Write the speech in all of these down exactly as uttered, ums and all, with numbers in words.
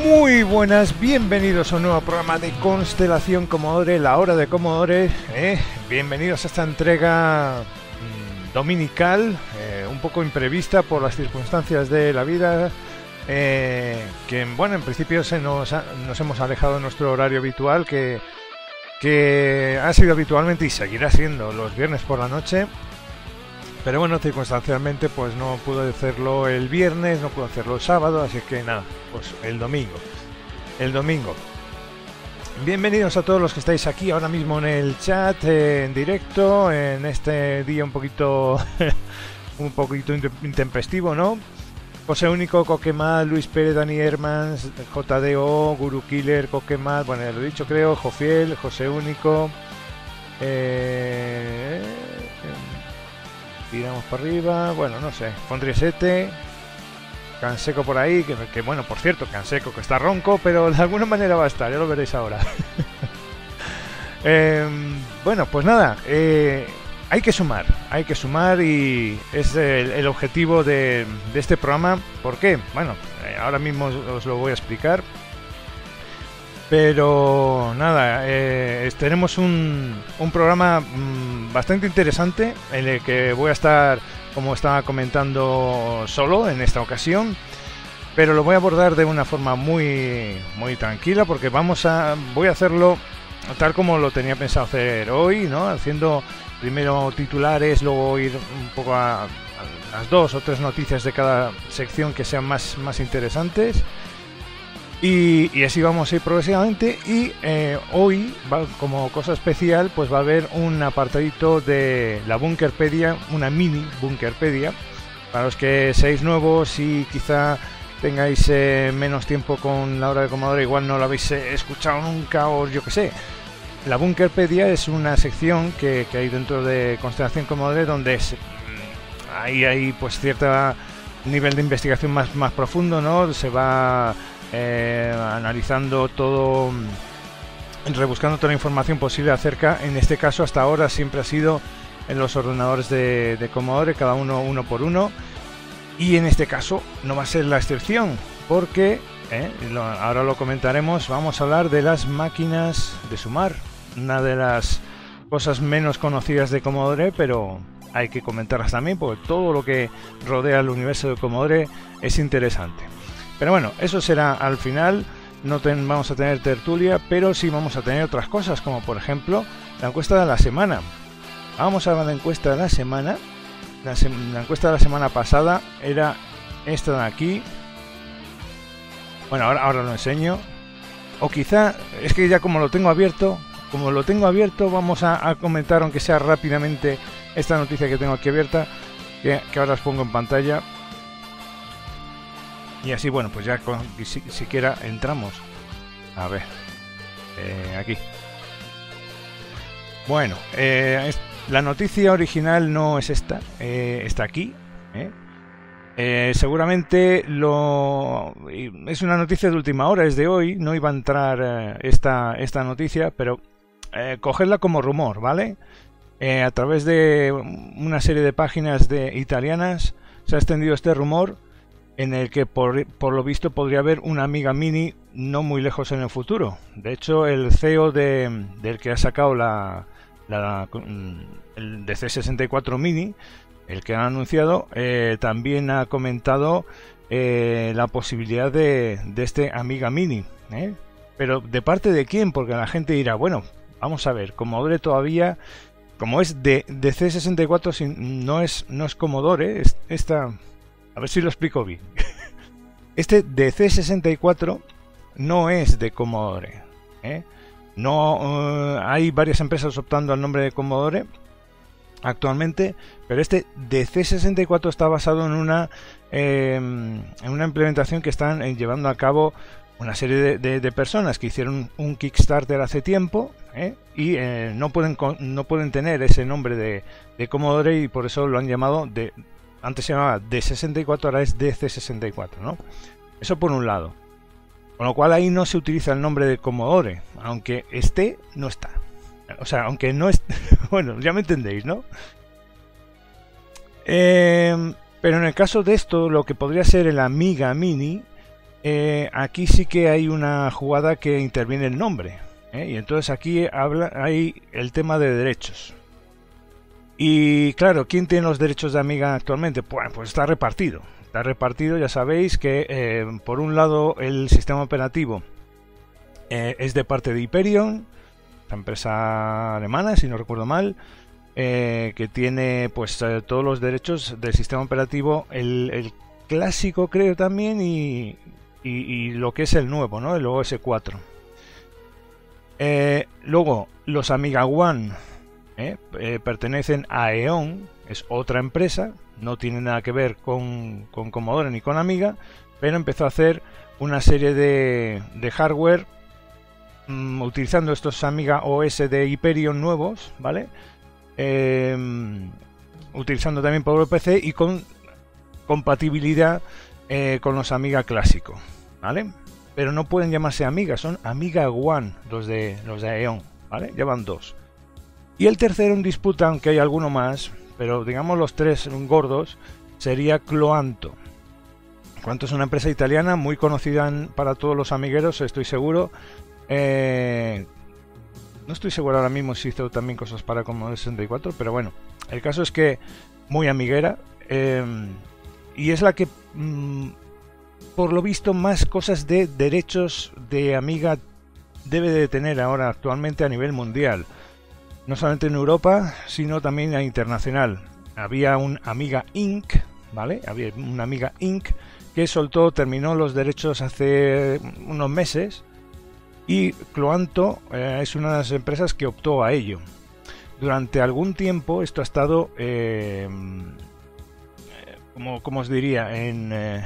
Muy buenas, bienvenidos a un nuevo programa de Constelación Commodore, la hora de Commodore. ¿eh? Bienvenidos a esta entrega mmm, dominical, eh, un poco imprevista por las circunstancias de la vida, eh, que bueno, en principio se nos, ha, nos hemos alejado de nuestro horario habitual, que, que ha sido habitualmente y seguirá siendo los viernes por la noche. Pero bueno, circunstancialmente pues no pude hacerlo el viernes, no pude hacerlo el sábado, así que nada, pues el domingo. El domingo. Bienvenidos a todos los que estáis aquí ahora mismo en el chat, eh, en directo, en este día un poquito un poquito intempestivo, ¿no? José Único, Coquemal, Luis Pérez, Dani Hermans, J D O, Guru Killer, Coquemal, bueno, ya lo he dicho creo, Jofiel, José Único, eh... tiramos para arriba, bueno, no sé, Fondriesete, Canseco por ahí, que, que bueno, por cierto, Canseco que está ronco, pero de alguna manera va a estar, ya lo veréis ahora. eh, bueno, pues nada, eh, hay que sumar, hay que sumar y es el, el objetivo de, de este programa. ¿Por qué? Bueno, eh, ahora mismo os, os lo voy a explicar. Pero nada, eh, tenemos un, un programa mmm, bastante interesante en el que voy a estar, como estaba comentando, solo en esta ocasión, pero lo voy a abordar de una forma muy muy tranquila, porque vamos a voy a hacerlo tal como lo tenía pensado hacer hoy, ¿no? Haciendo primero titulares, luego ir un poco a, a las dos o tres noticias de cada sección que sean más, más interesantes. Y, y así vamos a ir progresivamente. Y eh, hoy, va, como cosa especial, pues va a haber un apartadito de la Bunkerpedia, una mini Bunkerpedia. Para los que seáis nuevos y quizá tengáis eh, menos tiempo con la hora de Commodore, igual no lo habéis eh, escuchado nunca o yo que sé. La Bunkerpedia es una sección que, que hay dentro de Constelación Commodore, donde es, hay, hay pues cierto nivel de investigación más, más profundo, ¿no? Se va Eh, analizando todo, rebuscando toda la información posible acerca, en este caso hasta ahora siempre ha sido en los ordenadores de, de Commodore, cada uno uno por uno, y en este caso no va a ser la excepción, porque eh, lo, ahora lo comentaremos, vamos a hablar de las máquinas de sumar, una de las cosas menos conocidas de Commodore, pero hay que comentarlas también porque todo lo que rodea el universo de Commodore es interesante. Pero bueno, eso será al final, no ten, vamos a tener tertulia, pero sí vamos a tener otras cosas, como por ejemplo la encuesta de la semana. Vamos a la encuesta de la semana. La, se, la encuesta de la semana pasada era esta de aquí. Bueno, ahora, ahora lo enseño. O quizá, es que ya como lo tengo abierto, como lo tengo abierto, vamos a, a comentar, aunque sea rápidamente, esta noticia que tengo aquí abierta, que, que ahora os pongo en pantalla. Y así, bueno, pues ya con, si, siquiera entramos. A ver, eh, aquí. Bueno, eh, es, la noticia original no es esta, eh, está aquí. ¿eh? Eh, seguramente lo es una noticia de última hora, es de hoy. No iba a entrar eh, esta, esta noticia, pero eh, cogedla como rumor, ¿vale? Eh, a través de una serie de páginas de italianas se ha extendido este rumor, en el que por, por lo visto podría haber una Amiga Mini no muy lejos en el futuro. De hecho, el C E O de, del que ha sacado la, la el D C sesenta y cuatro Mini, el que ha anunciado, eh, también ha comentado eh, la posibilidad de, de este Amiga Mini. ¿eh? Pero ¿de parte de quién? Porque la gente dirá, bueno, vamos a ver, Commodore todavía, como es de D C sesenta y cuatro, no es, no es Commodore, es esta... A ver si lo explico bien. Este D C sesenta y cuatro no es de Commodore. ¿eh? No uh, hay varias empresas optando al nombre de Commodore actualmente, pero este D C sesenta y cuatro está basado en una eh, en una implementación que están eh, llevando a cabo una serie de, de, de personas que hicieron un Kickstarter hace tiempo ¿eh? y eh, no pueden no pueden tener ese nombre de, de Commodore y por eso lo han llamado de Antes se llamaba D sesenta y cuatro, ahora es D C sesenta y cuatro, ¿no? Eso por un lado. Con lo cual ahí no se utiliza el nombre de Commodore, aunque esté, no está. O sea, aunque no esté... bueno, ya me entendéis, ¿no? Eh, pero en el caso de esto, lo que podría ser el Amiga Mini, eh, aquí sí que hay una jugada que interviene el nombre, ¿eh? Y entonces aquí habla, hay el tema de derechos. Y claro, ¿quién tiene los derechos de Amiga actualmente? Pues, pues está repartido. Está repartido, ya sabéis que eh, por un lado el sistema operativo eh, es de parte de Hyperion, la empresa alemana, si no recuerdo mal, eh, que tiene pues eh, todos los derechos del sistema operativo, el, el clásico creo también, y, y, y lo que es el nuevo, ¿no? El O S cuatro. Eh, luego, los Amiga One eh, eh, pertenecen a E O N, es otra empresa, no tiene nada que ver con, con Commodore ni con Amiga, pero empezó a hacer una serie de, de hardware mmm, utilizando estos Amiga O S de Hyperion nuevos, ¿vale? Eh, utilizando también PowerPC y con compatibilidad eh, con los Amiga clásicos, ¿vale? Pero no pueden llamarse Amiga, son Amiga One los de los de E O N, ¿vale? Llevan dos. Y el tercero en disputa, aunque hay alguno más, pero digamos los tres gordos, sería Cloanto. Cloanto es una empresa italiana muy conocida en, para todos los amigueros, estoy seguro. Eh, no estoy seguro ahora mismo si hizo también cosas para Commodore sesenta y cuatro, pero bueno, el caso es que muy amiguera. Eh, y es la que, mmm, por lo visto, más cosas de derechos de Amiga debe de tener ahora actualmente a nivel mundial. No solamente en Europa, sino también a internacional. Había un Amiga Incorporated, ¿vale? Había un Amiga Incorporated que soltó, terminó los derechos hace unos meses, y Cloanto eh, es una de las empresas que optó a ello. Durante algún tiempo esto ha estado, eh, como, como os diría, en, eh,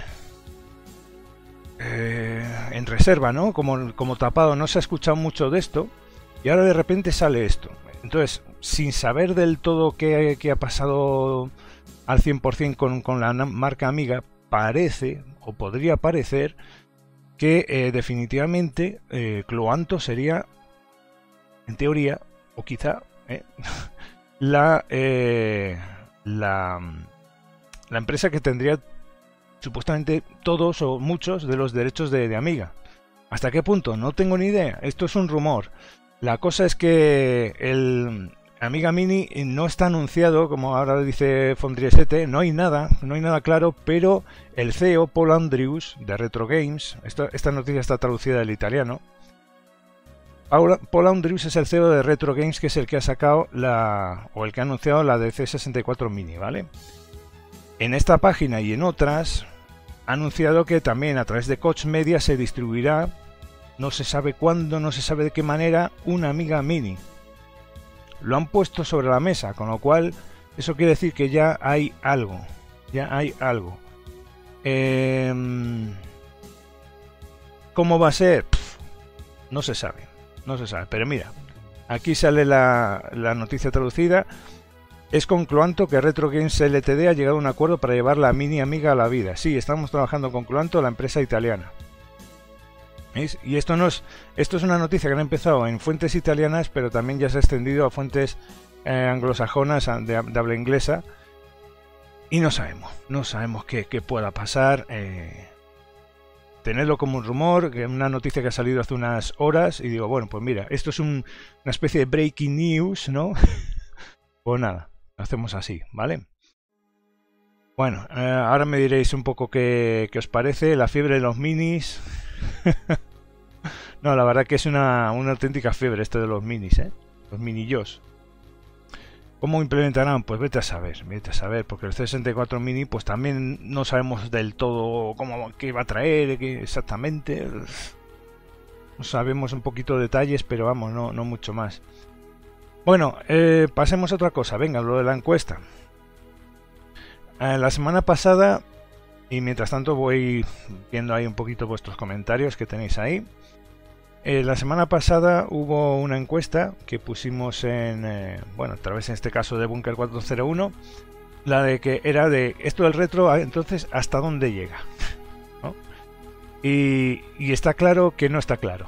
eh, en reserva, ¿no? Como, como tapado, no se ha escuchado mucho de esto, y ahora de repente sale esto. Entonces, sin saber del todo qué, qué ha pasado al cien por cien con, con la marca Amiga, parece, o podría parecer, que eh, definitivamente eh, Cloanto sería, en teoría, o quizá, eh, la, eh, la, la empresa que tendría supuestamente todos o muchos de los derechos de, de Amiga. ¿Hasta qué punto? No tengo ni idea. Esto es un rumor. La cosa es que el Amiga Mini no está anunciado, como ahora dice Fondriesete, no hay nada, no hay nada claro, pero el C E O, Paul Andrews, de Retro Games, esta, esta noticia está traducida del italiano, Paul, Paul Andrews es el C E O de Retro Games, que es el que ha sacado la, o el que ha anunciado la D C sesenta y cuatro Mini, ¿vale? En esta página y en otras, ha anunciado que también a través de Koch Media se distribuirá, no se sabe cuándo, no se sabe de qué manera, una Amiga Mini. Lo han puesto sobre la mesa, con lo cual eso quiere decir que ya hay algo, ya hay algo. Eh, ¿Cómo va a ser? Pff, no se sabe, no se sabe. Pero mira, aquí sale la, la noticia traducida. Es con Cloanto que Retro Games Ltd ha llegado a un acuerdo para llevar la Mini Amiga a la vida. Sí, estamos trabajando con Cloanto, la empresa italiana. ¿Veis? Y esto no es, esto es una noticia que ha empezado en fuentes italianas, pero también ya se ha extendido a fuentes eh, anglosajonas de, de habla inglesa, y no sabemos, no sabemos qué, qué pueda pasar. Eh, tenerlo como un rumor, que una noticia que ha salido hace unas horas, y digo, bueno, pues mira, esto es un, una especie de breaking news, ¿no? Pues nada, lo hacemos así, ¿vale? Bueno, eh, ahora me diréis un poco qué, qué os parece la fiebre de los minis. No, la verdad que es una, una auténtica fiebre esto de los minis, ¿eh? Los minillos. ¿Cómo implementarán? Pues vete a saber, vete a saber, porque el C sesenta y cuatro Mini pues también no sabemos del todo cómo, qué va a traer, qué exactamente. No sabemos un poquito de detalles, pero vamos, no, no mucho más. Bueno, eh, pasemos a otra cosa, venga, lo de la encuesta. Eh, la semana pasada, y mientras tanto voy viendo ahí un poquito vuestros comentarios que tenéis ahí. Eh, la semana pasada hubo una encuesta que pusimos en, eh, bueno, a través en este caso de Bunker cuatro cero uno, la de que era de esto del retro, entonces, ¿hasta dónde llega? ¿No? Y, y está claro que no está claro.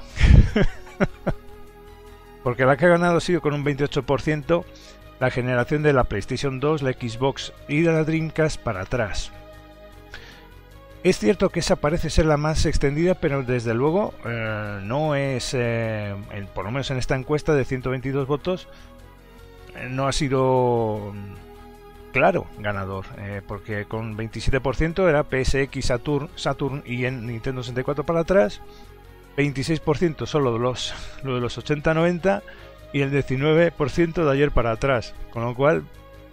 Porque la que ha ganado ha sido con un veintiocho por ciento la generación de la PlayStation dos, la Xbox y de la Dreamcast para atrás. Es cierto que esa parece ser la más extendida, pero desde luego eh, no es, eh, en, por lo menos en esta encuesta de ciento veintidós votos, eh, no ha sido claro ganador, eh, porque con veintisiete por ciento era P S X, Saturn, Saturn y en Nintendo sesenta y cuatro para atrás, veintiséis por ciento solo de los, lo de los ochenta noventa y el diecinueve por ciento de ayer para atrás, con lo cual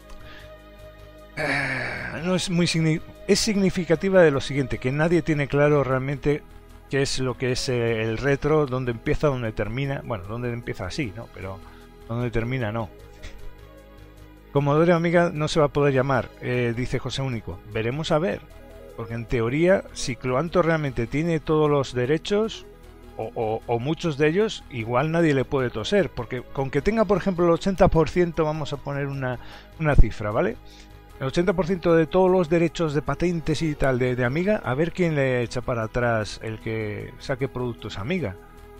eh, no es muy significativo. Es significativa de lo siguiente, que nadie tiene claro realmente qué es lo que es eh, el retro, dónde empieza, dónde termina. Bueno, dónde empieza así, ¿no? Pero dónde termina no. Commodore Amiga no se va a poder llamar, eh, dice José Único. Veremos a ver, porque en teoría, si Cloanto realmente tiene todos los derechos, o, o, o muchos de ellos, igual nadie le puede toser, porque con que tenga, por ejemplo, el ochenta por ciento, vamos a poner una, una cifra, ¿vale? El ochenta por ciento de todos los derechos de patentes y tal de, de Amiga, a ver quién le echa para atrás el que saque productos Amiga.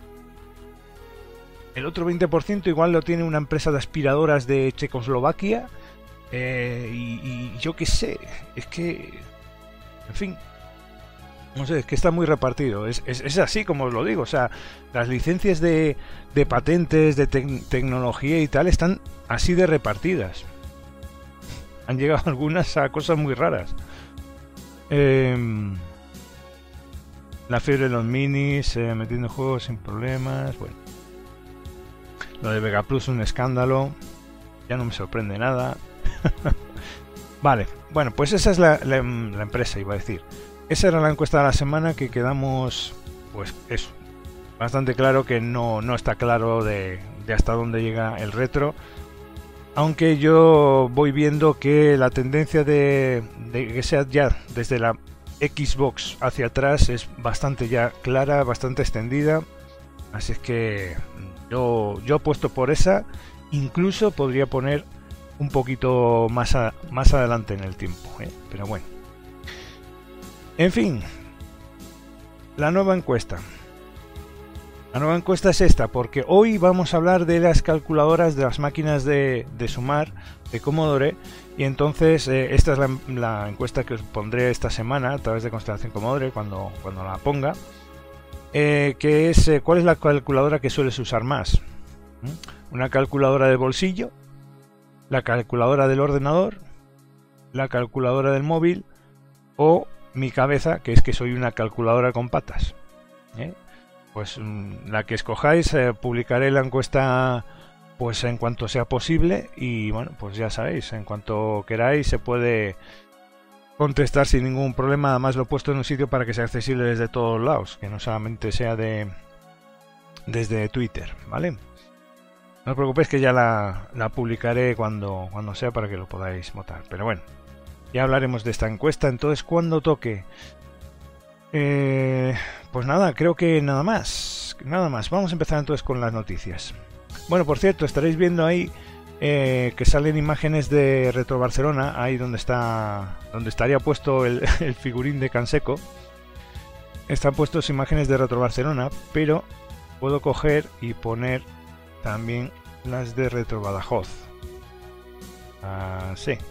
El otro veinte por ciento igual lo tiene una empresa de aspiradoras de Checoslovaquia. Eh, y, y yo qué sé, es que... En fin, no sé, es que está muy repartido. Es, es, es así como os lo digo. O sea, las licencias de, de patentes, de te tecnología y tal están así de repartidas. Han llegado algunas a cosas muy raras. Eh, la fiebre de los minis, eh, metiendo juegos sin problemas. Bueno, lo de Vega Plus un escándalo. Ya no me sorprende nada. Vale, bueno, pues esa es la, la, la empresa, iba a decir. Esa era la encuesta de la semana, que quedamos, pues eso, bastante claro que no, no está claro de, de hasta dónde llega el retro. Aunque yo voy viendo que la tendencia de, de que sea ya desde la Xbox hacia atrás es bastante ya clara, bastante extendida. Así es que yo, yo apuesto por esa. Incluso podría poner un poquito más, a, más adelante en el tiempo, ¿eh? Pero bueno. En fin, la nueva encuesta. La nueva encuesta es esta, porque hoy vamos a hablar de las calculadoras, de las máquinas de, de sumar de Commodore, y entonces eh, esta es la, la encuesta que os pondré esta semana a través de Constelación Commodore cuando, cuando la ponga, eh, que es eh, cuál es la calculadora que sueles usar más. ¿Mm? Una calculadora de bolsillo, la calculadora del ordenador, la calculadora del móvil o mi cabeza, que es que soy una calculadora con patas, ¿eh? Pues la que escojáis, eh, publicaré la encuesta pues en cuanto sea posible y bueno, pues ya sabéis, en cuanto queráis se puede contestar sin ningún problema. Además lo he puesto en un sitio para que sea accesible desde todos lados, que no solamente sea de desde Twitter, ¿vale? No os preocupéis que ya la, la publicaré cuando, cuando sea para que lo podáis votar, pero bueno, ya hablaremos de esta encuesta entonces cuando toque. Eh, pues nada, creo que nada más, nada más. Vamos a empezar entonces con las noticias. Bueno, por cierto, estaréis viendo ahí eh, que salen imágenes de Retro Barcelona, ahí donde está, donde estaría puesto el, el figurín de Canseco. Están puestas imágenes de Retro Barcelona, pero puedo coger y poner también las de Retro Badajoz. Ah, sí.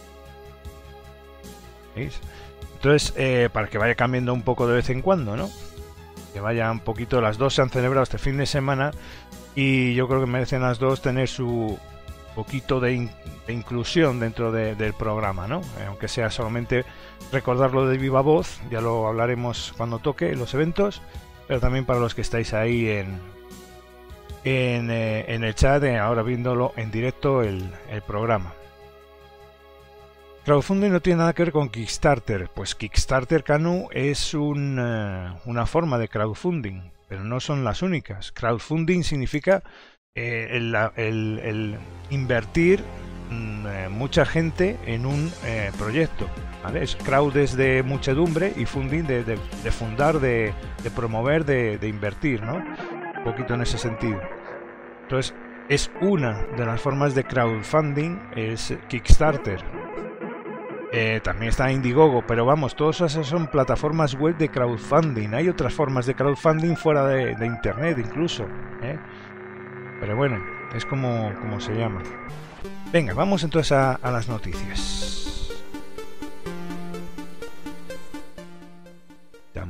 ¿Veis? Entonces, eh, para que vaya cambiando un poco de vez en cuando, ¿no? Que vaya un poquito, las dos se han celebrado este fin de semana y yo creo que merecen las dos tener su poquito de, in de inclusión dentro de, del programa, ¿no? Eh, aunque sea solamente recordarlo de viva voz, ya lo hablaremos cuando toque los eventos, pero también para los que estáis ahí en, en, eh, en el chat, eh, ahora viéndolo en directo el, el programa. Crowdfunding no tiene nada que ver con Kickstarter. Pues Kickstarter, Canu, es un, uh, una forma de crowdfunding, pero no son las únicas. Crowdfunding significa eh, el, el, el invertir mm, eh, mucha gente en un eh, proyecto, ¿vale? Es crowd es de muchedumbre y funding de, de, de fundar, de, de promover, de, de invertir, ¿no? Un poquito en ese sentido. Entonces, es una de las formas de crowdfunding, es Kickstarter. Eh, también está Indiegogo, pero vamos, todas esas son plataformas web de crowdfunding. Hay otras formas de crowdfunding fuera de, de internet incluso, ¿eh? Pero bueno, es como, como se llama. Venga, vamos entonces a, a las noticias.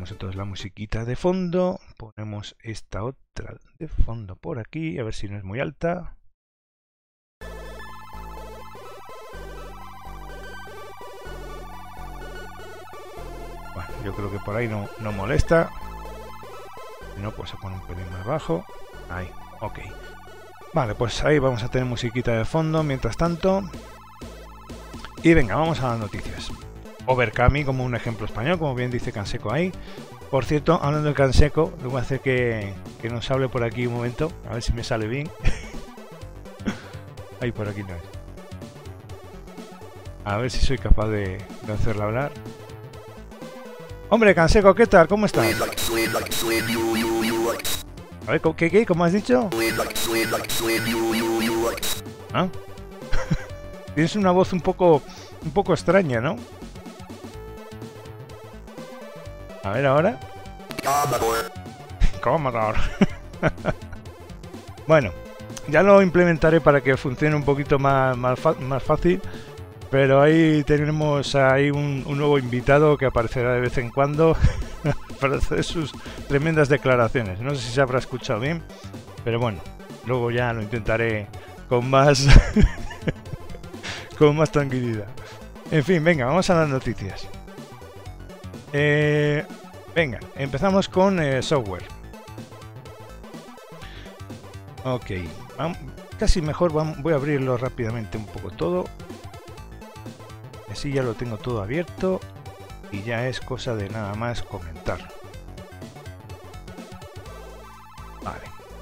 Ponemos entonces la musiquita de fondo. Ponemos esta otra de fondo por aquí. A ver si no es muy alta. Bueno, yo creo que por ahí no, no molesta. Si no, pues se pone un pelín más bajo. Ahí, ok. Vale, pues ahí vamos a tener musiquita de fondo mientras tanto. Y venga, vamos a las noticias. Overcami como un ejemplo español, como bien dice Canseco ahí. Por cierto, hablando de Canseco, le voy a hacer que, que nos hable por aquí un momento. A ver si me sale bien. Ahí por aquí no es. A ver si soy capaz de, de hacerle hablar. Hombre, Canseco, ¿qué tal? ¿Cómo estás? A ver, ¿qué, qué? ¿Cómo has dicho? ¿Ah? Tienes una voz un poco, un poco extraña, ¿no? A ver ahora. Commodore. Bueno, ya lo implementaré para que funcione un poquito más, más, más fácil. Pero ahí tenemos ahí un, un nuevo invitado que aparecerá de vez en cuando para hacer sus tremendas declaraciones. No sé si se habrá escuchado bien, pero bueno, luego ya lo intentaré con más con más tranquilidad. En fin, venga, vamos a las noticias. Eh, venga, empezamos con eh, software. Ok, vamos, casi mejor vamos, voy a abrirlo rápidamente un poco todo. Así ya lo tengo todo abierto y ya es cosa de nada más comentar. Vale.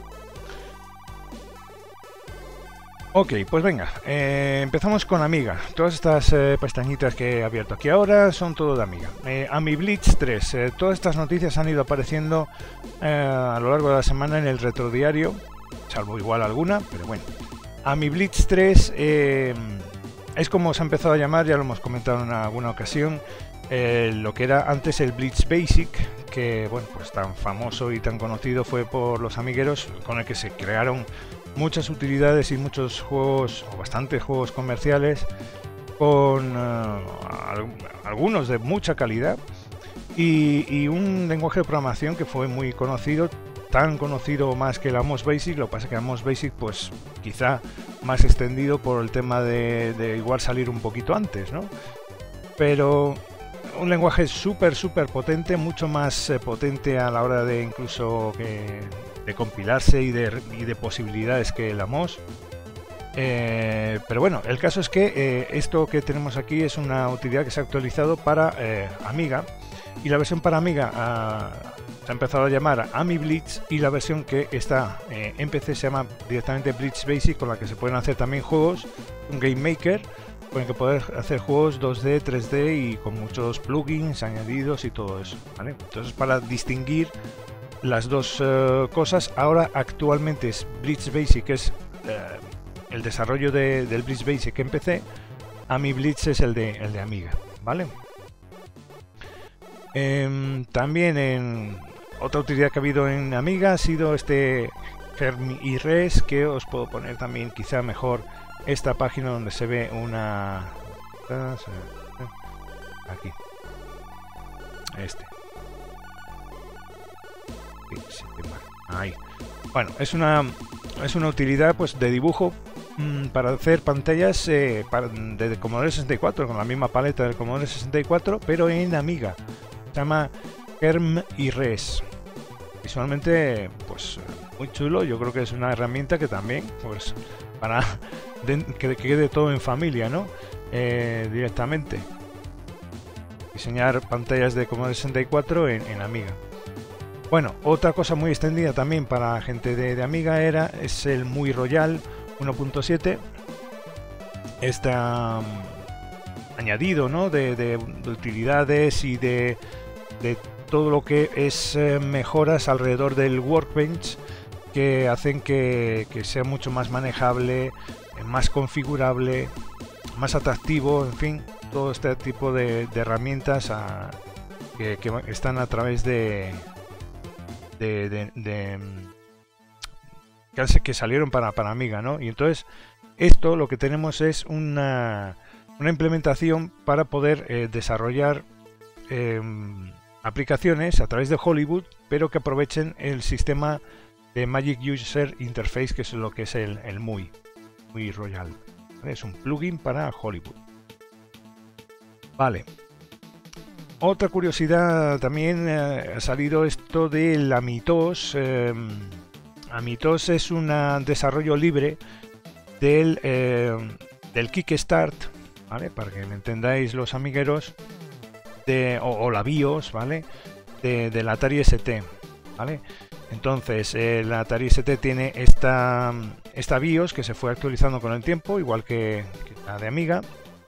Ok, pues venga, eh, empezamos con Amiga. Todas estas eh, pestañitas que he abierto aquí ahora son todo de Amiga. Eh, AmiBlitz tres, eh, todas estas noticias han ido apareciendo eh, a lo largo de la semana en el retrodiario, salvo igual alguna, pero bueno. AmiBlitz tres... Eh, es como se ha empezado a llamar, ya lo hemos comentado en alguna ocasión, eh, lo que era antes el Blitz Basic, que bueno, pues tan famoso y tan conocido fue por los amigueros, con el que se crearon muchas utilidades y muchos juegos, o bastantes juegos comerciales, con uh, algunos de mucha calidad, y, y un lenguaje de programación que fue muy conocido, tan conocido más que el Amos Basic. Lo que pasa es que Amos Basic pues quizá más extendido por el tema de, de igual salir un poquito antes, ¿no? Pero un lenguaje súper súper potente, mucho más eh, potente a la hora de incluso que, de compilarse y de, y de posibilidades que el Amos. Eh, pero bueno, el caso es que eh, esto que tenemos aquí es una utilidad que se ha actualizado para eh, Amiga, y la versión para Amiga ha, se ha empezado a llamar AmiBlitz, y la versión que está eh, en P C se llama directamente Blitz Basic, con la que se pueden hacer también juegos, un Game Maker con el que poder hacer juegos dos D, tres D y con muchos plugins añadidos y todo eso, ¿vale? Entonces, para distinguir las dos uh, cosas, ahora actualmente es Blitz Basic, que es uh, el desarrollo de, del Blitz Basic en P C, AmiBlitz es el de, el de Amiga, ¿vale? Eh, también en otra utilidad que ha habido en Amiga ha sido este Germ y Res, que os puedo poner también quizá mejor esta página donde se ve una... Aquí. Este. Ahí. Bueno, es una, es una utilidad pues de dibujo mmm, para hacer pantallas eh, para, de Commodore sesenta y cuatro, con la misma paleta del Commodore sesenta y cuatro, pero en Amiga. Se llama Germ y Res. Visualmente, pues muy chulo. Yo creo que es una herramienta que también, pues, para de, que, que quede todo en familia, ¿no? Eh, directamente. Diseñar pantallas de Commodore sesenta y cuatro en, en Amiga. Bueno, otra cosa muy extendida también para gente de, de Amiga era es el Muy Royal uno punto siete. Está um, añadido, ¿no? De, de, de utilidades y de, de todo lo que es eh, mejoras alrededor del Workbench, que hacen que, que sea mucho más manejable, más configurable, más atractivo, en fin, todo este tipo de, de herramientas a, que, que están a través de de, de, de que salieron para, para Amiga, ¿no? Y entonces esto lo que tenemos es una, una implementación para poder eh, desarrollar eh, aplicaciones a través de Hollywood, pero que aprovechen el sistema de Magic User Interface, que es lo que es el, el M U I, M U I Royal. ¿Vale? Es un plugin para Hollywood. Vale. Otra curiosidad también, eh, ha salido esto del Amitos. Eh, Amitos es un desarrollo libre del, eh, del Kickstart, ¿vale? Para que me entendáis los amigueros, de, o, o la BIOS, ¿vale? De, del Atari S T, ¿vale? Entonces, eh, el Atari S T tiene esta, esta BIOS que se fue actualizando con el tiempo, igual que, que la de Amiga.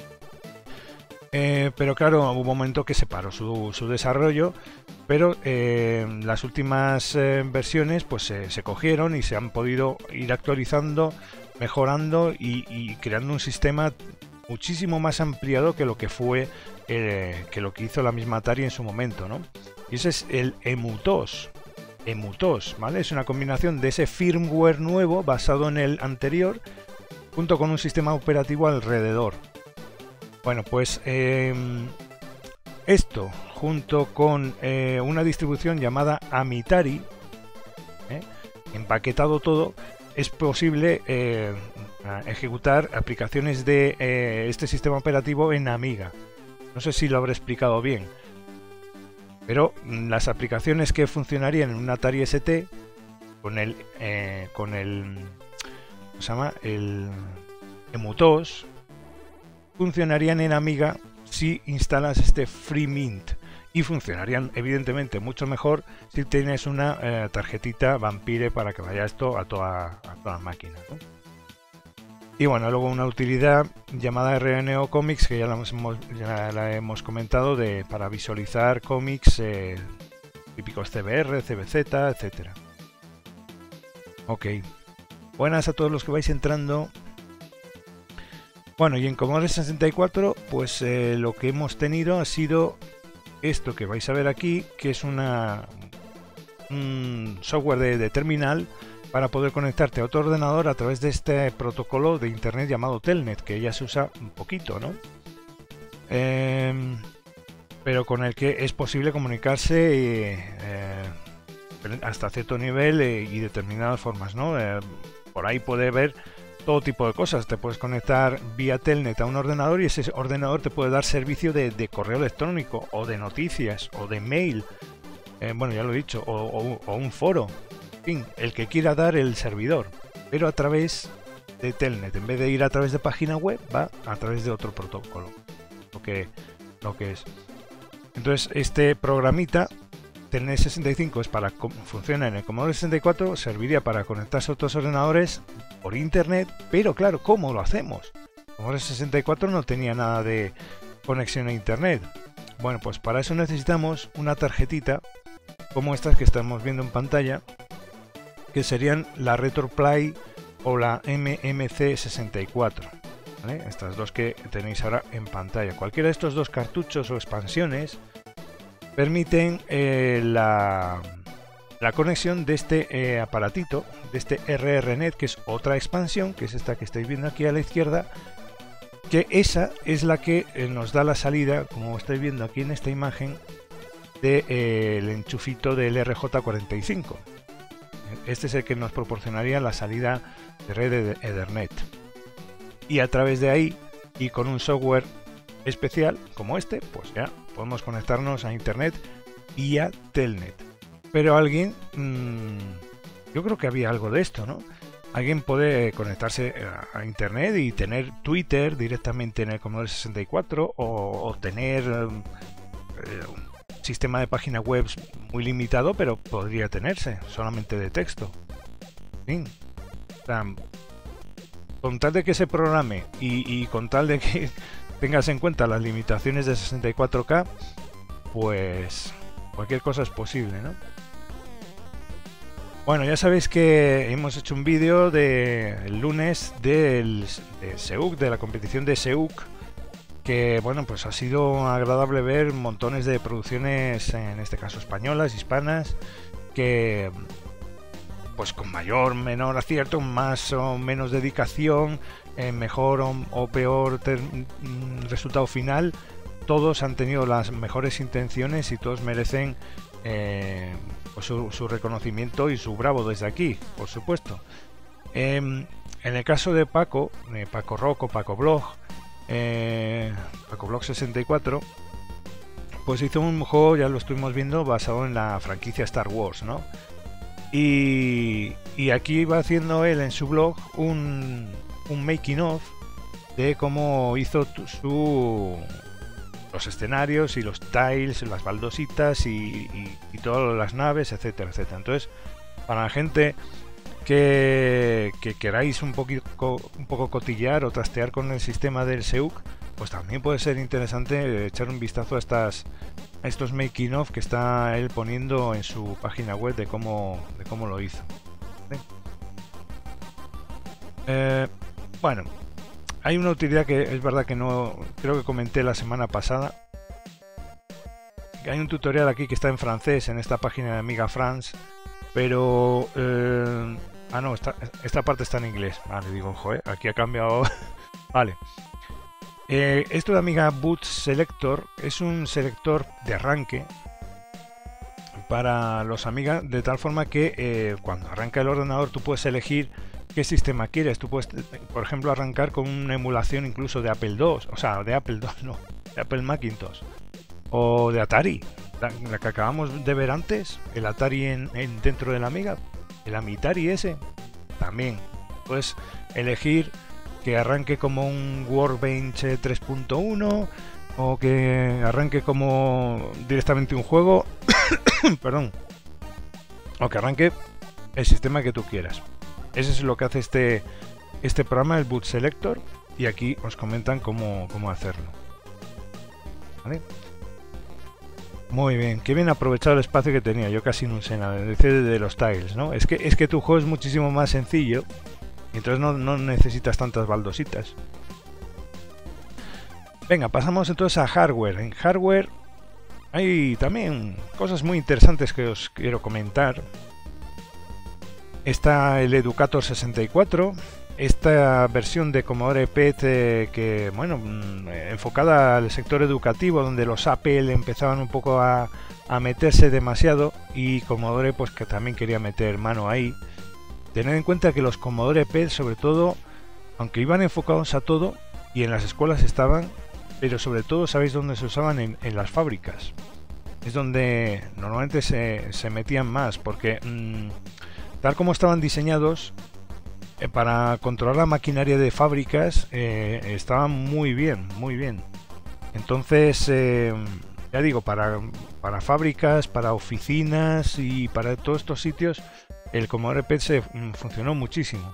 Eh, pero claro, hubo un momento que se paró su, su desarrollo, pero eh, las últimas eh, versiones pues se, se cogieron y se han podido ir actualizando, mejorando y, y creando un sistema muchísimo más ampliado que lo que fue eh, que lo que hizo la misma Atari en su momento, ¿no? Y ese es el EmuTOS. EmuTOS, ¿vale? Es una combinación de ese firmware nuevo basado en el anterior, junto con un sistema operativo alrededor. Bueno, pues eh, esto, junto con eh, una distribución llamada Amitari, eh, empaquetado todo, es posible eh, ejecutar aplicaciones de eh, este sistema operativo en Amiga. No sé si lo habré explicado bien, pero las aplicaciones que funcionarían en un Atari S T con el eh, con el ¿cómo se llama? El EmuTOS funcionarían en Amiga si instalas este FreeMint, y funcionarían evidentemente mucho mejor si tienes una eh, tarjetita Vampire para que vaya esto a toda, a toda máquina, ¿no? Y bueno, luego una utilidad llamada R N O Comics, que ya la hemos, ya la hemos comentado, de, para visualizar cómics eh, típicos C B R, C B Z, etcétera. Ok, buenas a todos los que vais entrando. Bueno, y en Commodore sesenta y cuatro, pues eh, lo que hemos tenido ha sido esto que vais a ver aquí, que es una un software de, de terminal para poder conectarte a otro ordenador a través de este protocolo de internet llamado Telnet, que ya se usa un poquito, ¿no? Eh, pero con el que es posible comunicarse eh, hasta cierto nivel eh, y determinadas formas, ¿no? Eh, por ahí puede ver todo tipo de cosas. Te puedes conectar vía Telnet a un ordenador y ese ordenador te puede dar servicio de, de correo electrónico o de noticias o de mail, eh, bueno, ya lo he dicho, o, o, o un foro, en fin, el que quiera dar el servidor, pero a través de Telnet. En vez de ir a través de página web, va a través de otro protocolo, lo que, lo que es. Entonces este programita Telnet sesenta y cinco es para funciona en el Commodore sesenta y cuatro, serviría para conectarse a otros ordenadores por internet, pero claro, ¿cómo lo hacemos? Commodore sesenta y cuatro no tenía nada de conexión a internet. Bueno, pues para eso necesitamos una tarjetita como estas que estamos viendo en pantalla, que serían la RetroPlay o la M M C sesenta y cuatro, ¿vale? Estas dos que tenéis ahora en pantalla. Cualquiera de estos dos cartuchos o expansiones permiten eh, la, la conexión de este eh, aparatito, de este R R Net, que es otra expansión, que es esta que estáis viendo aquí a la izquierda, que esa es la que eh, nos da la salida, como estáis viendo aquí en esta imagen, del de, eh, enchufito del R J cuarenta y cinco. Este es el que nos proporcionaría la salida de red de Ethernet. Y a través de ahí, y con un software especial como este, pues ya podemos conectarnos a internet vía Telnet. Pero alguien, mmm, yo creo que había algo de esto, ¿no? Alguien puede conectarse a internet y tener Twitter directamente en el Commodore sesenta y cuatro, o, o tener eh, un sistema de páginas web muy limitado, pero podría tenerse solamente de texto. ¿Sí? O sea, con tal de que se programe y, y con tal de que tengas en cuenta las limitaciones de sesenta y cuatro K, pues cualquier cosa es posible, ¿no? Bueno, ya sabéis que hemos hecho un vídeo de el lunes del de S E U C, de la competición de S E U C, que bueno, pues ha sido agradable ver montones de producciones, en este caso españolas, hispanas, que pues con mayor o menor acierto, más o menos dedicación, eh, mejor o, o peor ter, resultado final, todos han tenido las mejores intenciones y todos merecen eh, pues su, su reconocimiento y su bravo desde aquí, por supuesto. Eh, en el caso de Paco, eh, Paco Rocco, Paco Blog, eh, Paco Blog sesenta y cuatro, pues hizo un juego, ya lo estuvimos viendo, basado en la franquicia Star Wars, ¿no? Y, y aquí va haciendo él en su blog un, un making of de cómo hizo su los escenarios y los tiles, las baldositas y, y, y todas las naves, etcétera, etcétera. Entonces, para la gente que, que queráis un poquito un poco cotillear o trastear con el sistema del S E U C, pues también puede ser interesante echar un vistazo a estas a estos making of que está él poniendo en su página web de cómo de cómo lo hizo. ¿Vale? Eh, bueno, hay una utilidad que es verdad que no creo que comenté la semana pasada. Hay un tutorial aquí que está en francés en esta página de Amiga France, pero eh, ah no, esta, esta parte está en inglés. Vale, digo, joder, aquí ha cambiado. Vale. Eh, esto de Amiga Boot Selector es un selector de arranque para los Amiga, de tal forma que eh, cuando arranca el ordenador tú puedes elegir qué sistema quieres. Tú puedes, por ejemplo, arrancar con una emulación incluso de Apple dos, o sea, de Apple dos, no, de Apple Macintosh o de Atari, la, la que acabamos de ver antes, el Atari en, en dentro de la Amiga, el Amitari ese, también puedes elegir que arranque como un Workbench tres punto uno o que arranque como directamente un juego, perdón, o que arranque el sistema que tú quieras. Eso es lo que hace este este programa, el Boot Selector, y aquí os comentan cómo, cómo hacerlo. ¿Vale? Muy bien, qué bien aprovechado el espacio que tenía. Yo casi no sé nada de, de los tiles, ¿no? Es que es que tu juego es muchísimo más sencillo. Entonces no, no necesitas tantas baldositas. Venga, pasamos entonces a hardware. En hardware hay también cosas muy interesantes que os quiero comentar. Está el Educator sesenta y cuatro. Esta versión de Commodore P E T que, bueno, enfocada al sector educativo, donde los Apple empezaban un poco a, a meterse demasiado, y Commodore pues que también quería meter mano ahí. Tened en cuenta que los Commodore P E T, sobre todo, aunque iban enfocados a todo, y en las escuelas estaban, pero sobre todo, ¿sabéis dónde se usaban? En, en las fábricas. Es donde normalmente se, se metían más, porque mmm, tal como estaban diseñados, eh, para controlar la maquinaria de fábricas, eh, estaban muy bien, muy bien. Entonces, eh, ya digo, para, para fábricas, para oficinas y para todos estos sitios, el Commodore P E T se funcionó muchísimo.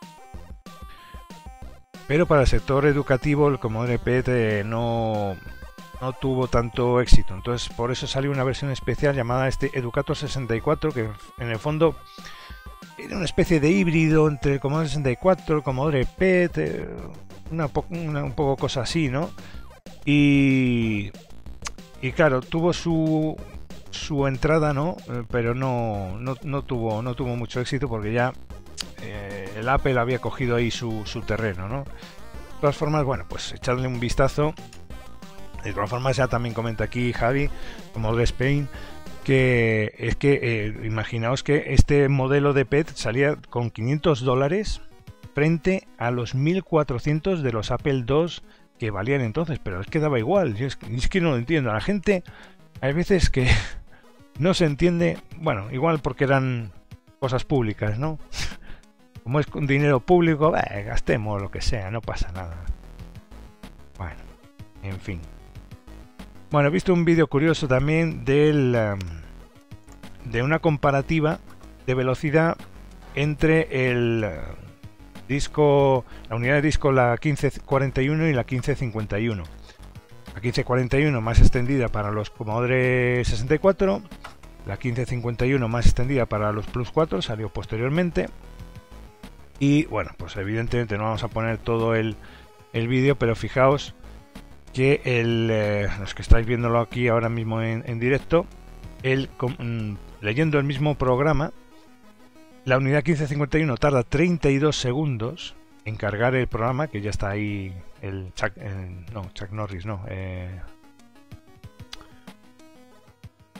Pero para el sector educativo el Commodore P E T no, no tuvo tanto éxito. Entonces por eso salió una versión especial llamada este Educator sesenta y cuatro, que en el fondo era una especie de híbrido entre el Commodore sesenta y cuatro, el Commodore P E T, una, una un poco cosa así, ¿no? Y, y claro, tuvo su... su entrada, no, pero no, no, no tuvo no tuvo mucho éxito, porque ya eh, el Apple había cogido ahí su, su terreno, ¿no? De todas formas, bueno, pues echarle un vistazo. De todas formas, ya también comenta aquí Javi, como de Spain, que es que eh, imaginaos que este modelo de P E T salía con quinientos dólares frente a los mil cuatrocientos de los Apple dos que valían entonces, pero es que daba igual. Es que, es que no lo entiendo. A la gente hay veces que no se entiende, bueno, igual porque eran cosas públicas, ¿no? Como es con dinero público, eh, gastemos lo que sea, no pasa nada. Bueno, en fin. Bueno, he visto un vídeo curioso también del, um, de una comparativa de velocidad entre el uh, disco, la unidad de disco, la quince cuarenta y uno y la quince cincuenta y uno. La quince cuarenta y uno más extendida para los Commodore sesenta y cuatro, la quince cincuenta y uno más extendida para los Plus cuatro, salió posteriormente. Y bueno, pues evidentemente no vamos a poner todo el, el vídeo, pero fijaos que el, eh, los que estáis viéndolo aquí ahora mismo en, en directo, el, con, leyendo el mismo programa, la unidad quince cincuenta y uno tarda treinta y dos segundos en cargar el programa, que ya está ahí el Chuck, el, no, Chuck Norris, no, eh,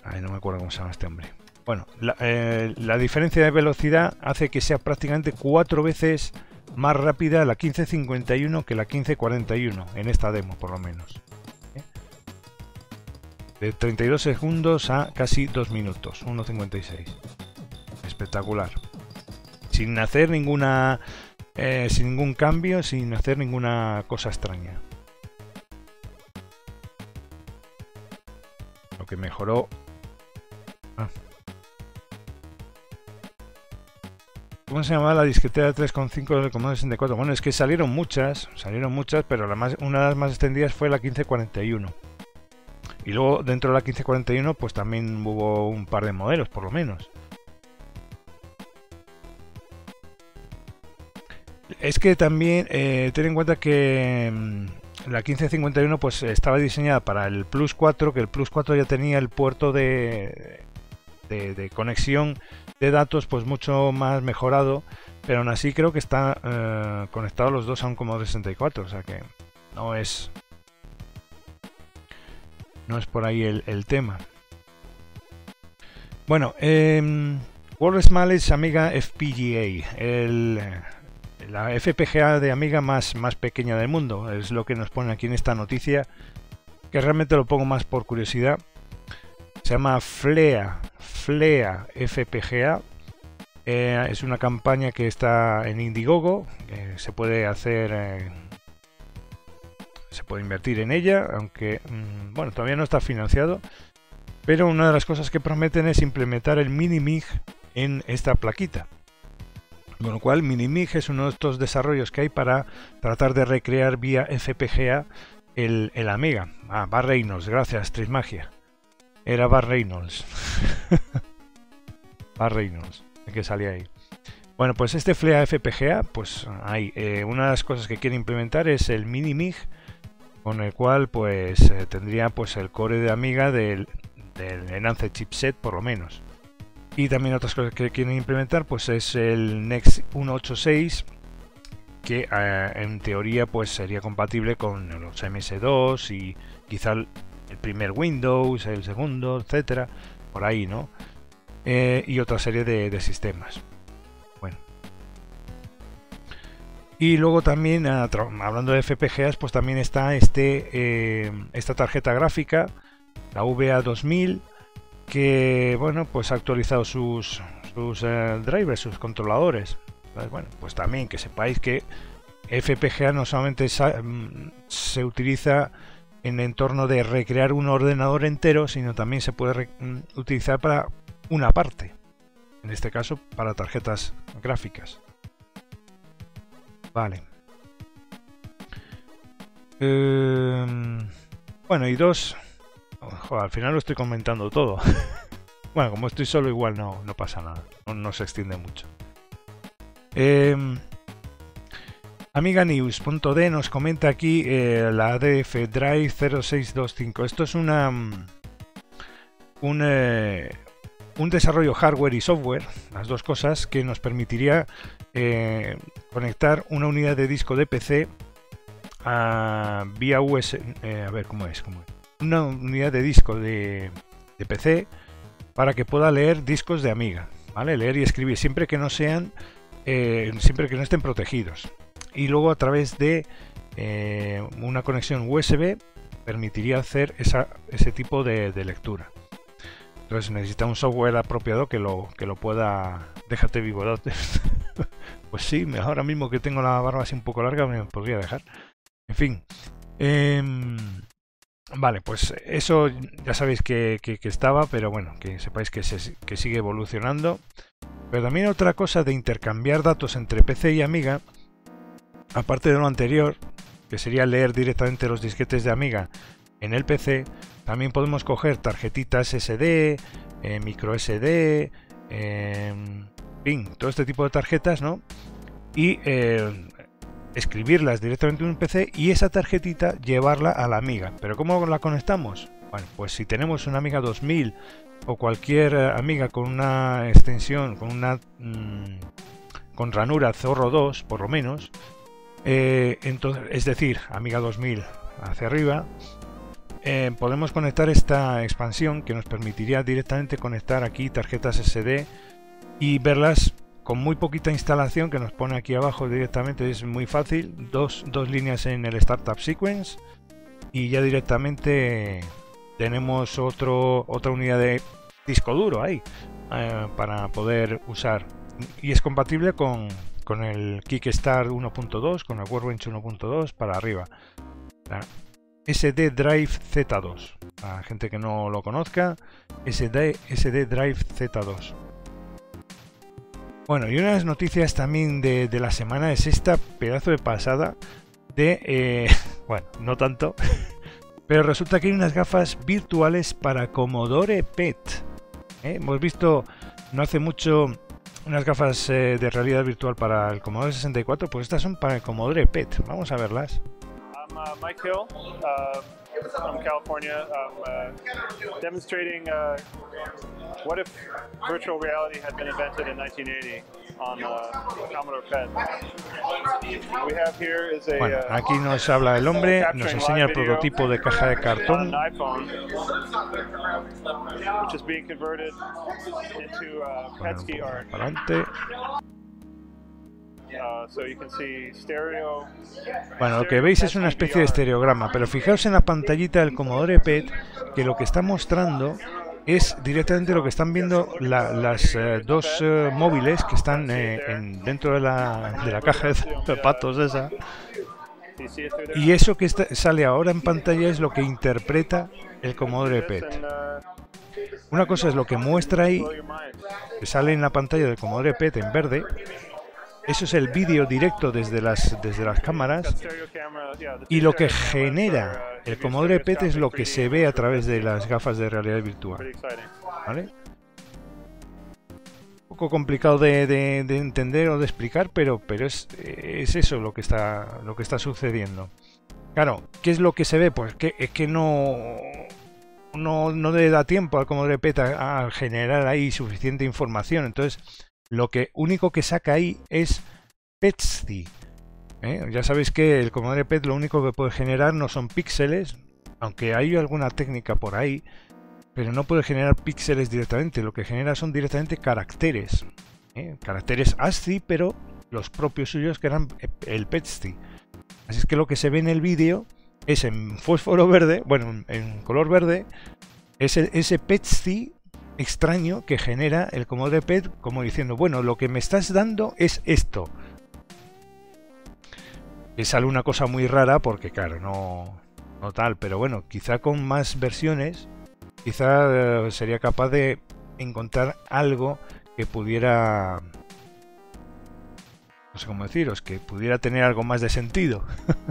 Ay, no me acuerdo cómo se llama este hombre. Bueno, la, eh, la diferencia de velocidad hace que sea prácticamente cuatro veces más rápida la quince cincuenta y uno que la quince cuarenta y uno, en esta demo por lo menos. ¿Eh? De treinta y dos segundos a casi dos minutos, uno cincuenta y seis. Espectacular. Sin hacer ninguna... Eh, sin ningún cambio, sin hacer ninguna cosa extraña. Lo que mejoró... Ah. ¿Cómo se llamaba la disquetera de tres coma cinco del Commodore sesenta y cuatro? Bueno, es que salieron muchas, salieron muchas, pero la más, una de las más extendidas fue la quince cuarenta y uno. Y luego dentro de la quince cuarenta y uno pues también hubo un par de modelos, por lo menos. Es que también eh, ten en cuenta que mmm, la quince cincuenta y uno pues estaba diseñada para el Plus cuatro, que el Plus cuatro ya tenía el puerto de, de, de conexión de datos pues mucho más mejorado, pero aún así creo que está eh, conectados los dos a un Commodore sesenta y cuatro, o sea que no es no es por ahí el, el tema. Bueno, eh, World Smallest Amiga F P G A, el... la F P G A de Amiga más, más pequeña del mundo, es lo que nos pone aquí en esta noticia, que realmente lo pongo más por curiosidad. Se llama FLEA, FLEA F P G A. Eh, es una campaña que está en Indiegogo, eh, se puede hacer, eh, se puede invertir en ella, aunque mmm, bueno, todavía no está financiado, pero una de las cosas que prometen es implementar el Minimig en esta plaquita. Con lo cual, Minimig es uno de estos desarrollos que hay para tratar de recrear vía F P G A el, el Amiga. Ah, Bar Reynolds, gracias, Trismagia. Era Bar Reynolds. Bar Reynolds, que salía ahí. Bueno, pues este FLEA F P G A, pues hay eh, una de las cosas que quiere implementar es el Minimig, con el cual pues eh, tendría pues el core de Amiga del, del Enhanced Chipset, por lo menos. Y también otras cosas que quieren implementar pues es el Next ciento ochenta y seis, que eh, en teoría pues sería compatible con los M S dos y quizá el primer Windows, el segundo, etcétera, por ahí, ¿no? Eh, y otra serie de, de sistemas. Bueno. Y luego también, hablando de F P G As, pues también está este eh, esta tarjeta gráfica, la V A dos mil, que bueno, pues ha actualizado sus, sus eh, drivers, sus controladores. Entonces, bueno, pues también que sepáis que F P G A no solamente se utiliza en el entorno de recrear un ordenador entero, sino también se puede utilizar para una parte, en este caso para tarjetas gráficas. Vale. Eh, bueno, y dos... Joder, al final lo estoy comentando todo. Bueno, como estoy solo igual no, no pasa nada, no, no se extiende mucho. Eh, Amiga News punto d nos comenta aquí eh, la A D F Drive cero seis dos cinco. Esto es una un, eh, un desarrollo hardware y software, las dos cosas, que nos permitiría eh, conectar una unidad de disco de P C a vía U S B. Eh, a ver cómo es, cómo es. Una unidad de disco de, de P C para que pueda leer discos de Amiga, ¿vale? Leer y escribir siempre que no sean, eh, siempre que no estén protegidos. Y luego a través de eh, una conexión U S B permitiría hacer esa, ese tipo de, de lectura. Entonces necesita un software apropiado que lo, que lo pueda... Déjate vivodote. Pues sí, ahora mismo que tengo la barba así un poco larga me podría dejar. En fin. Eh, Vale, pues eso ya sabéis que, que, que estaba, pero bueno, que sepáis que, se, que sigue evolucionando. Pero también otra cosa de intercambiar datos entre P C y Amiga, aparte de lo anterior, que sería leer directamente los disquetes de Amiga en el P C, también podemos coger tarjetitas S D, eh, micro S D, eh, en fin, todo este tipo de tarjetas, ¿no? Y eh, escribirlas directamente en un P C y esa tarjetita llevarla a la Amiga. ¿Pero cómo la conectamos? Bueno, pues si tenemos una Amiga dos mil o cualquier Amiga con una extensión, con una mmm, con ranura Zorro dos, por lo menos, eh, entonces, es decir, Amiga dos mil hacia arriba, eh, podemos conectar esta expansión que nos permitiría directamente conectar aquí tarjetas ese de y verlas con muy poquita instalación, que nos pone aquí abajo directamente. Es muy fácil, dos, dos líneas en el Startup Sequence y ya directamente tenemos otro, otra unidad de disco duro ahí eh, para poder usar, y es compatible con, con el Kickstart uno punto dos, con el Workbench uno punto dos para arriba. La S D Drive Z dos, a la gente que no lo conozca, S D, S D Drive Z dos. Bueno, y una de las noticias también de, de la semana es esta pedazo de pasada de, eh, bueno, no tanto, pero resulta que hay unas gafas virtuales para Commodore P E T. ¿eh? Hemos visto no hace mucho unas gafas eh, de realidad virtual para el Commodore sesenta y cuatro, pues estas son para el Commodore P E T. Vamos a verlas. I'm uh, Mike Hill uh, from California. I'm uh, demonstrating uh, what if virtual reality had been invented in nineteen eighty on uh, Commodore P E T. We have here is a, bueno, uh, aquí nos habla el hombre, nos enseña el prototipo de caja de cartón. iPhone, which is being converted into uh, Petsky art. Adelante. Uh, so you can see stereo. Bueno, lo que veis es una especie de estereograma, pero fijaos en la pantallita del Commodore P E T, que lo que está mostrando es directamente lo que están viendo la, las eh, dos eh, móviles que están eh, en, dentro de la, de la caja de zapatos esa. Y eso que está, sale ahora en pantalla es lo que interpreta el Commodore P E T. Una cosa es lo que muestra ahí, que sale en la pantalla del Commodore P E T en verde. Eso es el vídeo directo desde las, desde las cámaras, y lo que genera el Commodore P E T es lo que se ve a través de las gafas de realidad virtual. ¿Vale? Un poco complicado de, de, de entender o de explicar, pero, pero es, es eso lo que está, lo que está sucediendo. Claro, ¿qué es lo que se ve? Pues que es que no, no, no le da tiempo al Commodore P E T a, a generar ahí suficiente información. Entonces, lo que único que saca ahí es Petsty. ¿eh? Ya sabéis que el Commodore P E T lo único que puede generar no son píxeles, aunque hay alguna técnica por ahí, pero no puede generar píxeles directamente. Lo que genera son directamente caracteres. ¿eh? Caracteres ASCII, pero los propios suyos, que eran el Petsty. Así es que lo que se ve en el vídeo es en fósforo verde, bueno, en color verde, es el, ese Petsty extraño que genera el Commodore P E T, como diciendo, bueno, lo que me estás dando es esto. Que sale una cosa muy rara porque, claro, no, no tal, pero bueno, quizá con más versiones, quizá eh, sería capaz de encontrar algo que pudiera, no sé cómo deciros, que pudiera tener algo más de sentido.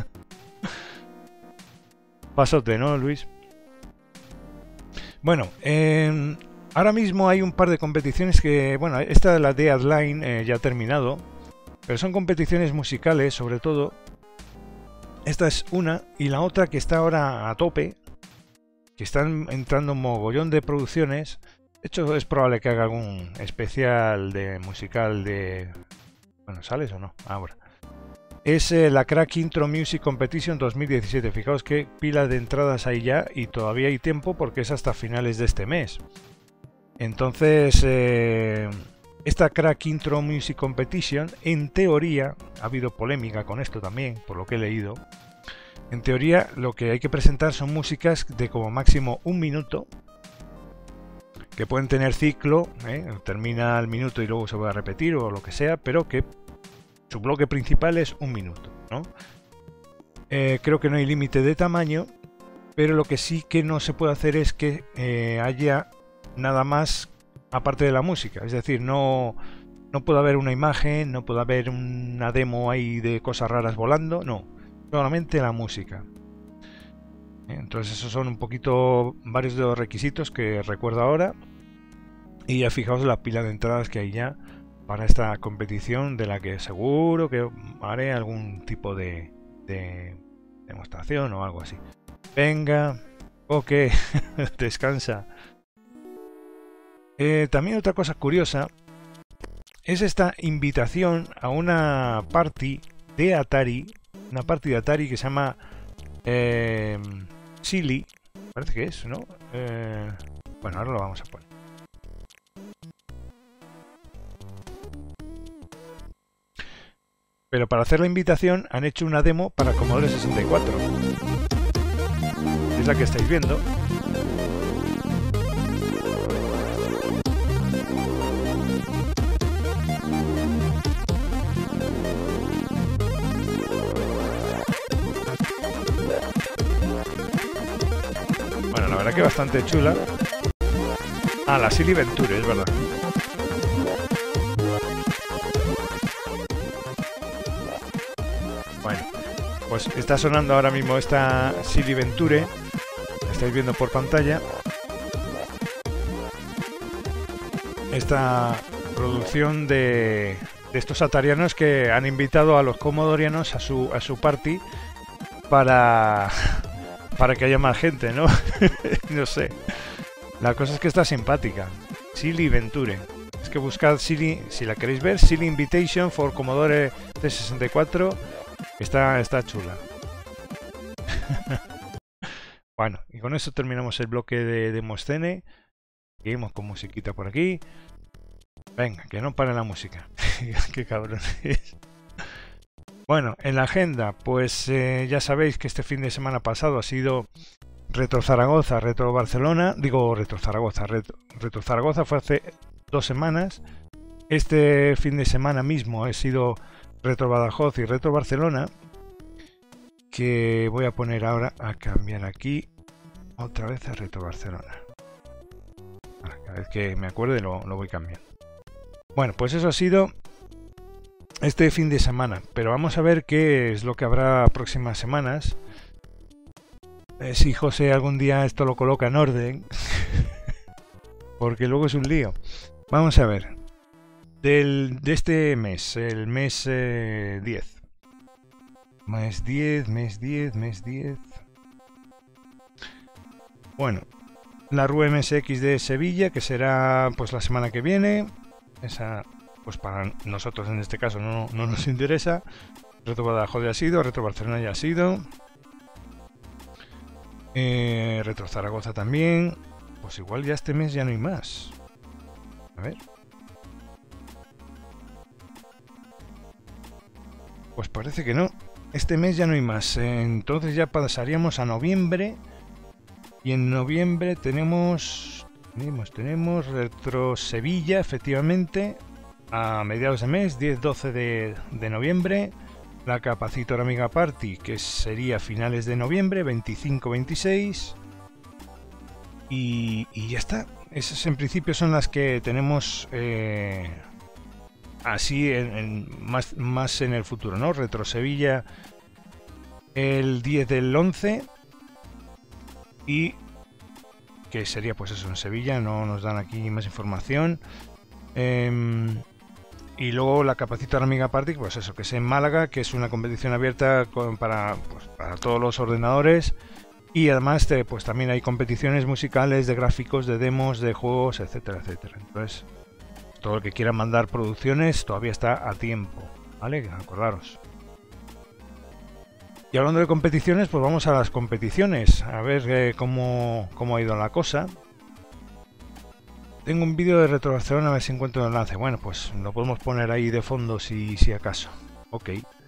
Pasote, ¿no, Luis? Bueno, eh, ahora mismo hay un par de competiciones que, bueno, esta de la Deadline eh, ya ha terminado, pero son competiciones musicales sobre todo. Esta es una, y la otra que está ahora a tope, que están entrando un mogollón de producciones. De hecho, es probable que haga algún especial de musical de... Bueno, ¿sales o no? Ahora. Es eh, la Crack Intro Music Competition dos mil diecisiete. Fijaos qué pila de entradas hay ya, y todavía hay tiempo porque es hasta finales de este mes. Entonces, eh, esta Crack Intro Music Competition, en teoría, ha habido polémica con esto también, por lo que he leído. En teoría, lo que hay que presentar son músicas de como máximo un minuto, que pueden tener ciclo, ¿eh? termina el minuto y luego se va a repetir o lo que sea, pero que su bloque principal es un minuto, ¿no? Eh, creo que no hay límite de tamaño, pero lo que sí que no se puede hacer es que eh, haya nada más aparte de la música, es decir, no, no puede haber una imagen, no puede haber una demo ahí de cosas raras volando, no, solamente la música. Entonces esos son un poquito varios de los requisitos que recuerdo ahora, y ya fijaos la pila de entradas que hay ya para esta competición, de la que seguro que haré algún tipo de, de demostración o algo así. Venga, ok, descansa. Eh, también otra cosa curiosa es esta invitación a una party de Atari, una party de Atari que se llama eh, Silly, Parece que es, ¿no? Eh, bueno, ahora lo vamos a poner. Pero para hacer la invitación han hecho una demo para Commodore sesenta y cuatro. Es la que estáis viendo. Bueno, la verdad que bastante chula. Ah, la Silly Venture, es verdad. Bueno, pues está sonando ahora mismo esta Silly Venture. La estáis viendo por pantalla. Esta producción de, de estos atarianos que han invitado a los comodorianos a su, a su party para, para que haya más gente, ¿no? No sé. La cosa es que está simpática. Silly Venture. Es que buscad Silly, si la queréis ver, Silly Invitation for Commodore C sesenta y cuatro. Está, está chula. Bueno, y con eso terminamos el bloque de Demoscene. Seguimos con musiquita por aquí. Venga, que no pare la música. Qué cabrón es. Bueno, en la agenda, pues eh, ya sabéis que este fin de semana pasado ha sido Retro Zaragoza, Retro Barcelona. Digo Retro Zaragoza, Retro, Retro Zaragoza fue hace dos semanas. Este fin de semana mismo ha sido Retro Badajoz y Retro Barcelona, que voy a poner ahora a cambiar aquí otra vez a Retro Barcelona. Cada vez que me acuerde lo, lo voy cambiando. Bueno, pues eso ha sido este fin de semana, pero vamos a ver qué es lo que habrá próximas semanas. Eh, si José algún día esto lo coloca en orden, porque luego es un lío. Vamos a ver. Del, de este mes, el mes eh, diez. Mes diez, mes diez, mes diez. Bueno, la R U M S X de Sevilla, que será pues la semana que viene. Esa, pues para nosotros en este caso no, no nos interesa. Retro Badajoz ya ha sido, Retro Barcelona ya ha sido. Eh, Retro Zaragoza también. Pues igual ya este mes ya no hay más. A ver. Pues parece que no. Este mes ya no hay más. Entonces ya pasaríamos a noviembre. Y en noviembre tenemos... Tenemos, tenemos Retro Sevilla, efectivamente. A mediados de mes, diez doce de, de noviembre. La Capacitor Amiga Party, que sería finales de noviembre, veinticinco veintiséis. Y, y ya está. Esas en principio son las que tenemos... Eh, así en, en, más, más en el futuro, ¿no? Retro Sevilla el diez del once y que sería pues eso en Sevilla, no nos dan aquí más información. Eh, y luego la Capacitor Amiga Party, pues eso, que es en Málaga, que es una competición abierta con, para, pues, para todos los ordenadores, y además te, pues también hay competiciones musicales, de gráficos, de demos, de juegos, etcétera, etcétera. Entonces todo el que quiera mandar producciones todavía está a tiempo, ¿vale? Acordaros. Y hablando de competiciones, pues vamos a las competiciones, a ver eh, cómo, cómo ha ido la cosa. Tengo un vídeo de Retro Barcelona, a ver si encuentro el enlace. Bueno, pues lo podemos poner ahí de fondo si, si acaso. Ok.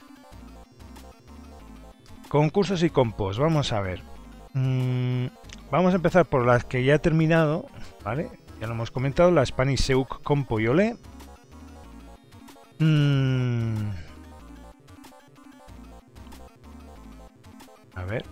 Concursos y compos, vamos a ver. Mm, vamos a empezar por las que ya he terminado, ¿vale? Ya lo hemos comentado, la Spanish Seuk Compo y Olé. Mm. A ver.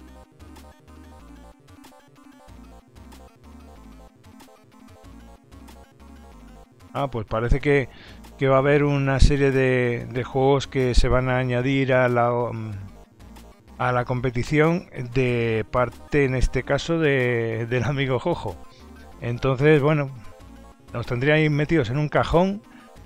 Ah, pues parece que, que va a haber una serie de, de juegos que se van a añadir a la, a la competición de parte, en este caso, de, del amigo Jojo. Entonces, bueno, los tendría ahí metidos en un cajón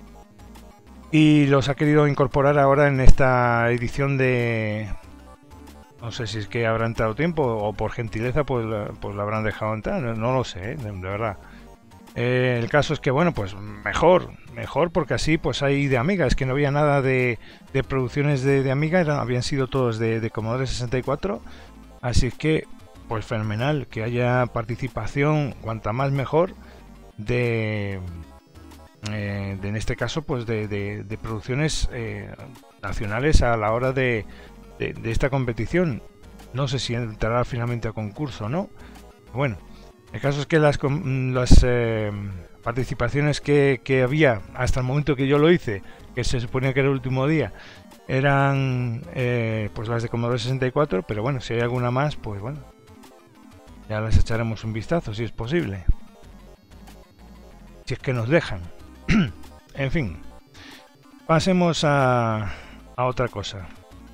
y los ha querido incorporar ahora en esta edición de... No sé si es que habrá entrado tiempo o por gentileza pues, pues la habrán dejado entrar, no, no lo sé, ¿eh? de, de verdad. Eh, el caso es que, bueno, pues mejor, mejor porque así pues hay de Amiga, es que no había nada de, de producciones de, de Amiga, eran, habían sido todos de, de Commodore sesenta y cuatro, así es que pues fenomenal, que haya participación, cuanta más mejor, de, eh, de en este caso, pues de, de, de producciones eh, nacionales a la hora de, de, de esta competición. No sé si entrará finalmente a concurso o no. Bueno, el caso es que las, las eh, participaciones que, que había hasta el momento que yo lo hice, que se suponía que era el último día, eran eh, pues las de Commodore sesenta y cuatro, pero bueno, si hay alguna más, pues bueno, ya les echaremos un vistazo si es posible, si es que nos dejan. En fin, pasemos a, a otra cosa.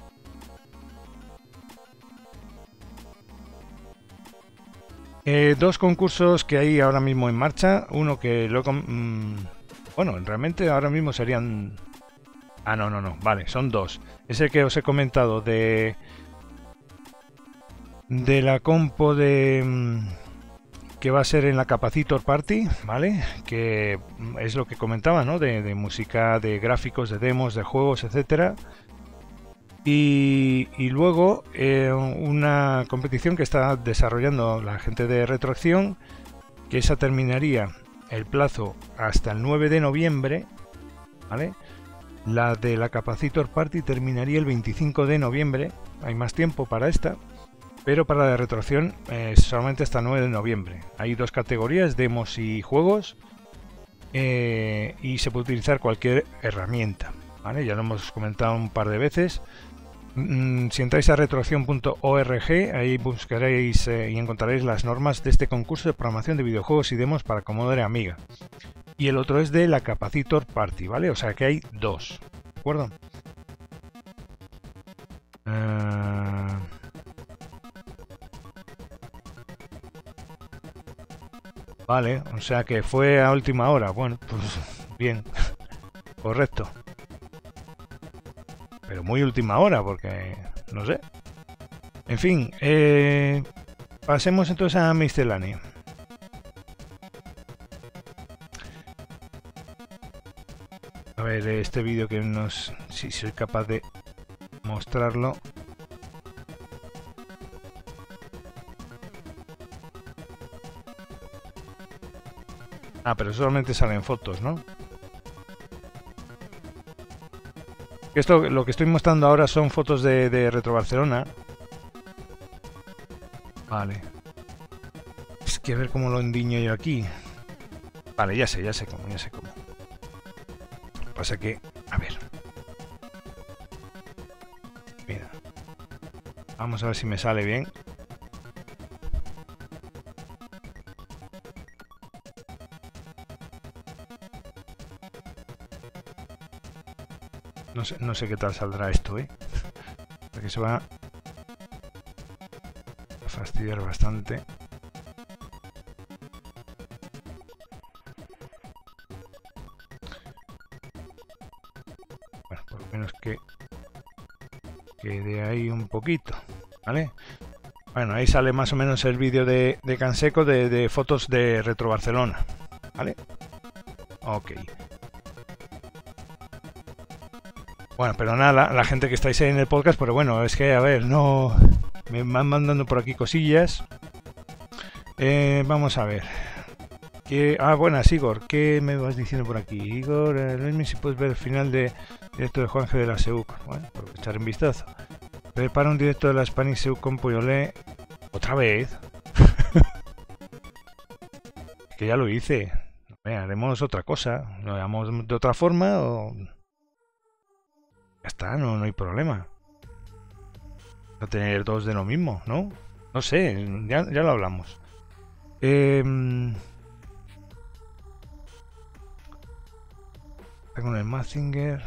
Eh, dos concursos que hay ahora mismo en marcha. Uno que lo mmm, bueno, realmente ahora mismo serían... Ah, no, no, no, vale, son dos. Es el que os he comentado de... De la compo de... que va a ser en la Capacitor Party, ¿vale? Que es lo que comentaba, ¿no? De, de música, de gráficos, de demos, de juegos, etcétera. Y, y luego eh, una competición que está desarrollando la gente de Retroacción, que esa terminaría el plazo hasta el nueve de noviembre, ¿vale? La de la Capacitor Party terminaría el veinticinco de noviembre, hay más tiempo para esta, pero para la Retroacción eh, solamente hasta el nueve de noviembre. Hay dos categorías, demos y juegos, eh, y se puede utilizar cualquier herramienta, ¿vale? Ya lo hemos comentado un par de veces. Si entráis a retroacción punto org, ahí buscaréis eh, y encontraréis las normas de este concurso de programación de videojuegos y demos para Commodore Amiga. Y el otro es de la Capacitor Party, ¿vale? O sea que hay dos, ¿de acuerdo? Uh... Vale, o sea que fue a última hora. Bueno, pues bien, correcto. Pero muy última hora, porque no sé. En fin, eh, pasemos entonces a miscelánea. A ver, este vídeo que nos... si soy capaz de mostrarlo. Ah, pero solamente salen fotos, ¿no? Esto, lo que estoy mostrando ahora son fotos de, de Retro Barcelona. Vale. Es que a ver cómo lo endiño yo aquí. Vale, ya sé, ya sé cómo, ya sé cómo. Lo que pasa que... A ver. Mira. Vamos a ver si me sale bien. No sé, no sé qué tal saldrá esto, ¿eh? Porque se va a fastidiar bastante. Bueno, por lo menos que quede ahí un poquito, ¿vale? Bueno, ahí sale más o menos el vídeo de, de Canseco de, de fotos de Retro Barcelona, ¿vale? Ok. Bueno, perdonad la, la gente que estáis ahí en el podcast, pero bueno, es que, a ver, no... Me van mandando por aquí cosillas. Eh, vamos a ver. ¿Qué... Ah, buenas, Igor. ¿Qué me vas diciendo por aquí? Igor, eh, dime si puedes ver el final de directo de Juanje de la S E U C. Bueno, por echar un vistazo. Prepara un directo de la Spanish S E U C Compo y Olé. ¿Otra vez? Que ya lo hice. Venga, haremos otra cosa. ¿Lo llamamos de otra forma o...? Ya está, no, no hay problema. No tener dos de lo mismo, ¿no? No sé, ya, ya lo hablamos. Eh, con el Mazinger.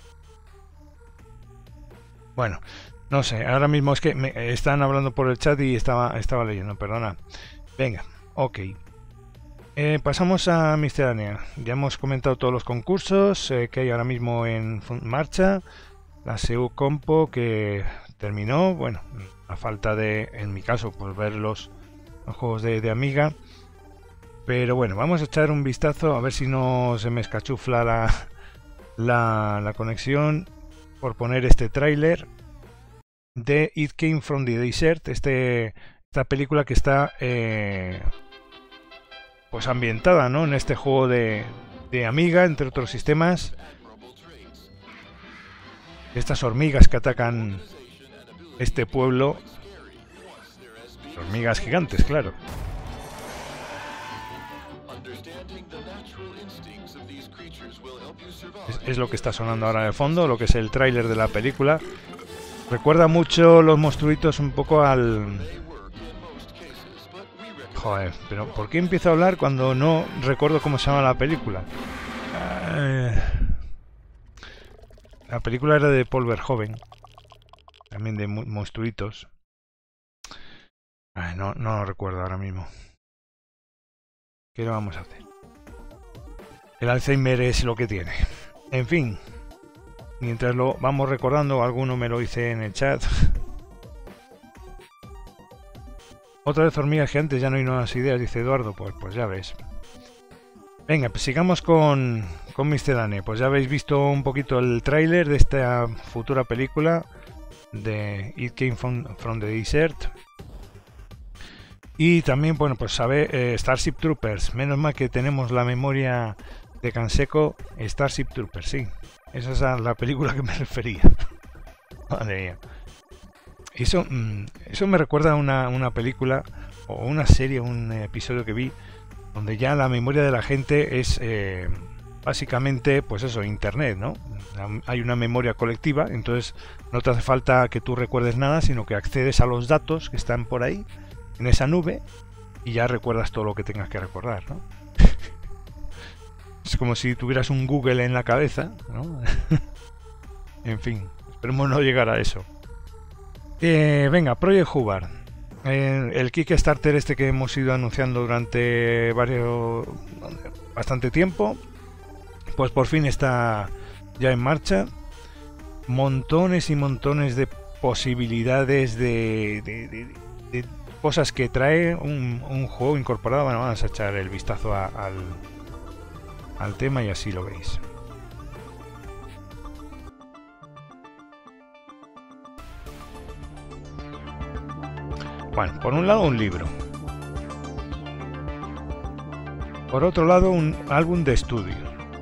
Bueno, no sé, ahora mismo es que me están hablando por el chat y estaba, estaba leyendo, perdona. Venga, ok. Eh, pasamos a miscelánea. Ya hemos comentado todos los concursos eh, que hay ahora mismo en marcha. La S E U Compo que terminó. Bueno, a falta de, en mi caso, pues ver los, los juegos de, de Amiga. Pero bueno, vamos a echar un vistazo a ver si no se me escachufla la, la, la conexión por poner este tráiler de It Came From The Desert, este esta película que está eh, pues ambientada, ¿no?, en este juego de, de Amiga, entre otros sistemas. Estas hormigas que atacan este pueblo, hormigas gigantes, claro. Es, es lo que está sonando ahora de fondo, lo que es el tráiler de la película. Recuerda mucho los monstruitos un poco al... Joder, pero ¿por qué empiezo a hablar cuando no recuerdo cómo se llama la película? Eh... La película era de Paul Verhoeven, también de monstruitos. Ay, no, no lo recuerdo ahora mismo. ¿Qué le vamos a hacer? El Alzheimer es lo que tiene. En fin, mientras lo vamos recordando, alguno me lo dice en el chat. Otra vez hormigas gigantes, ya no hay nuevas ideas, dice Eduardo. Pues, pues ya ves. Venga, pues sigamos con, con Miscelánea. Pues ya habéis visto un poquito el tráiler de esta futura película de It Came from, from the Desert. Y también, bueno, pues sabe eh, Starship Troopers. Menos mal que tenemos la memoria de Canseco. Starship Troopers, sí. Esa es a la película que me refería. Madre mía. Eso, eso me recuerda a una, una película o una serie, un episodio que vi, donde ya la memoria de la gente es eh, básicamente, pues eso, internet, ¿no? Hay una memoria colectiva, entonces no te hace falta que tú recuerdes nada, sino que accedes a los datos que están por ahí, en esa nube, y ya recuerdas todo lo que tengas que recordar, ¿no? Es como si tuvieras un Google en la cabeza, ¿no? En fin, esperemos no llegar a eso. Eh, venga, Project Hubbard. Eh, el Kickstarter este que hemos ido anunciando durante varios bastante tiempo, pues por fin está ya en marcha. Montones y montones de posibilidades de, de, de, de cosas que trae un, un juego incorporado. Bueno, vamos a echar el vistazo a, al, al tema y así lo veis. Bueno, por un lado un libro. Por otro lado un álbum de estudio.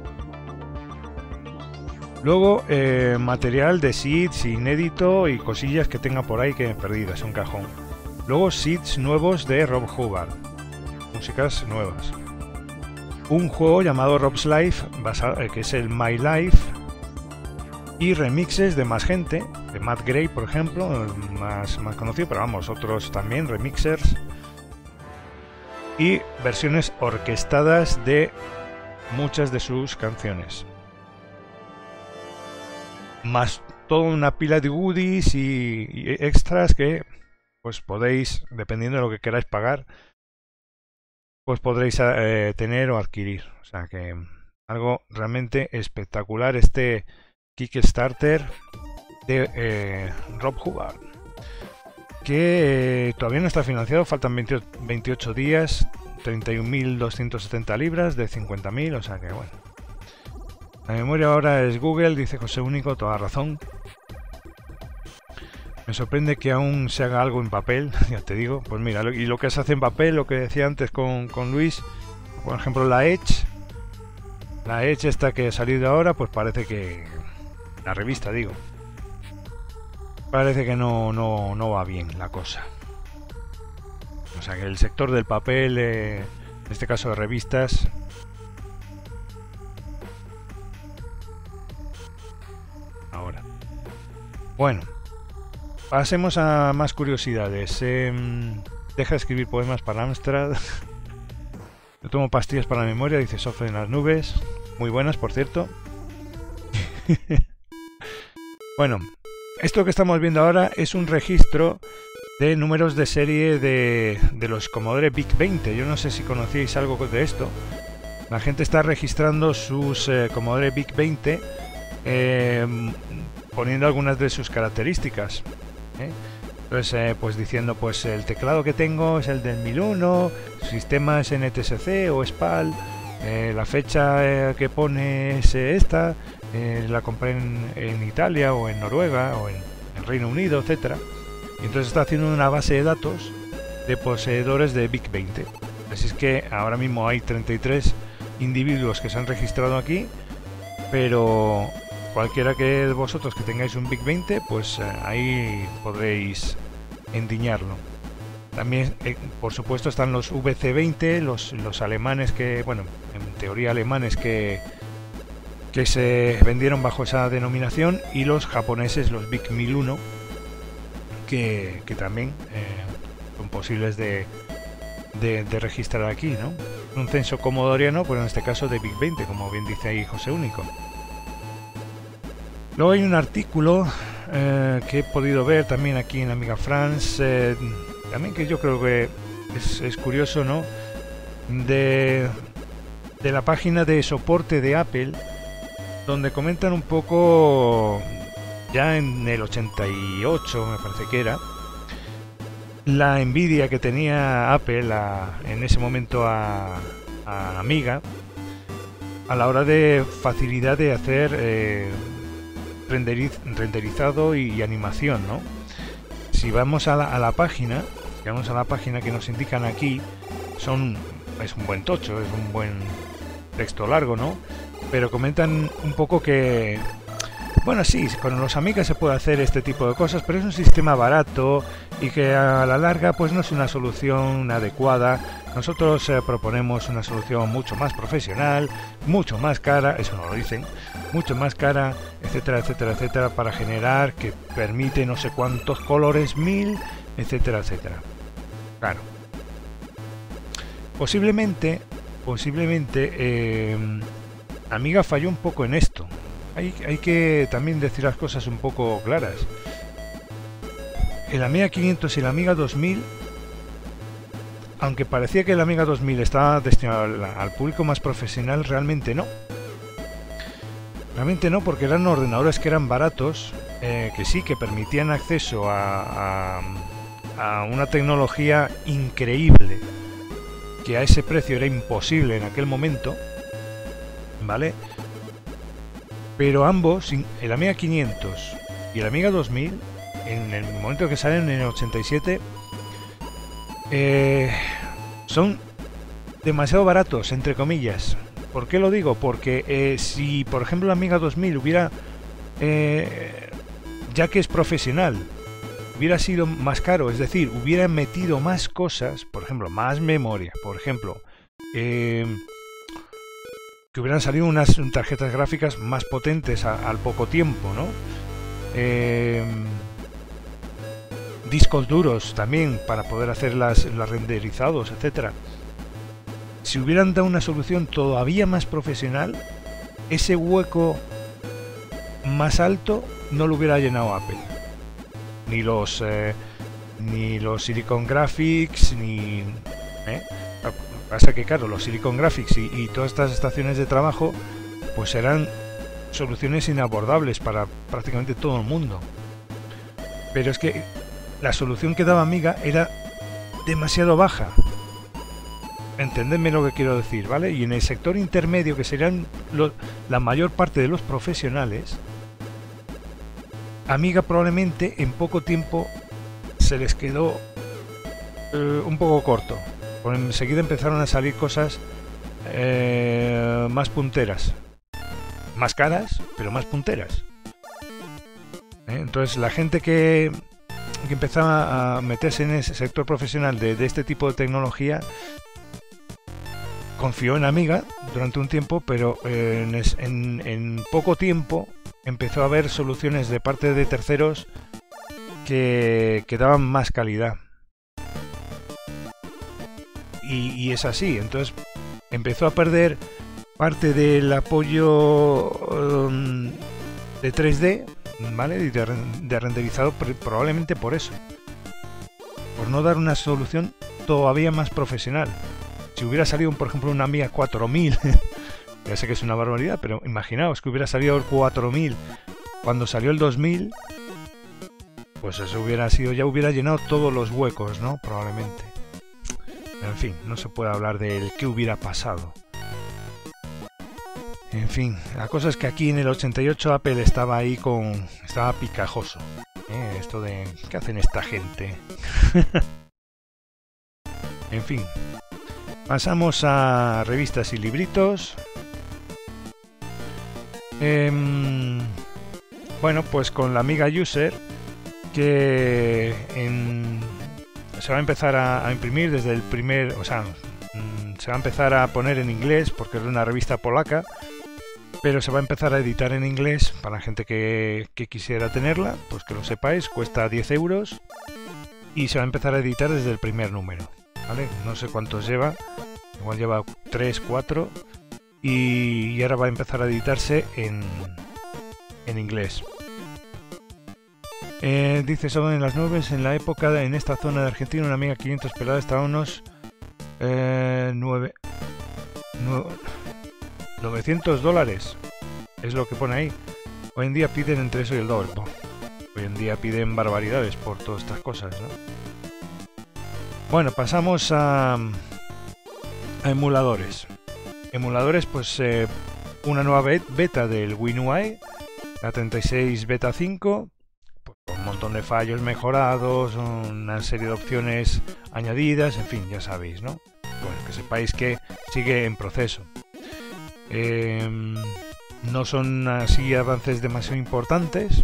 Luego eh, material de seeds inédito y cosillas que tenga por ahí que perdidas, un cajón. Luego seeds nuevos de Rob Hubbard. Músicas nuevas. Un juego llamado Rob's Life, basado, eh, que es el My Life. Y remixes de más gente, de Matt Gray, por ejemplo, más, más conocido, pero vamos, otros también, remixers. Y versiones orquestadas de muchas de sus canciones. Más toda una pila de goodies y, y extras que pues podéis, dependiendo de lo que queráis pagar, pues podréis eh, tener o adquirir. O sea que algo realmente espectacular este Kickstarter de eh, Rob Hubbard, que eh, todavía no está financiado, faltan veintiocho días, treinta y un mil doscientas setenta libras de cincuenta mil, o sea que bueno. La memoria ahora es Google, dice José Único, toda razón. Me sorprende que aún se haga algo en papel, ya te digo, pues mira, y lo que se hace en papel, lo que decía antes con, con Luis, por ejemplo la Edge, la Edge esta que ha salido ahora, pues parece que... La revista, digo. Parece que no, no, no va bien la cosa. O sea que el sector del papel, eh, en este caso de revistas... Ahora. Bueno. Pasemos a más curiosidades. Eh, deja de escribir poemas para Amstrad. Yo tomo pastillas para la memoria, dice Sofre en las nubes. Muy buenas, por cierto. Bueno, esto que estamos viendo ahora es un registro de números de serie de, de los Commodore VIC veinte. Yo no sé si conocíais algo de esto. La gente está registrando sus eh, Commodore VIC veinte eh, poniendo algunas de sus características. ¿eh? Entonces, eh, pues diciendo, pues el teclado que tengo es el del mil uno, el sistema es N T S C o SPAL, eh, la fecha eh, que pone es esta. Eh, la compré en, en Italia o en Noruega o en el Reino Unido, etcétera. Y entonces está haciendo una base de datos de poseedores de VIC veinte. Así es que ahora mismo hay treinta y tres individuos que se han registrado aquí, pero cualquiera que vosotros que tengáis un VIC veinte, pues eh, ahí podréis endiñarlo. También, eh, por supuesto, están los V C veinte, los, los alemanes que, bueno, en teoría alemanes que, que se vendieron bajo esa denominación, y los japoneses, los VIC mil uno, que, que también eh, son posibles de, de, de registrar aquí, ¿no? Un censo comodoriano, pues en este caso de VIC veinte, como bien dice ahí José Único. Luego hay un artículo eh, que he podido ver también aquí en Amiga France, eh, también que yo creo que es, es curioso, ¿no? De, de la página de soporte de Apple, donde comentan un poco, ya en el ochenta y ocho me parece que era, la envidia que tenía Apple a, en ese momento a, a Amiga a la hora de facilidad de hacer eh, renderiz, renderizado y, y animación, ¿no? Si vamos a la, a la página, si vamos a la página que nos indican aquí, son es un buen tocho, es un buen texto largo, ¿no? Pero comentan un poco que, bueno, sí, con los Amiga se puede hacer este tipo de cosas, pero es un sistema barato y que a la larga pues no es una solución adecuada. Nosotros eh, proponemos una solución mucho más profesional, mucho más cara, eso no lo dicen, mucho más cara, etcétera, etcétera, etcétera, para generar, que permite no sé cuántos colores, mil, etcétera, etcétera. Claro. Posiblemente, posiblemente, eh, Amiga falló un poco en esto. Hay, hay que también decir las cosas un poco claras. El Amiga quinientos y el Amiga dos mil, aunque parecía que el Amiga dos mil estaba destinado al, al público más profesional, realmente no. Realmente no, porque eran ordenadores que eran baratos, eh, que sí, que permitían acceso a, a, a una tecnología increíble, que a ese precio era imposible en aquel momento, ¿vale? Pero ambos, el Amiga quinientos y el Amiga dos mil, en el momento que salen en el ochenta y siete, eh, son demasiado baratos, entre comillas. ¿Por qué lo digo? Porque eh, si, por ejemplo, la Amiga dos mil hubiera, eh, ya que es profesional, hubiera sido más caro, es decir, hubiera metido más cosas, por ejemplo, más memoria, por ejemplo, eh, que hubieran salido unas tarjetas gráficas más potentes a, al poco tiempo, ¿no? Eh, discos duros también para poder hacer las, las renderizados, etcétera. Si hubieran dado una solución todavía más profesional, ese hueco más alto no lo hubiera llenado Apple. Ni los eh, ni los Silicon Graphics, ni... ¿eh? Pasa que, claro, los Silicon Graphics y, y todas estas estaciones de trabajo, pues eran soluciones inabordables para prácticamente todo el mundo. Pero es que la solución que daba Amiga era demasiado baja. Entendedme lo que quiero decir, ¿vale? Y en el sector intermedio, que serían lo, la mayor parte de los profesionales, Amiga probablemente en poco tiempo se les quedó eh, un poco corto. Pues enseguida empezaron a salir cosas eh, más punteras, más caras, pero más punteras. ¿Eh? Entonces la gente que, que empezaba a meterse en ese sector profesional de, de este tipo de tecnología confió en Amiga durante un tiempo, pero eh, en, en, en poco tiempo empezó a haber soluciones de parte de terceros que, que daban más calidad. Y, y es así, entonces empezó a perder parte del apoyo um, de tres D, ¿vale? Y de, de renderizado, probablemente por eso, por no dar una solución todavía más profesional. Si hubiera salido, por ejemplo, una Amiga cuatro mil, ya sé que es una barbaridad, pero imaginaos que hubiera salido el cuatro mil cuando salió el dos mil, pues eso hubiera sido, ya hubiera llenado todos los huecos, ¿no? Probablemente. En fin, no se puede hablar del qué hubiera pasado. En fin, la cosa es que aquí en el ochenta y ocho Apple estaba ahí con... estaba picajoso. ¿Eh? Esto de... ¿qué hacen esta gente? En fin, pasamos a revistas y libritos. Eh, bueno, pues con la Amiga User, que en, se va a empezar a, a imprimir desde el primer, o sea, se va a empezar a poner en inglés porque es de una revista polaca, pero se va a empezar a editar en inglés para la gente que, que quisiera tenerla, pues que lo sepáis, cuesta diez euros y se va a empezar a editar desde el primer número, ¿vale? No sé cuántos lleva, igual lleva tres, cuatro y, y ahora va a empezar a editarse en, en inglés. Eh, dice solo en las nubes, en la época de, en esta zona de Argentina una Amiga quinientos pelada estaba a unos eh, nueve, nueve, novecientos dólares, es lo que pone ahí. Hoy en día piden entre eso y el doble. Hoy en día piden barbaridades por todas estas cosas, ¿no? Bueno, pasamos a, a emuladores. Emuladores, pues eh, una nueva beta del WinUI, la treinta y seis beta cinco. Un montón de fallos mejorados, una serie de opciones añadidas, en fin, ya sabéis, ¿no? Bueno, que sepáis que sigue en proceso. Eh, no son así avances demasiado importantes.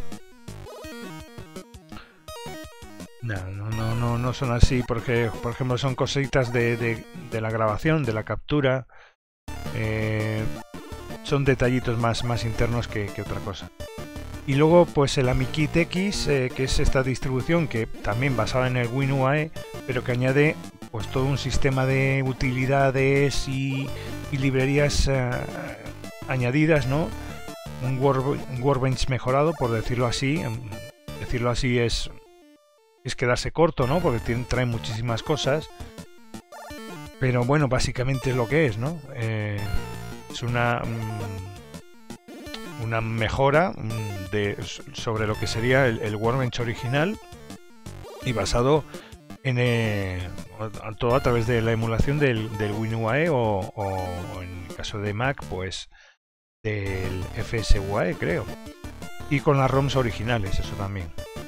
No, no, no, no, no son así porque, por ejemplo, son cositas de, de, de la grabación, de la captura. Eh, son detallitos más, más internos que, que otra cosa. Y luego pues el AmiKit X, eh, que es esta distribución que también basada en el WinUI, pero que añade pues todo un sistema de utilidades y, y librerías eh, añadidas, ¿no? Un, work, un Workbench mejorado, por decirlo así. Decirlo así es, es quedarse corto, ¿no? Porque tiene, trae muchísimas cosas. Pero bueno, básicamente es lo que es, ¿no? Eh, es una... Um, una mejora de, sobre lo que sería el, el Workbench original y basado en eh, todo a través de la emulación del, del WinUI o, o en el caso de Mac pues del F S U A E, creo, y con las ROMs originales, eso también.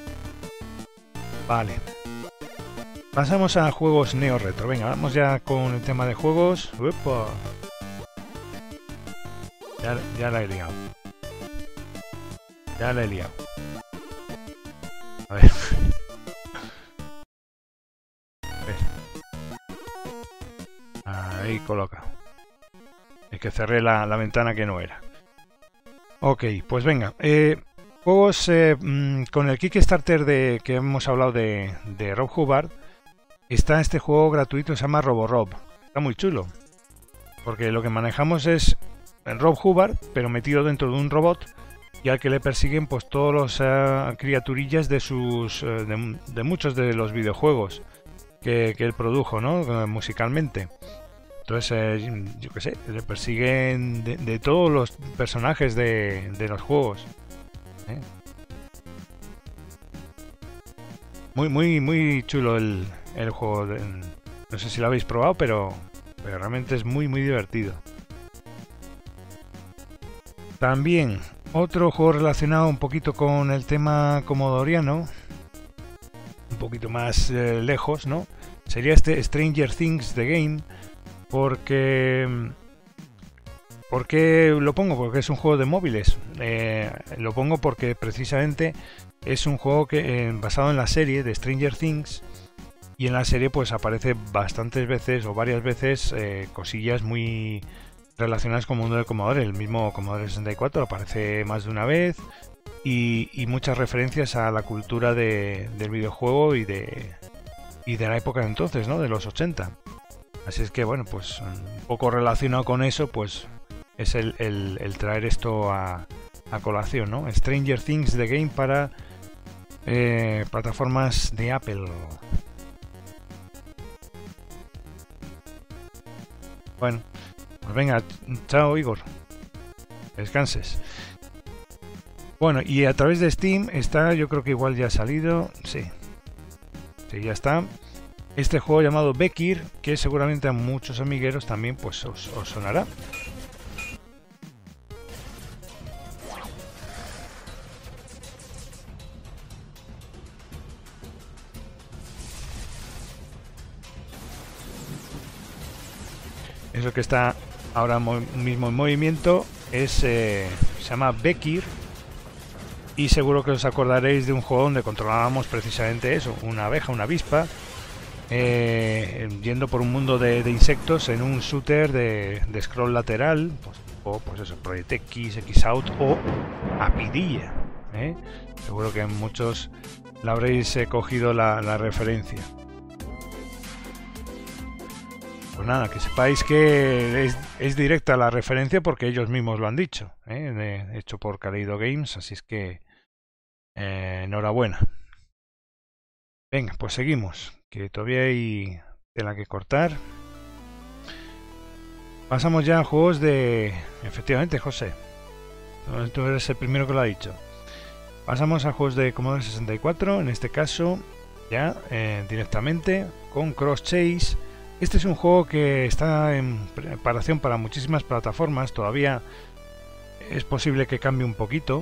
Vale, pasamos a juegos neo retro. Venga, vamos ya con el tema de juegos. ¡Upa! Ya, ya la he liado. Ya la he liado. A ver. A ver. Ahí coloca. Es que cerré la, la ventana que no era. Ok, pues venga. Eh, juegos eh, mmm, con el Kickstarter de que hemos hablado de, de Rob Hubbard. Está este juego gratuito, se llama Roborob. Está muy chulo. Porque lo que manejamos es Rob Hubbard, pero metido dentro de un robot. Y al que le persiguen pues todos los uh, criaturillas de sus uh, de, de muchos de los videojuegos que, que él produjo, ¿no? Uh, musicalmente. Entonces, eh, yo qué sé, le persiguen de, de todos los personajes de, de los juegos. ¿Eh? Muy, muy, muy chulo el, el juego. De, no sé si lo habéis probado, pero, pero realmente es muy, muy divertido. También otro juego relacionado un poquito con el tema comodoriano, un poquito más eh, lejos, ¿no? Sería este Stranger Things The Game, porque... ¿Por qué lo pongo? Porque es un juego de móviles. Eh, lo pongo porque precisamente es un juego que eh, basado en la serie de Stranger Things, y en la serie pues aparece bastantes veces o varias veces eh, cosillas muy relacionadas con el mundo del Commodore. El mismo Commodore sesenta y cuatro aparece más de una vez y, y muchas referencias a la cultura de, del videojuego y de, y de la época de entonces, ¿no? De los ochenta. Así es que bueno, pues un poco relacionado con eso, pues es el, el, el traer esto a, a colación, ¿no? Stranger Things The Game para eh, plataformas de Apple. Bueno, pues venga, chao Igor, descanses. Bueno, y a través de Steam está, yo creo que igual ya ha salido, sí, sí, ya está, este juego llamado Bekir, que seguramente a muchos amigueros también pues os, os sonará. Eso que está ahora mismo en movimiento es eh, se llama Bekir. Y seguro que os acordaréis de un juego donde controlábamos precisamente eso, una abeja, una avispa, eh, yendo por un mundo de, de insectos en un shooter de, de scroll lateral, pues, o pues eso, Project X, X-Out o Apidilla. ¿eh? Seguro que muchos le habréis eh, cogido la, la referencia. Pues nada, que sepáis que es, es directa la referencia porque ellos mismos lo han dicho, ¿eh? de, hecho por Kaleido Games, así es que eh, enhorabuena. Venga, pues seguimos, que todavía hay tela que cortar. Pasamos ya a juegos de... Efectivamente, José, tú eres el primero que lo ha dicho. Pasamos a juegos de Commodore sesenta y cuatro, en este caso ya eh, directamente con Cross Chase. Este es un juego que está en preparación para muchísimas plataformas, todavía es posible que cambie un poquito,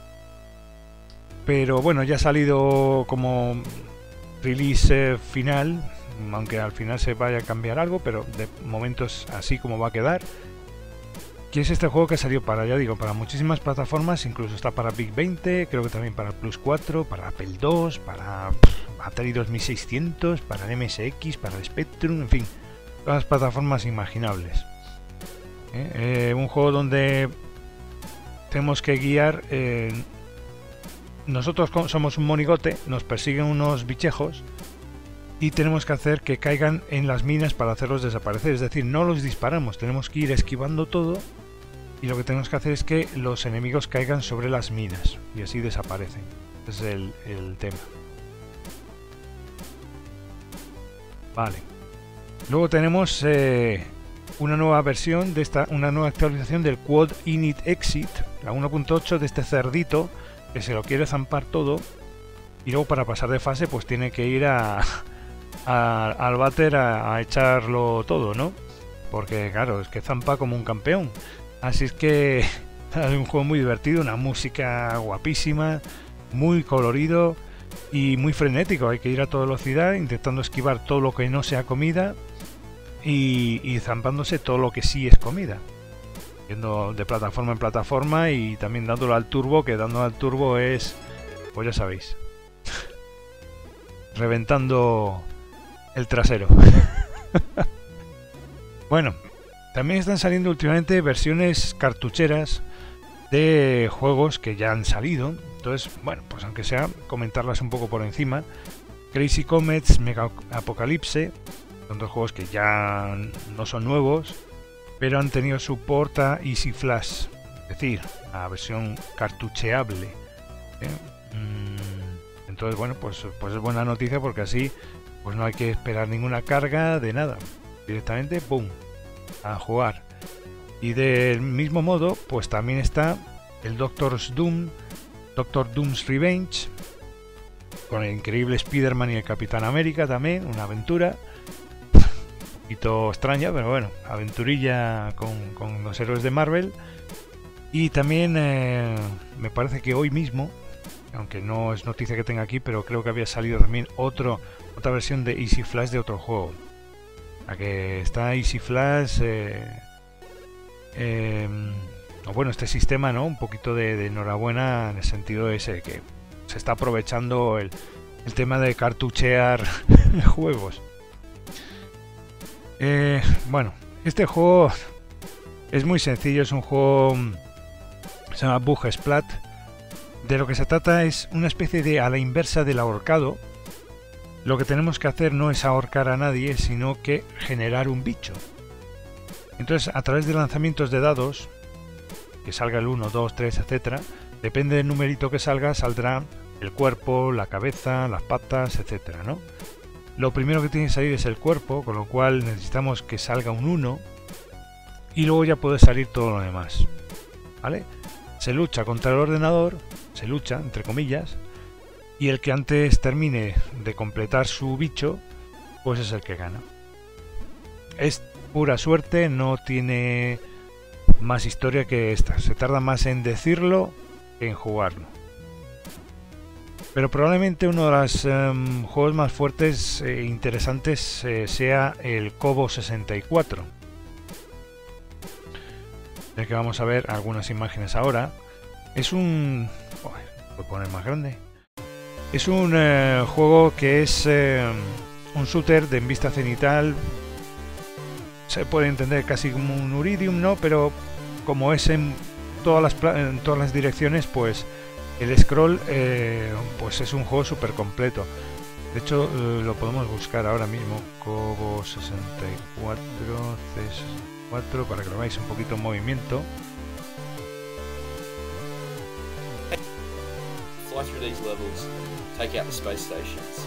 pero bueno, ya ha salido como release eh, final, aunque al final se vaya a cambiar algo, pero de momento es así como va a quedar. Que es este juego que salió para, ya digo, para muchísimas plataformas, incluso está para Big veinte, creo que también para el Plus cuatro, para Apple dos, para pff, Atari dos mil seiscientos, para el M S X, para el Spectrum, en fin, todas las plataformas imaginables. ¿Eh? Eh, un juego donde tenemos que guiar, eh, nosotros somos un monigote, nos persiguen unos bichejos y tenemos que hacer que caigan en las minas para hacerlos desaparecer, es decir, no los disparamos, tenemos que ir esquivando todo. Y lo que tenemos que hacer es que los enemigos caigan sobre las minas y así desaparecen. Ese es el, el tema. Vale. Luego tenemos eh, una nueva versión de esta, una nueva actualización del Quad Init Exit, la uno punto ocho de este cerdito que se lo quiere zampar todo y luego para pasar de fase pues tiene que ir a, a, al váter a, a echarlo todo, ¿no? Porque claro, es que zampa como un campeón. Así es que es un juego muy divertido, una música guapísima, muy colorido y muy frenético. Hay que ir a toda velocidad intentando esquivar todo lo que no sea comida y, y zampándose todo lo que sí es comida. Yendo de plataforma en plataforma y también dándolo al turbo, que dándolo al turbo es, pues ya sabéis, reventando el trasero. Bueno. También están saliendo últimamente versiones cartucheras de juegos que ya han salido. Entonces, bueno, pues aunque sea comentarlas un poco por encima. Crazy Comets, Mega Apocalypse, son dos juegos que ya no son nuevos, pero han tenido support a Easy Flash, es decir, la versión cartucheable. ¿eh? Mm, entonces, bueno, pues, pues es buena noticia porque así pues no hay que esperar ninguna carga de nada. Directamente, ¡pum!, a jugar. Y del mismo modo pues también está el Doctor's Doom, Doctor Doom's Revenge, con el increíble Spider-Man y el Capitán América también, una aventura un poquito extraña, pero bueno, aventurilla con, con los héroes de Marvel. Y también eh, me parece que hoy mismo, aunque no es noticia que tenga aquí, pero creo que había salido también otro, otra versión de Easy Flash de otro juego. A que está Easy Flash, eh, eh, o bueno, este sistema, ¿no? Un poquito de, de enhorabuena en el sentido ese, que se está aprovechando el, el tema de cartuchear juegos. Eh, bueno, este juego es muy sencillo, es un juego, se llama Bug Splat. De lo que se trata es una especie de a la inversa del ahorcado. Lo que tenemos que hacer no es ahorcar a nadie, sino que generar un bicho. Entonces, a través de lanzamientos de dados, que salga el uno, dos, tres, etcétera, depende del numerito que salga, saldrá el cuerpo, la cabeza, las patas, etcétera, ¿no? Lo primero que tiene que salir es el cuerpo, con lo cual necesitamos que salga un uno y luego ya puede salir todo lo demás, ¿vale? Se lucha contra el ordenador, se lucha, entre comillas, y el que antes termine de completar su bicho, pues es el que gana. Es pura suerte, no tiene más historia que esta. Se tarda más en decirlo que en jugarlo. Pero probablemente uno de los um, juegos más fuertes e interesantes eh, sea el Cobo sesenta y cuatro. del que vamos a ver algunas imágenes ahora. Es un... Oh, voy a poner más grande. Es un eh, juego que es eh, un shooter de en vista cenital. Se puede entender casi como un Uridium, ¿no? Pero como es en todas las, en todas las direcciones, pues el scroll eh, pues es un juego súper completo. De hecho, eh, lo podemos buscar ahora mismo. Kobo sesenta y cuatro, C sesenta y cuatro, para que lo veáis un poquito en movimiento. Fly through these levels, take out the space stations.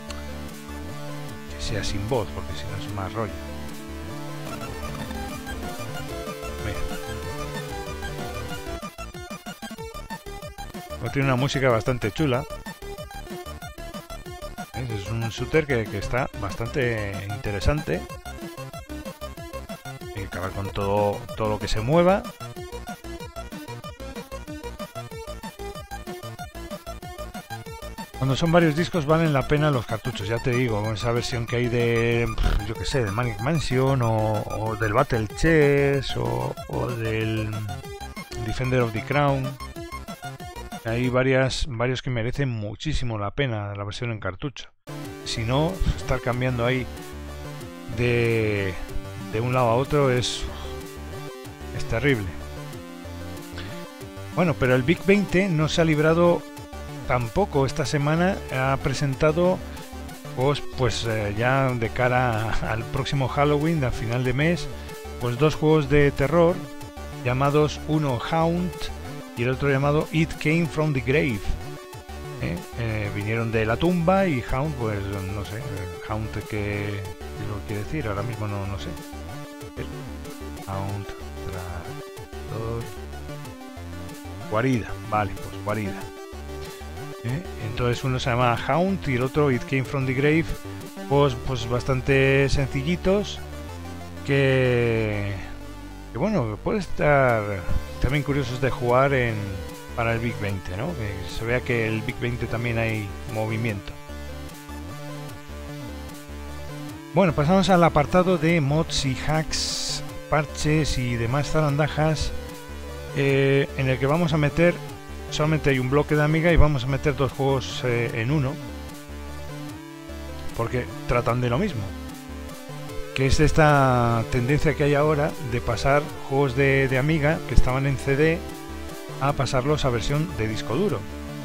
Que sea sin voz, porque si no es más rollo. Mira. Tiene una música bastante chula. Es un shooter que, que está bastante interesante. Hay que acabar con todo, todo lo que se mueva. Cuando son varios discos valen la pena los cartuchos, ya te digo, con esa versión que hay de, yo que sé, del Manic Mansion o, o del Battle Chess o, o del Defender of the Crown. Hay varias, varios que merecen muchísimo la pena la versión en cartucho. Si no, estar cambiando ahí de, de un lado a otro es, es terrible. Bueno, pero el Big veinte no se ha librado tampoco. Esta semana ha presentado pues, pues eh, ya de cara a, al próximo Halloween, al final de mes, pues dos juegos de terror llamados, uno Haunt y el otro llamado It Came From The Grave. ¿Eh? Eh, vinieron de la tumba, y Haunt, pues no sé, Haunt qué, qué lo quiere decir, ahora mismo no, no sé. Haunt, traductor, guarida, vale, pues guarida. ¿Eh? Entonces uno se llama Haunt y el otro It Came From The Grave, pues, pues bastante sencillitos, que, que bueno, puede estar también curiosos de jugar en, para el Big veinte, ¿no? Que se vea que el Big veinte también hay movimiento. Bueno, pasamos al apartado de mods y hacks, parches y demás zarandajas, eh, en el que vamos a meter, solamente hay un bloque de Amiga y vamos a meter dos juegos eh, en uno, porque tratan de lo mismo, que es esta tendencia que hay ahora de pasar juegos de, de Amiga que estaban en C D a pasarlos a versión de disco duro.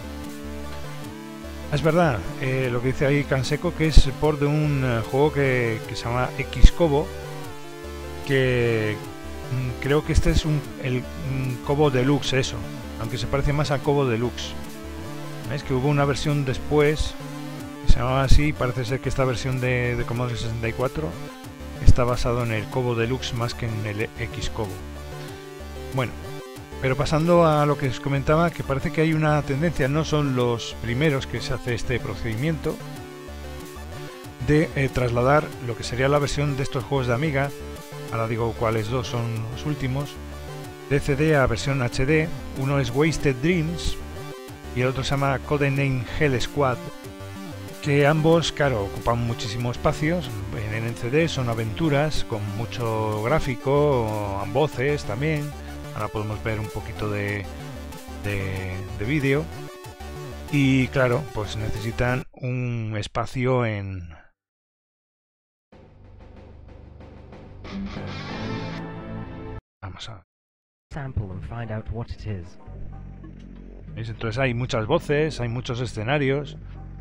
Es verdad, eh, lo que dice ahí Canseco, que es por de un eh, juego que, que se llama X-Kobo, que mm, creo que este es un, el un Kobo Deluxe, eso, aunque se parece más a Kobo Deluxe. ¿Ves? Que hubo una versión después que se llamaba así, y parece ser que esta versión de, de Commodore sesenta y cuatro está basado en el Kobo Deluxe más que en el X-Kobo. Bueno, pero pasando a lo que os comentaba, que parece que hay una tendencia, no son los primeros que se hace este procedimiento de eh, trasladar lo que sería la versión de estos juegos de Amiga, ahora digo cuáles dos son los últimos, de C D a versión H D. Uno es Wasted Dreams y el otro se llama Codename Hell Squad, que ambos, claro, ocupan muchísimo espacio. En el C D son aventuras con mucho gráfico, voces también. Ahora podemos ver un poquito de, de, de vídeo. Y claro, pues necesitan un espacio en... Vamos a... ¿Veis? Entonces hay muchas voces, hay muchos escenarios.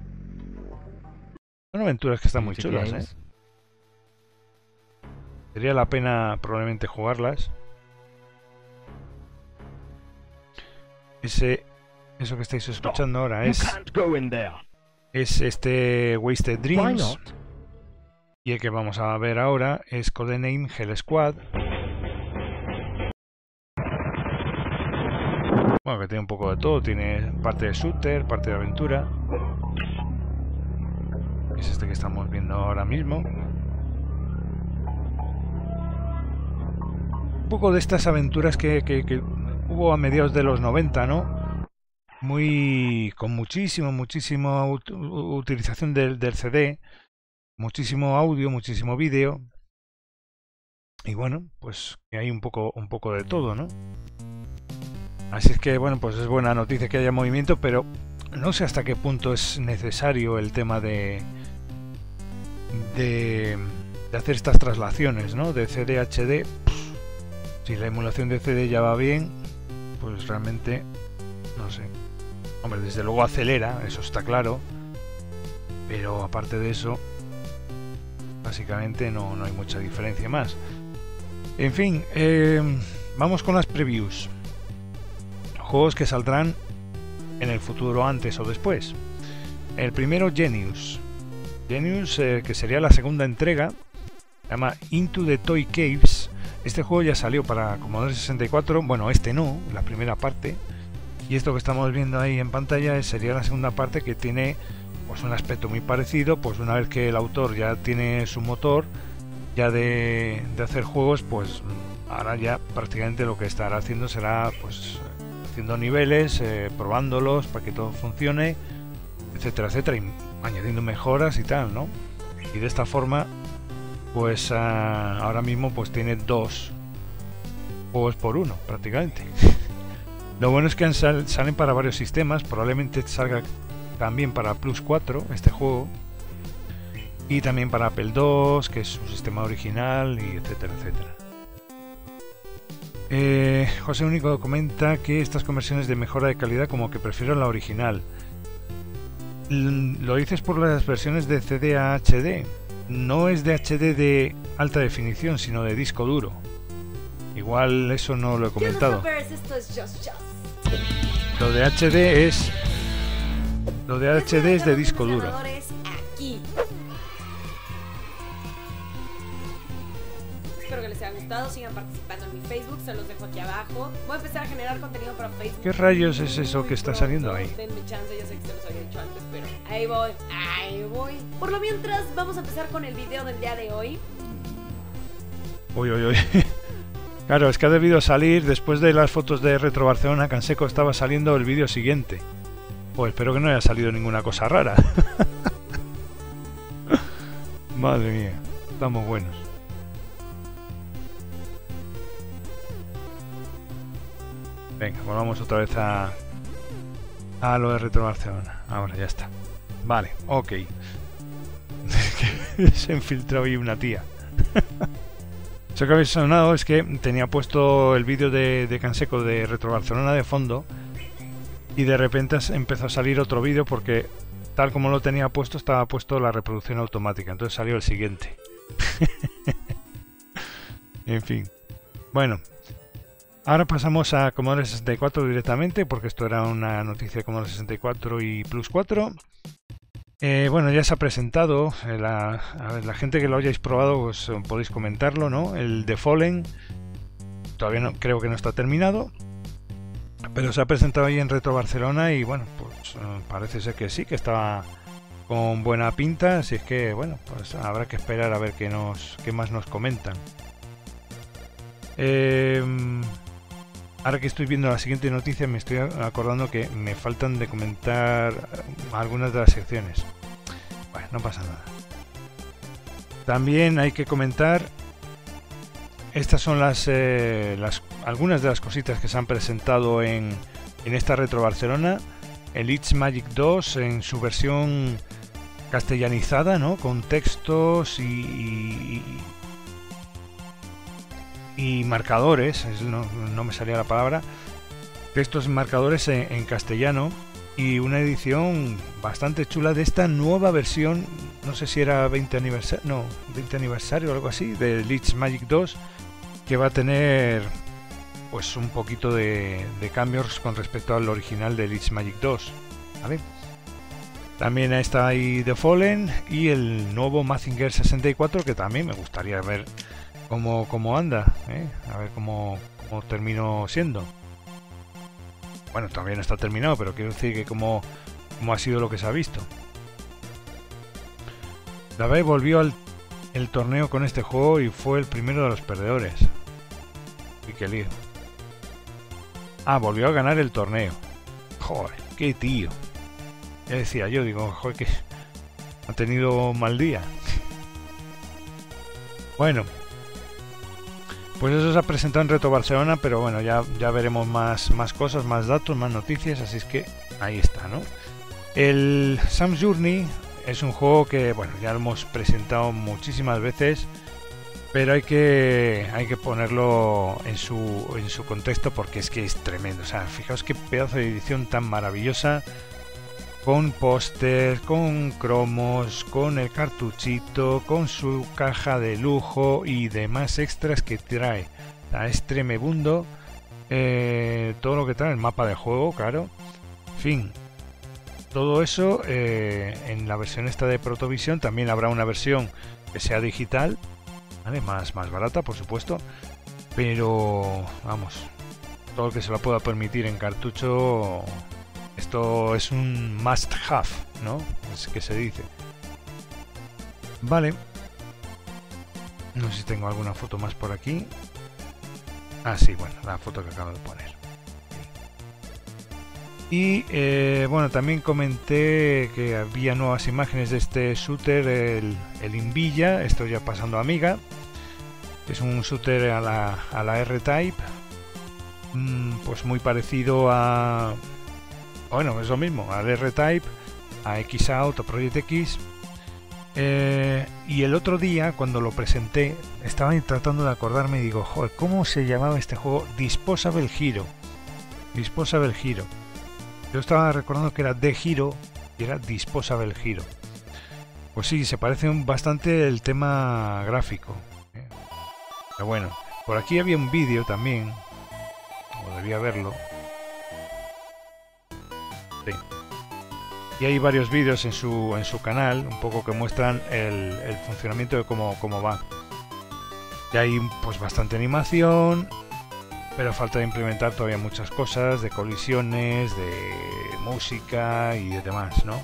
Son aventuras que están muy chulas, ¿eh? Sería la pena probablemente jugarlas. Ese, eso que estáis escuchando ahora es, es este Wasted Dreams, y el que vamos a ver ahora es Codename Hell Squad. Bueno, que tiene un poco de todo, tiene parte de shooter, parte de aventura. Es este que estamos viendo ahora mismo. Un poco de estas aventuras que, que, que hubo a mediados de los noventa, ¿no? Muy, con muchísimo, muchísimo ut utilización del, del C D, muchísimo audio, muchísimo vídeo. Y bueno, pues hay un poco, un poco de todo, ¿no? Así es que, bueno, pues es buena noticia que haya movimiento, pero no sé hasta qué punto es necesario el tema de, de, de hacer estas traslaciones, ¿no? De C D a H D. Si la emulación de C D ya va bien, pues realmente, no sé. Hombre, desde luego acelera, eso está claro. Pero aparte de eso, básicamente no, no hay mucha diferencia más. En fin, eh, vamos con las previews. Juegos que saldrán en el futuro, antes o después. El primero, Genius. Genius, eh, que sería la segunda entrega, se llama Into the Toy Caves. Este juego ya salió para Commodore sesenta y cuatro, bueno, este no, la primera parte. Y esto que estamos viendo ahí en pantalla sería la segunda parte, que tiene pues un aspecto muy parecido. Pues una vez que el autor ya tiene su motor ya de, de hacer juegos, pues ahora ya prácticamente lo que estará haciendo será pues haciendo niveles, eh, probándolos para que todo funcione, etcétera, etcétera, y añadiendo mejoras y tal, ¿no? Y de esta forma, pues uh, ahora mismo pues tiene dos juegos por uno prácticamente. Lo bueno es que sal, salen para varios sistemas, probablemente salga también para Plus cuatro este juego, y también para Apple dos, que es su sistema original, y etcétera, etcétera. Eh, José Único comenta que estas conversiones de mejora de calidad como que prefiero la original. L lo dices por las versiones de C D a H D. No es de H D de alta definición, sino de disco duro. Igual eso no lo he comentado. Lo de H D es... Lo de H D es de disco duro. Espero que les haya gustado, sigan participando en mi Facebook, se los dejo aquí abajo. Voy a empezar a generar contenido para Facebook. ¿Qué rayos es eso que está saliendo ahí? Denme chance, ya sé que se los había dicho antes, pero ahí voy, ahí voy. Por lo mientras, vamos a empezar con el video del día de hoy. Uy, uy, uy. Claro, es que ha debido salir después de las fotos de Retro Barcelona. Canseco estaba saliendo el vídeo siguiente. Pues espero que no haya salido ninguna cosa rara. Madre mía, estamos buenos. Venga, volvamos otra vez a, a lo de Retro Barcelona. Ahora ya está. Vale, ok. Se ha infiltrado ahí una tía. Eso que habéis sonado es que tenía puesto el vídeo de, de Canseco de Retro Barcelona de fondo, y de repente empezó a salir otro vídeo porque tal como lo tenía puesto estaba puesto la reproducción automática, entonces salió el siguiente. En fin. Bueno, ahora pasamos a Commodore sesenta y cuatro directamente, porque esto era una noticia de Commodore sesenta y cuatro y Plus cuatro. Eh, bueno, ya se ha presentado, eh, la, a ver, la gente que lo hayáis probado pues podéis comentarlo, ¿no? El The Fallen todavía no, creo que no está terminado, pero se ha presentado ahí en Retro Barcelona y bueno, pues eh, parece ser que sí, que está con buena pinta, así es que bueno, pues habrá que esperar a ver qué, nos, qué más nos comentan. Eh, ahora que estoy viendo la siguiente noticia me estoy acordando que me faltan de comentar algunas de las secciones. Bueno, no pasa nada. También hay que comentar, estas son las, eh, las algunas de las cositas que se han presentado en, en esta Retro Barcelona. El It's Magic dos en su versión castellanizada, ¿no? Con textos y, y, y marcadores, no, no me salía la palabra, textos y marcadores en, en castellano, y una edición bastante chula de esta nueva versión, no sé si era veinte aniversario, no, veinte aniversario o algo así, de It's Magic dos, que va a tener pues un poquito de, de cambios con respecto al original de It's Magic dos, ¿vale? También está ahí The Fallen y el nuevo Mazinger sesenta y cuatro, que también me gustaría ver cómo, cómo anda, ¿eh? A ver cómo, cómo terminó siendo. Bueno, todavía no está terminado, pero quiero decir que cómo, cómo ha sido lo que se ha visto. La B volvió al el torneo con este juego y fue el primero de los perdedores. Y qué lío. Ah, volvió a ganar el torneo. Joder, qué tío. Ya decía yo, digo, joder, que ha tenido un mal día. Bueno, Pues eso se ha presentado en Reto Barcelona, pero bueno, ya, ya veremos más, más cosas, más datos, más noticias, así es que ahí está, ¿no? El Sam's Journey es un juego que, bueno, ya lo hemos presentado muchísimas veces, pero hay que, hay que ponerlo en su, en su contexto porque es que es tremendo. O sea, fijaos qué pedazo de edición tan maravillosa, con pósters, con cromos, con el cartuchito, con su caja de lujo y demás extras que trae. O sea, es tremebundo eh, todo lo que trae, el mapa de juego, claro. En fin, todo eso eh, en la versión esta de Protovision. También habrá una versión que sea digital, ¿vale? Más, más barata, por supuesto. Pero, vamos, todo lo que se lo pueda permitir en cartucho... Esto es un must have, ¿no? Es que se dice. Vale. No sé si tengo alguna foto más por aquí. Ah, sí, bueno, la foto que acabo de poner. Y, eh, bueno, también comenté que había nuevas imágenes de este shooter, el, el Invilla. Esto ya pasando a Amiga. Es un shooter a la, a la R-Type. Mm, pues muy parecido a... Bueno, es lo mismo, al R-Type, a X-Out, a Project X. Eh, y el otro día, cuando lo presenté, estaba tratando de acordarme y digo, joder, ¿cómo se llamaba este juego? Disposable Hero. Disposable Hero. Yo estaba recordando que era The Hero y era Disposable Hero. Pues sí, se parece bastante el tema gráfico. ¿eh? Pero bueno, por aquí había un vídeo también, o debía verlo. Sí. Y hay varios vídeos en su en su canal, un poco que muestran el, el funcionamiento de cómo, cómo va. Y hay pues bastante animación, pero falta de implementar todavía muchas cosas, de colisiones, de música y de demás, ¿no?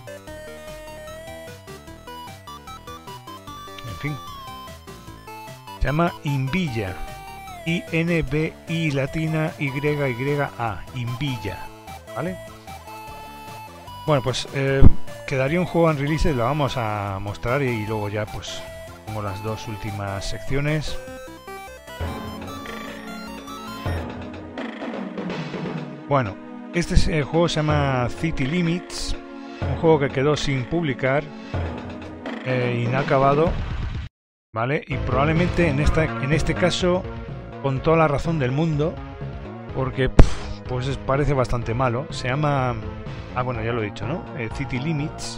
En fin. Se llama Invilla. I N B I latina Y Y A. Invilla. ¿Vale? Bueno, pues eh, quedaría un juego en release, lo vamos a mostrar y luego ya pues pongo las dos últimas secciones. Bueno, este es, el juego se llama City Limits, un juego que quedó sin publicar, eh, inacabado, ¿vale? Y probablemente en, esta, en este caso con toda la razón del mundo, porque pff, pues parece bastante malo. Se llama... Ah, bueno, ya lo he dicho, ¿no? Eh, City Limits.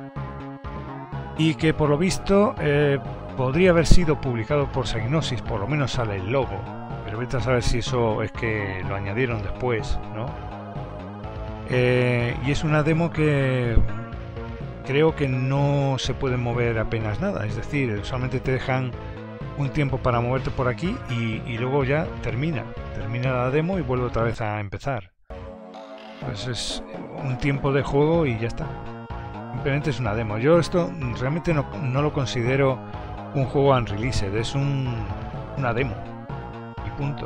Y que por lo visto eh, podría haber sido publicado por Psygnosis, por lo menos sale el logo. Pero vete a saber si eso es que lo añadieron después, ¿no? Eh, y es una demo que creo que no se puede mover apenas nada. Es decir, solamente te dejan un tiempo para moverte por aquí y, y luego ya termina. Termina la demo y vuelve otra vez a empezar. Pues es un tiempo de juego y ya está. Simplemente es una demo. Yo esto realmente no, no lo considero un juego unreleased, es un, una demo y punto.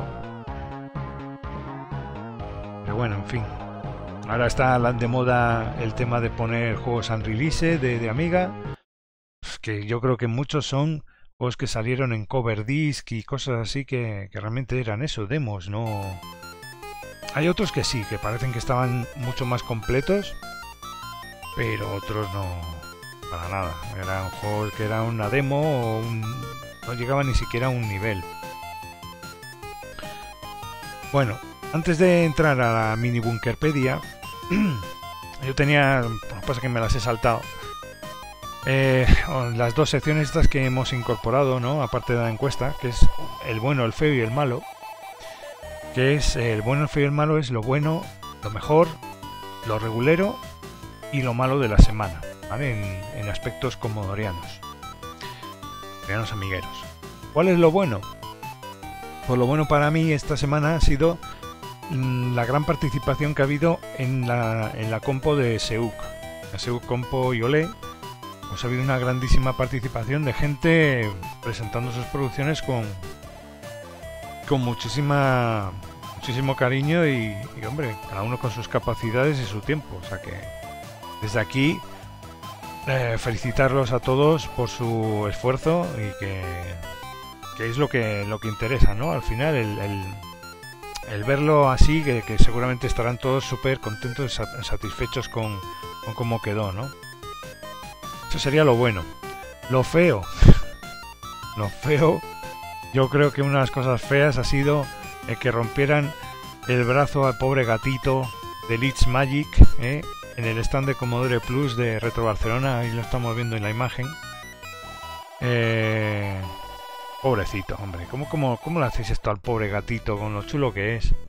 Pero bueno, en fin. Ahora está de moda el tema de poner juegos unreleased de, de Amiga, que yo creo que muchos son juegos que salieron en cover disc y cosas así que, que realmente eran eso, demos, no... Hay otros que sí, que parecen que estaban mucho más completos, pero otros no, para nada. Eran juegos que era una demo o un, no llegaban ni siquiera a un nivel. Bueno, antes de entrar a la mini Bunkerpedia, yo tenía, lo que pasa es que me las he saltado, eh, las dos secciones estas que hemos incorporado, ¿no? Aparte de la encuesta, que es el bueno, el feo y el malo. Que es el bueno, el feo y el malo, es lo bueno, lo mejor, lo regulero y lo malo de la semana, ¿vale? En, en aspectos comodorianos, comodorianos amigueros. ¿Cuál es lo bueno? Pues lo bueno para mí esta semana ha sido mmm, la gran participación que ha habido en la, en la compo de Seuk, la Seuk Compo y Olé. Pues ha habido una grandísima participación de gente presentando sus producciones con con muchísima muchísimo cariño y, y hombre, cada uno con sus capacidades y su tiempo, o sea que desde aquí eh, felicitarlos a todos por su esfuerzo y que, que es lo que lo que interesa, ¿no? Al final el, el, el verlo así, que, que seguramente estarán todos súper contentos y satisfechos con, con cómo quedó, ¿no? Eso sería lo bueno. Lo feo, lo feo, yo creo que una de las cosas feas ha sido el que rompieran el brazo al pobre gatito de Lich Magic, ¿eh? En el stand de Commodore Plus de Retro Barcelona, ahí lo estamos viendo en la imagen. Eh, pobrecito, hombre, ¿cómo, cómo, ¿cómo le hacéis esto al pobre gatito con lo chulo que es?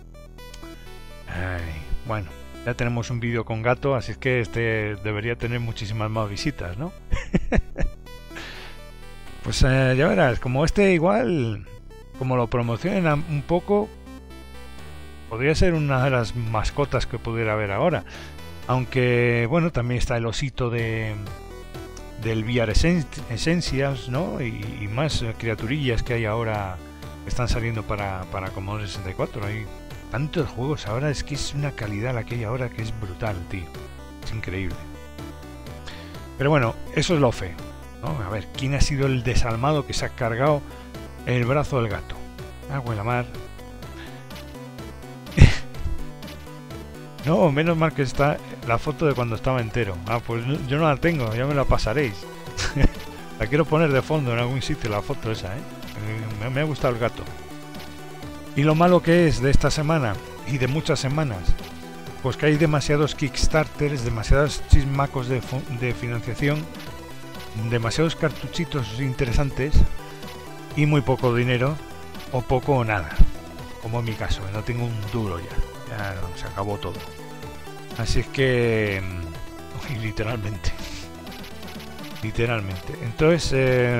Ay, bueno, ya tenemos un vídeo con gato, así es que este debería tener muchísimas más visitas, ¿no? Pues eh, ya verás, como este igual, como lo promocionan un poco, podría ser una de las mascotas que pudiera haber ahora. Aunque, bueno, también está el osito de del V R Essentials, ¿no? Y, y más criaturillas que hay ahora que están saliendo para, para Commodore sesenta y cuatro. Hay tantos juegos ahora, es que es una calidad la que hay ahora que es brutal, tío. Es increíble. Pero bueno, eso es lo feo, ¿no? A ver, ¿quién ha sido el desalmado que se ha cargado el brazo del gato? Agua en la mar. No, menos mal que está la foto de cuando estaba entero. Ah, pues yo no la tengo, ya me la pasaréis. La quiero poner de fondo en algún sitio, la foto esa, ¿eh? Me, me ha gustado el gato. Y lo malo que es de esta semana y de muchas semanas, pues que hay demasiados Kickstarters, demasiados chismacos de, de financiación, demasiados cartuchitos interesantes y muy poco dinero, o poco o nada. Como en mi caso, no tengo un duro ya. Ya no, se acabó todo. Así es que... Uy, literalmente. Literalmente. Entonces... Eh,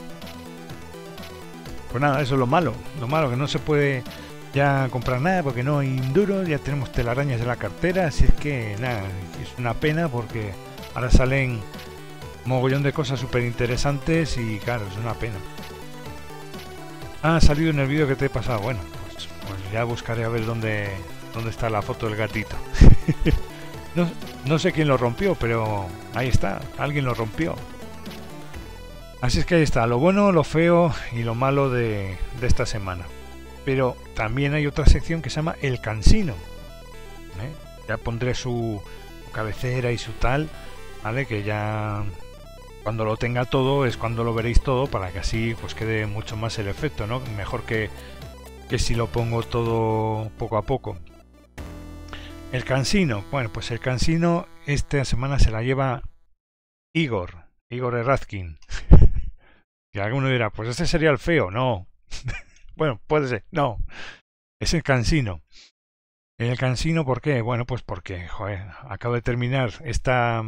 pues nada, eso es lo malo. Lo malo que no se puede ya comprar nada porque no hay un duro. Ya tenemos telarañas en la cartera. Así es que nada, es una pena porque ahora salen mogollón de cosas súper interesantes y claro, es una pena. Ha salido en el vídeo que te he pasado. Bueno, pues, pues ya buscaré a ver dónde... ¿Dónde está la foto del gatito? no, no sé quién lo rompió, pero ahí está, alguien lo rompió. Así es que ahí está, lo bueno, lo feo y lo malo de, de esta semana. Pero también hay otra sección que se llama El Cansino. ¿Eh? Ya pondré su, su cabecera y su tal, ¿vale? Que ya cuando lo tenga todo es cuando lo veréis todo, para que así pues quede mucho más el efecto, ¿no? Mejor que, que si lo pongo todo poco a poco. El Cansino, bueno, pues el Cansino esta semana se la lleva Igor, Igor Erazkin. Y alguno dirá, pues este sería el feo, no. Bueno, puede ser, no. Es el Cansino. El Cansino, ¿por qué? Bueno, pues porque, joder, acabo de terminar esta,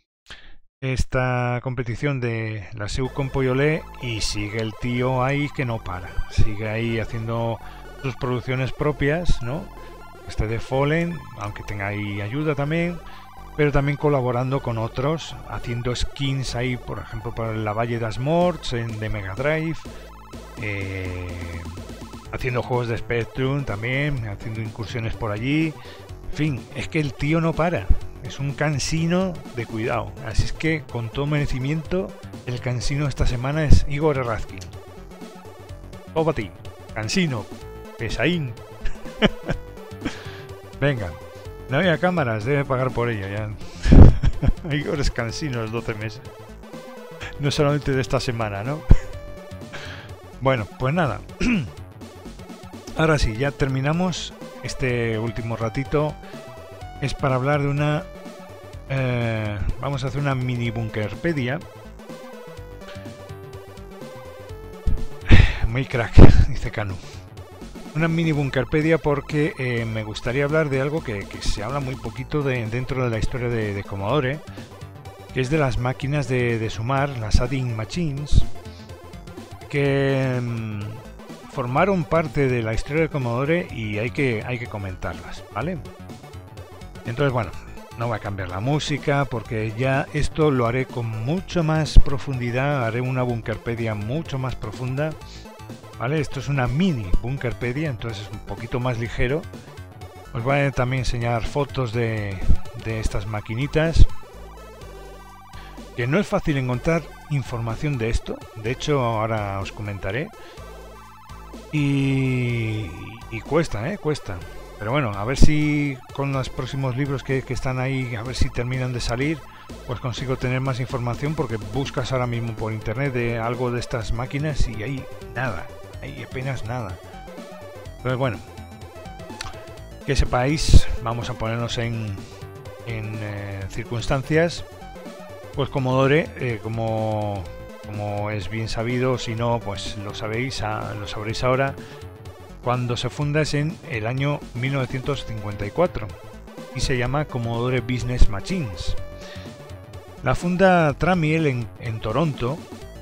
esta competición de la Seu con Poyolé y sigue el tío ahí que no para. Sigue ahí haciendo sus producciones propias, ¿no? Este de Fallen, aunque tenga ahí ayuda también, pero también colaborando con otros, haciendo skins ahí, por ejemplo, para la Valle das Morts en de Mega Drive, eh, haciendo juegos de Spectrum también, haciendo incursiones por allí. En fin, es que el tío no para, es un cansino de cuidado. Así es que, con todo merecimiento, el cansino esta semana es Igor Erazkin. Todo para ti, cansino, pesaín. Venga, no había cámaras, debe pagar por ello ya. Igor es cansino los doce meses. No solamente de esta semana, ¿no? Bueno, pues nada. Ahora sí, ya terminamos este último ratito. Es para hablar de una... Eh, vamos a hacer una mini bunkerpedia. Muy crack, dice Canu. Una mini bunkerpedia porque eh, me gustaría hablar de algo que, que se habla muy poquito de, dentro de la historia de, de Commodore, que es de las máquinas de, de sumar, las adding machines, que mmm, formaron parte de la historia de Commodore y hay que, hay que comentarlas, ¿vale? Entonces, bueno, no voy a cambiar la música porque ya esto lo haré con mucho más profundidad, haré una bunkerpedia mucho más profunda. ¿Vale? Esto es una mini bunkerpedia, entonces es un poquito más ligero. Os voy a también enseñar fotos de, de estas maquinitas que no es fácil encontrar información de esto. De hecho, ahora os comentaré. Y, y cuesta, ¿eh? Cuesta. Pero bueno, a ver si con los próximos libros que, que están ahí, a ver si terminan de salir, pues consigo tener más información, porque buscas ahora mismo por internet de algo de estas máquinas y hay nada, hay apenas nada. Entonces bueno, que sepáis, vamos a ponernos en, en eh, circunstancias, pues Commodore, eh, como, como es bien sabido, si no, pues lo sabéis, a, lo sabréis ahora, cuando se funda es en el año mil novecientos cincuenta y cuatro y se llama Commodore Business Machines. La funda Tramiel en, en Toronto,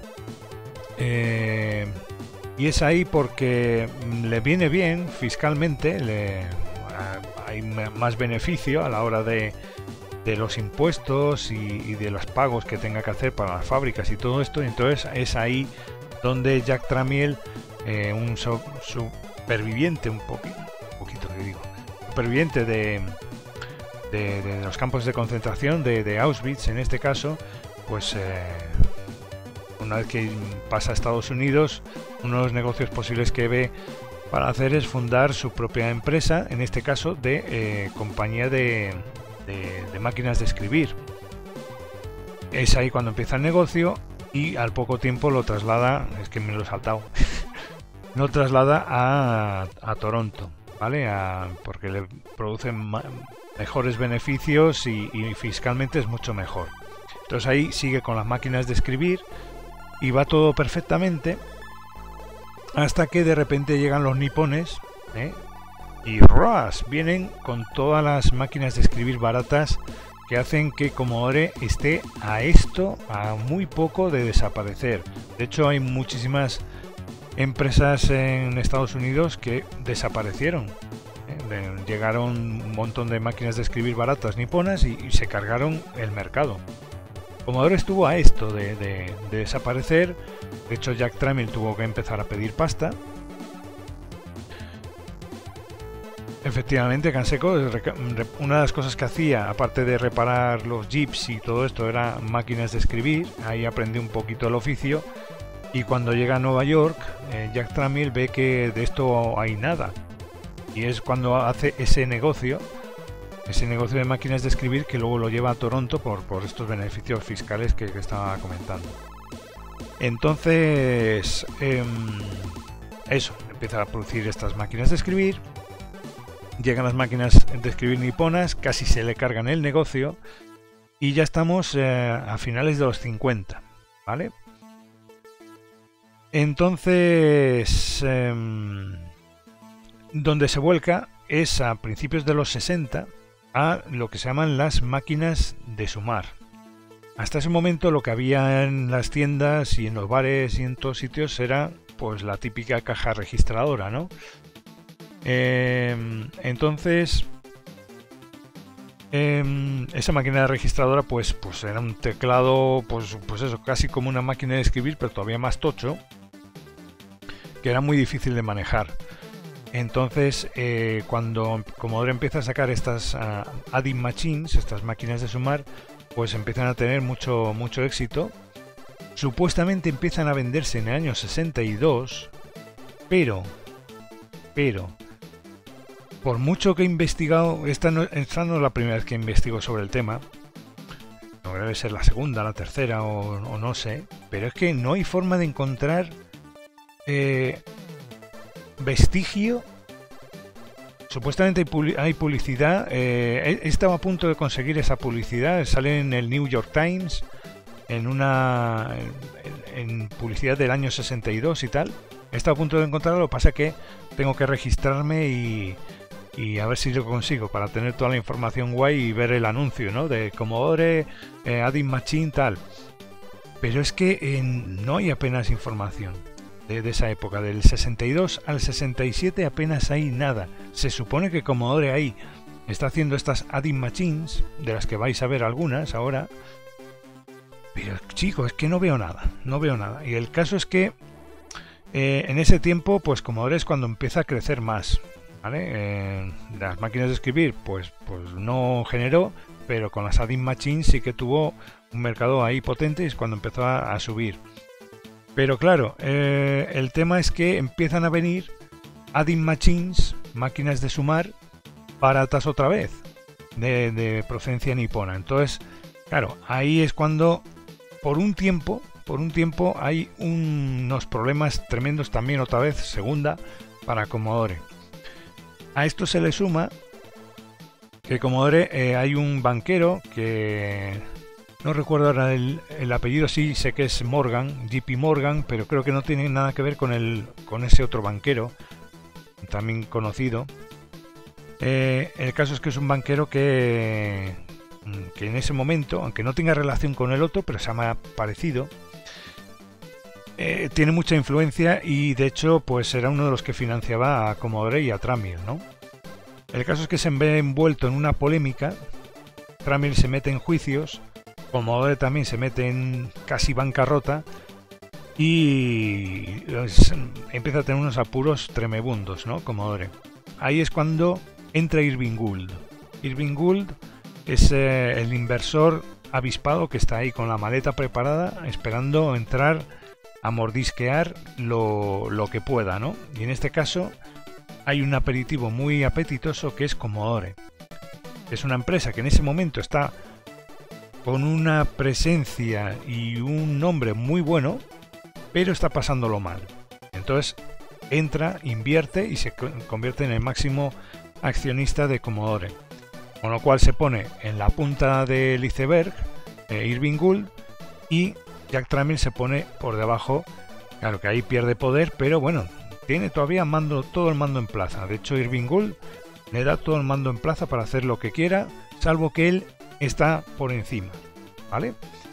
eh, y es ahí porque le viene bien fiscalmente, le, hay más beneficio a la hora de, de los impuestos y, y de los pagos que tenga que hacer para las fábricas y todo esto. Entonces es ahí donde Jack Tramiel, eh, un so, superviviente, un, poqui, un poquito que digo, superviviente de, de, de los campos de concentración de, de Auschwitz, en este caso, pues eh, una vez que pasa a Estados Unidos, uno de los negocios posibles que ve para hacer es fundar su propia empresa, en este caso de eh, compañía de, de, de máquinas de escribir. Es ahí cuando empieza el negocio y al poco tiempo lo traslada, es que me lo he saltado, lo traslada a, a Toronto, ¿vale? A, porque le producen mejores beneficios y, y fiscalmente es mucho mejor. Entonces ahí sigue con las máquinas de escribir y va todo perfectamente, hasta que de repente llegan los nipones, ¿eh? Y ¡ras! Vienen con todas las máquinas de escribir baratas que hacen que Commodore esté a esto, a muy poco de desaparecer. De hecho, hay muchísimas empresas en Estados Unidos que desaparecieron. ¿eh? Llegaron un montón de máquinas de escribir baratas niponas y, y se cargaron el mercado. Commodore estuvo a esto de, de, de desaparecer. De hecho, Jack Tramiel tuvo que empezar a pedir pasta. Efectivamente, Canseco, una de las cosas que hacía, aparte de reparar los jeeps y todo esto, era máquinas de escribir. Ahí aprendí un poquito el oficio. Y cuando llega a Nueva York, eh, Jack Tramiel ve que de esto hay nada. Y es cuando hace ese negocio, ese negocio de máquinas de escribir, que luego lo lleva a Toronto por, por estos beneficios fiscales que, que estaba comentando. Entonces, eh, eso, empieza a producir estas máquinas de escribir. Llegan las máquinas de escribir niponas, casi se le cargan el negocio y ya estamos eh, a finales de los cincuenta, ¿vale? Entonces, eh, donde se vuelca es a principios de los sesenta a lo que se llaman las máquinas de sumar. Hasta ese momento lo que había en las tiendas y en los bares y en todos sitios era pues la típica caja registradora, ¿no? Eh, entonces eh, esa máquina registradora pues, pues era un teclado pues, pues eso, casi como una máquina de escribir, pero todavía más tocho, que era muy difícil de manejar. Entonces eh, cuando Commodore empieza a sacar estas uh, adding machines, estas máquinas de sumar, pues empiezan a tener mucho, mucho éxito. Supuestamente empiezan a venderse en el año sesenta y dos, pero pero por mucho que he investigado, esta no, esta no es la primera vez que investigo sobre el tema, no debe ser la segunda, la tercera o, o no sé, pero es que no hay forma de encontrar eh, vestigio. Supuestamente hay, publi hay publicidad, eh, he, he estado a punto de conseguir esa publicidad, sale en el New York Times, en una en, en publicidad del año sesenta y dos y tal. He estado a punto de encontrarlo, lo que pasa es que tengo que registrarme y, y a ver si lo consigo para tener toda la información guay y ver el anuncio, ¿no? De Commodore, eh, adding machine, tal. Pero es que eh, no hay apenas información de, de esa época, del sesenta y dos al sesenta y siete apenas hay nada. Se supone que Commodore ahí está haciendo estas adding machines, de las que vais a ver algunas ahora. Pero chicos, es que no veo nada, no veo nada. Y el caso es que Eh, en ese tiempo, pues Commodore es cuando empieza a crecer más, ¿vale? Eh, las máquinas de escribir, pues, pues no generó, pero con las adding machines sí que tuvo un mercado ahí potente, es cuando empezó a, a subir. Pero claro, eh, el tema es que empiezan a venir adding machines, máquinas de sumar baratas otra vez, de, de procedencia nipona. Entonces, claro, ahí es cuando por un tiempo, por un tiempo hay un, unos problemas tremendos también otra vez, segunda, para Commodore. A esto se le suma que Commodore eh, hay un banquero que no recuerdo ahora el, el apellido, sí sé que es Morgan, J P Morgan, pero creo que no tiene nada que ver con el con ese otro banquero, también conocido. Eh, el caso es que es un banquero que, que en ese momento, aunque no tenga relación con el otro, pero se llama parecido, eh, tiene mucha influencia y de hecho pues era uno de los que financiaba a Commodore y a Tramiel, ¿no? El caso es que se ve envuelto en una polémica, Tramiel se mete en juicios, Commodore también se mete en casi bancarrota y pues, empieza a tener unos apuros tremebundos, ¿no? Commodore. Ahí es cuando entra Irving Gould. Irving Gould es eh, el inversor avispado que está ahí con la maleta preparada, esperando entrar a mordisquear lo, lo que pueda, ¿no? Y en este caso hay un aperitivo muy apetitoso que es Commodore. Es una empresa que en ese momento está con una presencia y un nombre muy bueno, pero está pasándolo mal. Entonces entra, invierte y se convierte en el máximo accionista de Commodore. Con lo cual se pone en la punta del iceberg eh, Irving Gould y Jack Tramiel se pone por debajo. Claro que ahí pierde poder, pero bueno, tiene todavía mando, todo el mando en plaza. De hecho, Irving Gould le da todo el mando en plaza para hacer lo que quiera, salvo que él está por encima, ¿vale?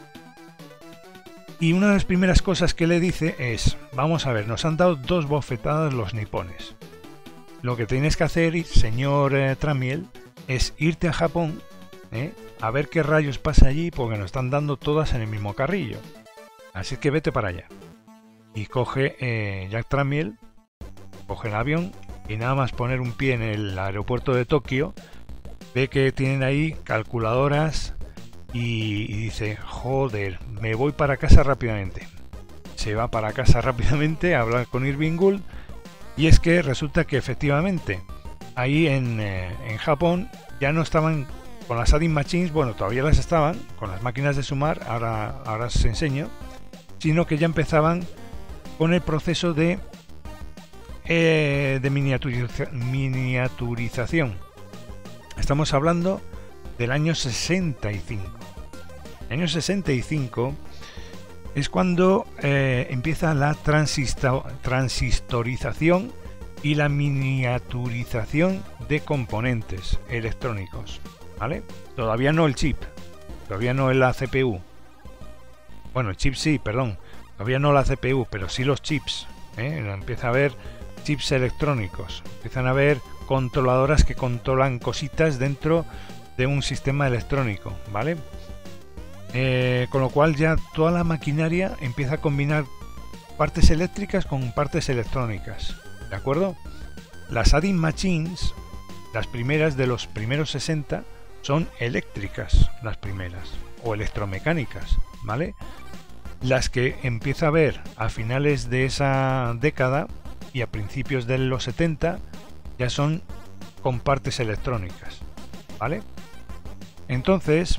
Y una de las primeras cosas que le dice es, vamos a ver, nos han dado dos bofetadas los nipones. Lo que tienes que hacer, señor eh, Tramiel, es irte a Japón, ¿eh? a ver qué rayos pasa allí, porque nos están dando todas en el mismo carrillo. Así que vete para allá. Y coge eh, Jack Tramiel, coge el avión y nada más poner un pie en el aeropuerto de Tokio, ve que tienen ahí calculadoras y, y dice, joder, me voy para casa rápidamente. Se va para casa rápidamente a hablar con Irving Gould y es que resulta que efectivamente ahí en, eh, en Japón ya no estaban con las adding machines, bueno, todavía las estaban, con las máquinas de sumar, ahora, ahora os enseño, sino que ya empezaban con el proceso de, eh, de miniaturiza- miniaturización. Estamos hablando del año sesenta y cinco. El año sesenta y cinco es cuando eh, empieza la transisto- transistorización y la miniaturización de componentes electrónicos, ¿vale? Todavía no el chip, todavía no la C P U. Bueno, el chip sí, perdón. Todavía no la C P U, pero sí los chips, ¿eh? Empieza a haber chips electrónicos, empiezan a haber controladoras que controlan cositas dentro de un sistema electrónico, ¿vale? Eh, con lo cual ya toda la maquinaria empieza a combinar partes eléctricas con partes electrónicas, ¿de acuerdo? Las adding machines, las primeras de los primeros sesenta, son eléctricas, las primeras, o electromecánicas, ¿vale? Las que empieza a ver a finales de esa década y a principios de los setenta ya son con partes electrónicas, ¿vale? Entonces,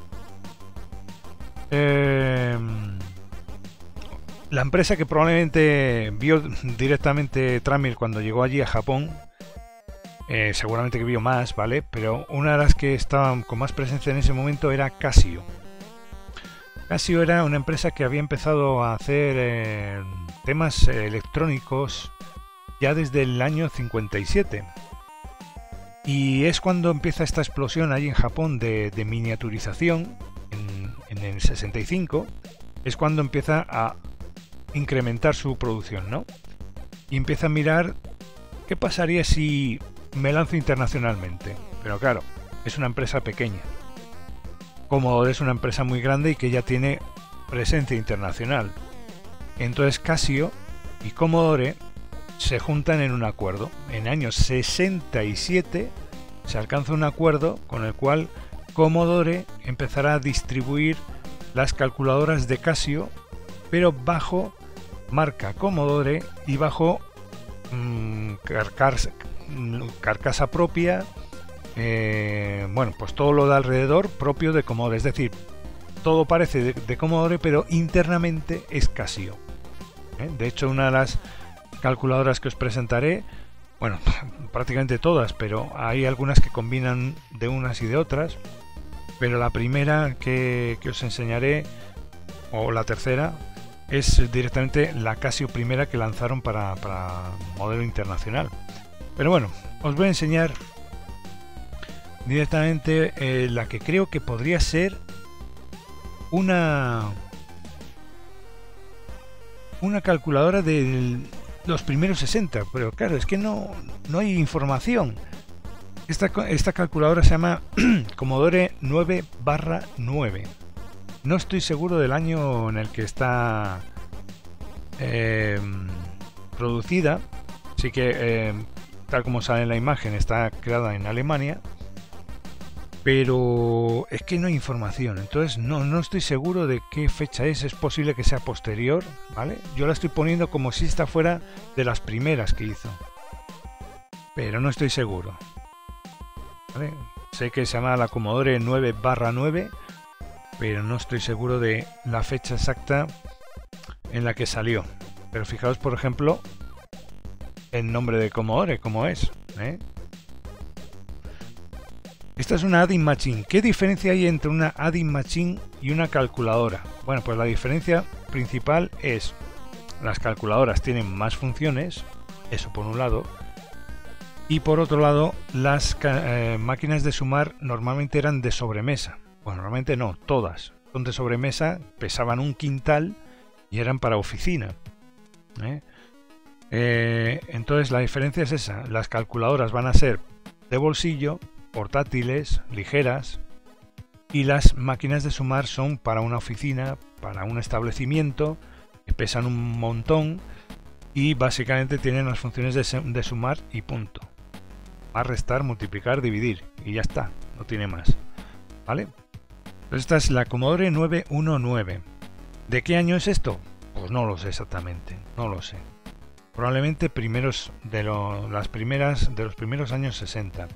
eh, la empresa que probablemente vio directamente Tramiel cuando llegó allí a Japón, eh, seguramente que vio más, ¿vale? Pero una de las que estaban con más presencia en ese momento era Casio. Casio era una empresa que había empezado a hacer eh, temas eh, electrónicos ya desde el año cincuenta y siete. Y es cuando empieza esta explosión ahí en Japón de, de miniaturización, en, en el sesenta y cinco, es cuando empieza a incrementar su producción, ¿no? Y empieza a mirar qué pasaría si me lanzo internacionalmente. Pero claro, es una empresa pequeña. Commodore es una empresa muy grande y que ya tiene presencia internacional. Entonces Casio y Commodore se juntan en un acuerdo. En el año sesenta y siete se alcanza un acuerdo con el cual Commodore empezará a distribuir las calculadoras de Casio, pero bajo marca Commodore y bajo mmm, carcasa, carcasa propia, eh, bueno, pues todo lo de alrededor propio de Commodore, es decir, todo parece de, de Commodore, pero internamente es Casio. ¿eh? De hecho, una de las calculadoras que os presentaré, bueno, prácticamente todas, pero hay algunas que combinan de unas y de otras, pero la primera que, que os enseñaré, o la tercera, es directamente la Casio primera que lanzaron para, para modelo internacional. Pero bueno, os voy a enseñar directamente eh, la que creo que podría ser una una calculadora de los primeros sesenta, pero claro, es que no, no hay información. Esta, esta calculadora se llama Commodore nueve barra nueve. No estoy seguro del año en el que está eh, producida. Así que, eh, tal como sale en la imagen, está creada en Alemania. Pero es que no hay información. Entonces no, no estoy seguro de qué fecha es. Es posible que sea posterior, ¿vale? Yo la estoy poniendo como si esta fuera de las primeras que hizo. Pero no estoy seguro. ¿Vale? Sé que se llama la Commodore nueve barra nueve. Pero no estoy seguro de la fecha exacta en la que salió. Pero fijaos, por ejemplo, el nombre de Commodore, como es. ¿eh? Esta es una adding machine. ¿Qué diferencia hay entre una adding machine y una calculadora? Bueno, pues la diferencia principal es las calculadoras tienen más funciones, eso por un lado, y por otro lado las eh, máquinas de sumar normalmente eran de sobremesa. Bueno, normalmente no, todas son de sobremesa, pesaban un quintal y eran para oficina. ¿eh? Eh, entonces la diferencia es esa, las calculadoras van a ser de bolsillo, portátiles, ligeras, y las máquinas de sumar son para una oficina, para un establecimiento, que pesan un montón y básicamente tienen las funciones de, de sumar y punto. Más, restar, multiplicar, dividir y ya está, no tiene más. ¿Vale? Pues esta es la Commodore nueve uno nueve. ¿De qué año es esto? Pues no lo sé exactamente, no lo sé. Probablemente primeros de lo, las primeras de los primeros años sesenta.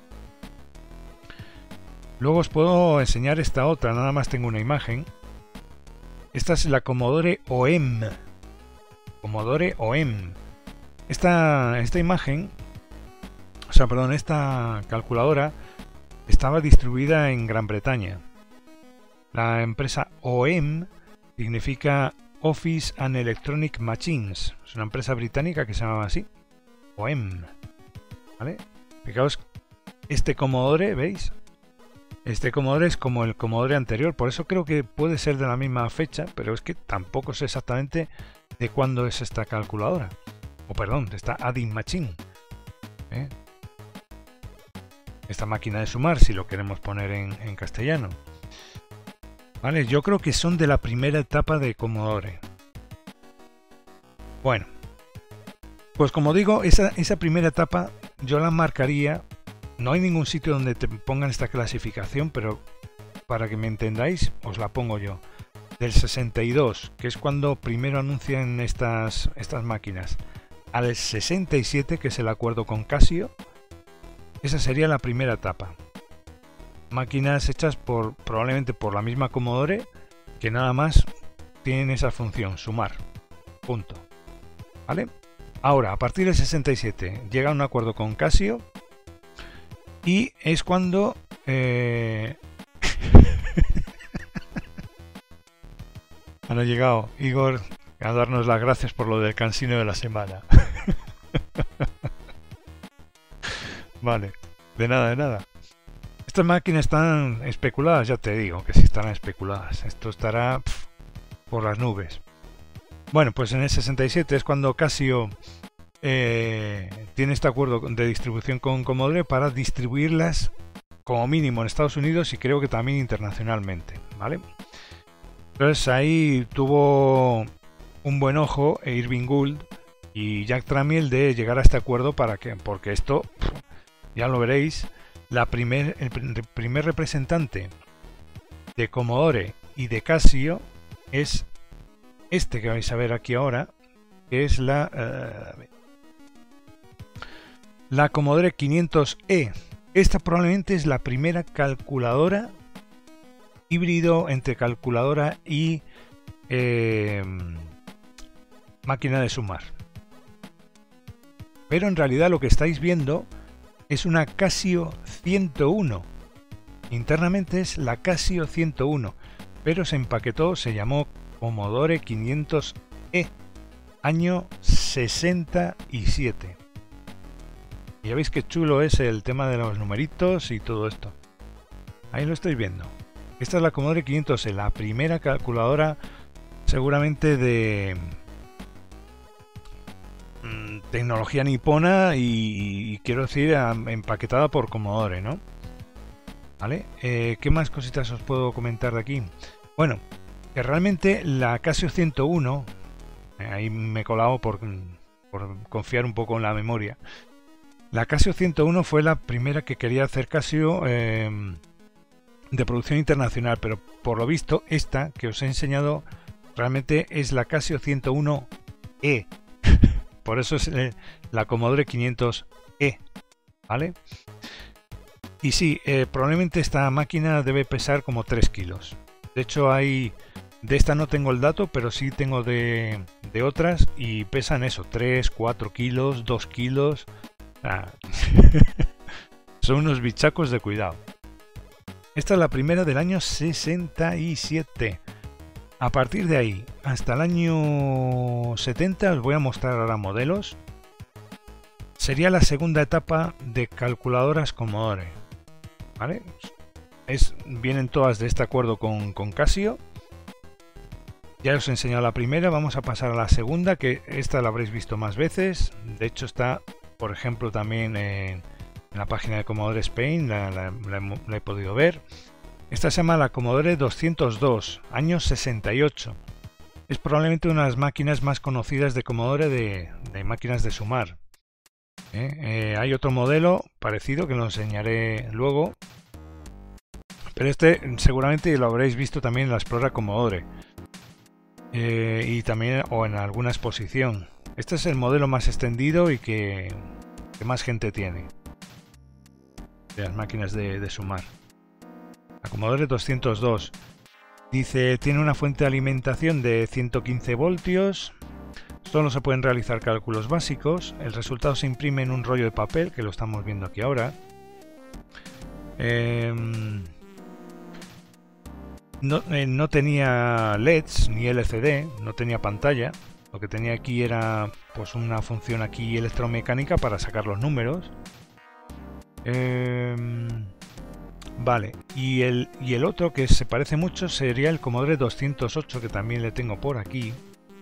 Luego os puedo enseñar esta otra, nada más tengo una imagen. Esta es la Commodore O E M. Commodore O E M. Esta, esta imagen, o sea, perdón, esta calculadora estaba distribuida en Gran Bretaña. La empresa O E M significa Office and Electronic Machines. Es una empresa británica que se llamaba así. O E M. ¿Vale? Fijaos, este Commodore, ¿veis? Este Commodore es como el Commodore anterior, por eso creo que puede ser de la misma fecha, pero es que tampoco sé exactamente de cuándo es esta calculadora. O perdón, esta adding machine. ¿Eh? Esta máquina de sumar, si lo queremos poner en, en castellano. Vale, yo creo que son de la primera etapa de Commodore. Bueno, pues como digo, esa, esa primera etapa yo la marcaría. No hay ningún sitio donde te pongan esta clasificación, pero para que me entendáis, os la pongo yo. Del sesenta y dos, que es cuando primero anuncian estas, estas máquinas, al sesenta y siete, que es el acuerdo con Casio, esa sería la primera etapa. Máquinas hechas por probablemente por la misma Commodore, que nada más tienen esa función, sumar. Punto. ¿Vale? Ahora, a partir del sesenta y siete, llega un acuerdo con Casio. Y es cuando eh... han llegado Igor a darnos las gracias por lo del cansino de la semana. Vale, de nada, de nada. Estas máquinas están especuladas, ya te digo que sí estarán especuladas. Esto estará pff, por las nubes. Bueno, pues en el sesenta y siete es cuando Casio Eh, tiene este acuerdo de distribución con Commodore para distribuirlas como mínimo en Estados Unidos y creo que también internacionalmente, ¿vale? Entonces ahí tuvo un buen ojo Irving Gould y Jack Tramiel de llegar a este acuerdo para que, porque esto, ya lo veréis, la primer, el primer representante de Commodore y de Casio es este que vais a ver aquí ahora, que es la uh, la Commodore quinientos E. Esta probablemente es la primera calculadora híbrido entre calculadora y eh, máquina de sumar. Pero en realidad lo que estáis viendo es una Casio ciento uno. Internamente es la Casio ciento uno, pero se empaquetó, se llamó Commodore quinientos E, año sesenta y siete. Y ya veis qué chulo es el tema de los numeritos y todo esto. Ahí lo estáis viendo. Esta es la Commodore quinientos E, la primera calculadora seguramente de mmm, tecnología nipona y, y quiero decir empaquetada por Commodore, ¿no? ¿Vale? Eh, ¿Qué más cositas os puedo comentar de aquí? Bueno, que realmente la Casio ciento uno, eh, ahí me he colado por, por confiar un poco en la memoria. La Casio ciento uno fue la primera que quería hacer Casio eh, de producción internacional, pero por lo visto esta que os he enseñado realmente es la Casio ciento uno E. Por eso es eh, la Commodore quinientos E, ¿vale? Y sí, eh, probablemente esta máquina debe pesar como tres kilos. De hecho hay... De esta no tengo el dato, pero sí tengo de, de otras y pesan eso, tres, cuatro kilos, dos kilos... Ah. Son unos bichacos de cuidado. Esta es la primera del año sesenta y siete. A partir de ahí hasta el año setenta os voy a mostrar ahora modelos. Sería la segunda etapa de calculadoras Commodore, ¿vale? Es, vienen todas de este acuerdo con, con Casio. Ya os he enseñado la primera, vamos a pasar a la segunda, que esta la habréis visto más veces. De hecho está, por ejemplo, también en, en la página de Commodore Spain, la, la, la, la he podido ver. Esta se llama la Commodore doscientos dos, año sesenta y ocho. Es probablemente una de las máquinas más conocidas de Commodore de, de máquinas de sumar. ¿Eh? Eh, hay otro modelo parecido que lo enseñaré luego. Pero este seguramente lo habréis visto también en la Explorer Commodore. Eh, y también o en alguna exposición. Este es el modelo más extendido y que, que más gente tiene de las máquinas de, de sumar. La Commodore doscientos dos. Dice, tiene una fuente de alimentación de ciento quince voltios. Solo se pueden realizar cálculos básicos. El resultado se imprime en un rollo de papel, que lo estamos viendo aquí ahora. Eh, no, eh, no tenía L E Ds ni L C D, no tenía pantalla. Lo que tenía aquí era pues una función aquí electromecánica para sacar los números. Eh, vale, y el, y el otro que se parece mucho sería el Commodore doscientos ocho, que también le tengo por aquí.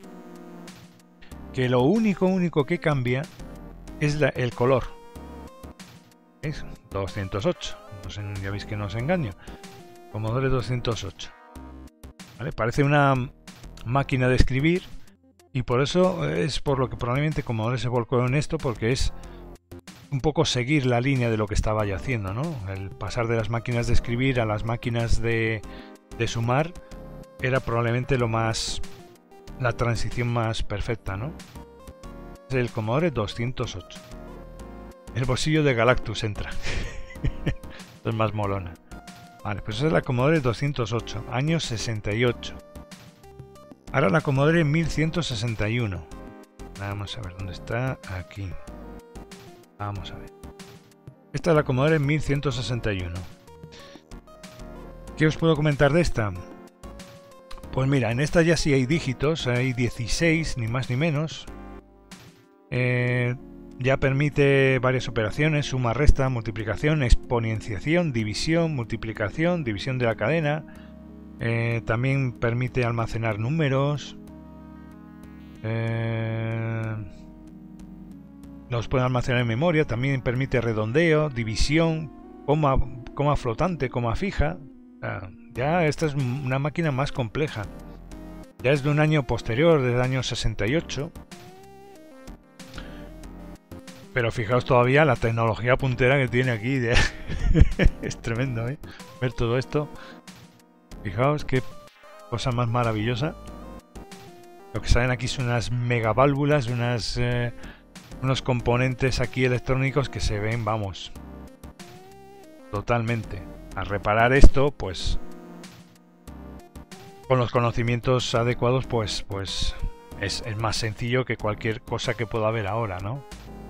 Que lo único, único que cambia es la, el color. ¿Veis? doscientos ocho. No sé, ya veis que no os engaño. Commodore doscientos ocho. ¿Vale? Parece una máquina de escribir. Y por eso es por lo que probablemente Commodore se volcó en esto, porque es un poco seguir la línea de lo que estaba ya haciendo, ¿no? El pasar de las máquinas de escribir a las máquinas de, de sumar era probablemente lo más... la transición más perfecta, ¿no? Es el Commodore doscientos ocho. El bolsillo de Galactus entra. Es más molona. Vale, pues esa es la Commodore doscientos ocho, año sesenta y ocho. Ahora la Commodore mil ciento sesenta y uno. Vamos a ver dónde está. Aquí. Vamos a ver. Esta es la Commodore mil ciento sesenta y uno. ¿Qué os puedo comentar de esta? Pues mira, en esta ya sí hay dígitos, hay dieciséis, ni más ni menos. Eh, ya permite varias operaciones, suma, resta, multiplicación, exponenciación, división, multiplicación, división de la cadena. Eh, también permite almacenar números. Eh, los puede almacenar en memoria, también permite redondeo, división, coma, coma flotante, coma fija. Ah, ya esta es una máquina más compleja. Ya es de un año posterior, del año sesenta y ocho. Pero fijaos todavía la tecnología puntera que tiene aquí. De... es tremendo, ¿eh? Ver todo esto. Fijaos qué Cosa más maravillosa. Lo que salen aquí son unas megaválvulas, unas, eh, unos componentes aquí electrónicos que se ven, vamos, totalmente. A reparar esto, pues, con los conocimientos adecuados, pues, pues es, es más sencillo que cualquier cosa que pueda haber ahora, ¿no?